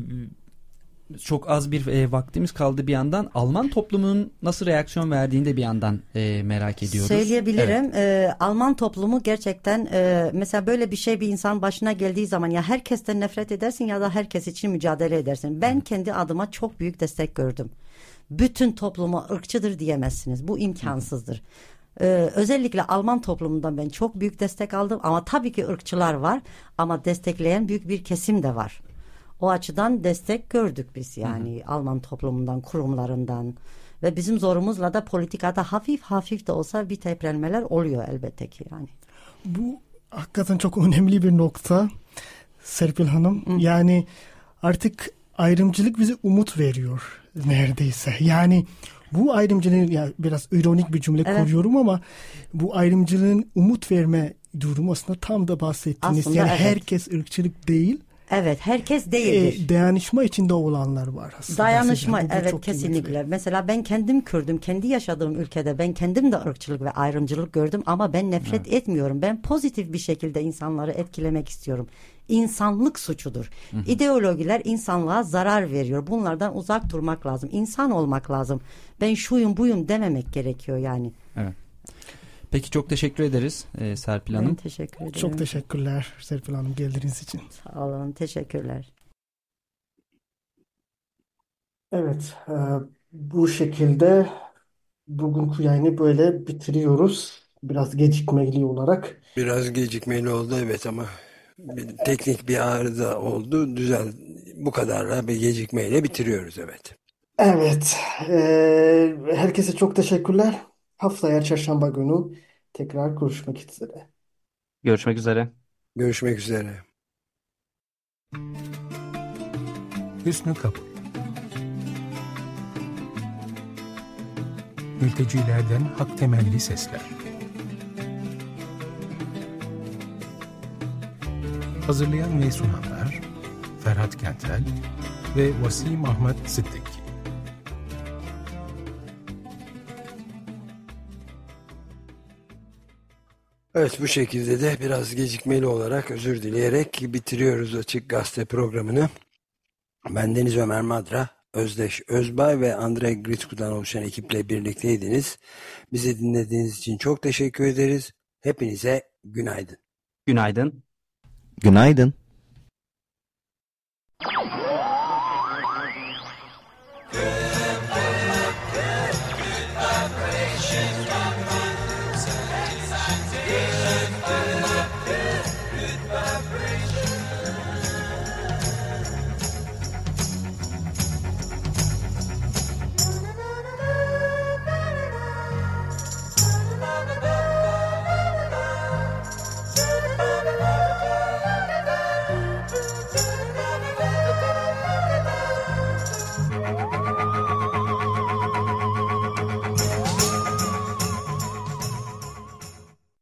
çok az bir e, vaktimiz kaldı bir yandan. Alman toplumunun nasıl reaksiyon verdiğini de bir yandan e, merak ediyoruz. Söyleyebilirim. Evet. Ee, Alman toplumu gerçekten e, mesela böyle bir şey bir insan başına geldiği zaman ya herkesten nefret edersin ya da herkes için mücadele edersin. Ben kendi adıma çok büyük destek gördüm. Bütün topluma ırkçıdır diyemezsiniz. Bu imkansızdır. Ee, özellikle Alman toplumundan ben çok büyük destek aldım ama tabii ki ırkçılar var ama destekleyen büyük bir kesim de var. O açıdan destek gördük biz yani hı hı. Alman toplumundan, kurumlarından ve bizim zorumuzla da politikada hafif hafif de olsa bir teprenmeler oluyor elbette ki yani. Bu hakikaten çok önemli bir nokta Serpil Hanım. Hı. Yani artık ayrımcılık bize umut veriyor neredeyse. Yani bu ayrımcılığın, ya biraz ironik bir cümle evet. kuruyorum ama bu ayrımcılığın umut verme durumu aslında tam da bahsettiniz. Aslında yani evet. herkes ırkçılık değil. Evet, herkes değildir. E, dayanışma içinde olanlar var aslında. Dayanışma, Yani bu evet çok kesinlikle. kıymetli. Mesela ben kendim Kürdüm, kendi yaşadığım ülkede ben kendim de ırkçılık ve ayrımcılık gördüm ama ben nefret evet. etmiyorum. Ben pozitif bir şekilde insanları etkilemek istiyorum. İnsanlık suçudur. Hı hı. İdeolojiler insanlığa zarar veriyor. Bunlardan uzak durmak lazım. İnsan olmak lazım. Ben şuyum buyum dememek gerekiyor yani. Evet. Peki çok teşekkür ederiz e, Serpil Hanım. Ben teşekkür ederim. Çok teşekkürler Serpil Hanım geldiğiniz için. Sağ olun, teşekkürler. Evet, e, bu şekilde bugünkü yayını böyle bitiriyoruz. Biraz gecikmeli olarak. Biraz gecikmeli oldu evet ama bir, teknik bir arıza oldu. Düzel, bu kadarla bir gecikmeyle bitiriyoruz evet. Evet, e, herkese çok teşekkürler. Haftaya çarşamba günü tekrar görüşmek üzere. Görüşmek üzere. Görüşmek üzere. Hüsnü Kapı. Mültecilerden hak temelli sesler. Hazırlayan ve sunanlar Ferhat Kentel ve Vasim Ahmet Sıddık. Evet, bu şekilde de biraz gecikmeli olarak özür dileyerek bitiriyoruz Açık Gazete programını. Ben Deniz Ömer Madra, Özdeş Özbay ve Andrei Gritsku'dan oluşan ekiple birlikteydiniz. Bizi dinlediğiniz için çok teşekkür ederiz. Hepinize günaydın. Günaydın. Günaydın.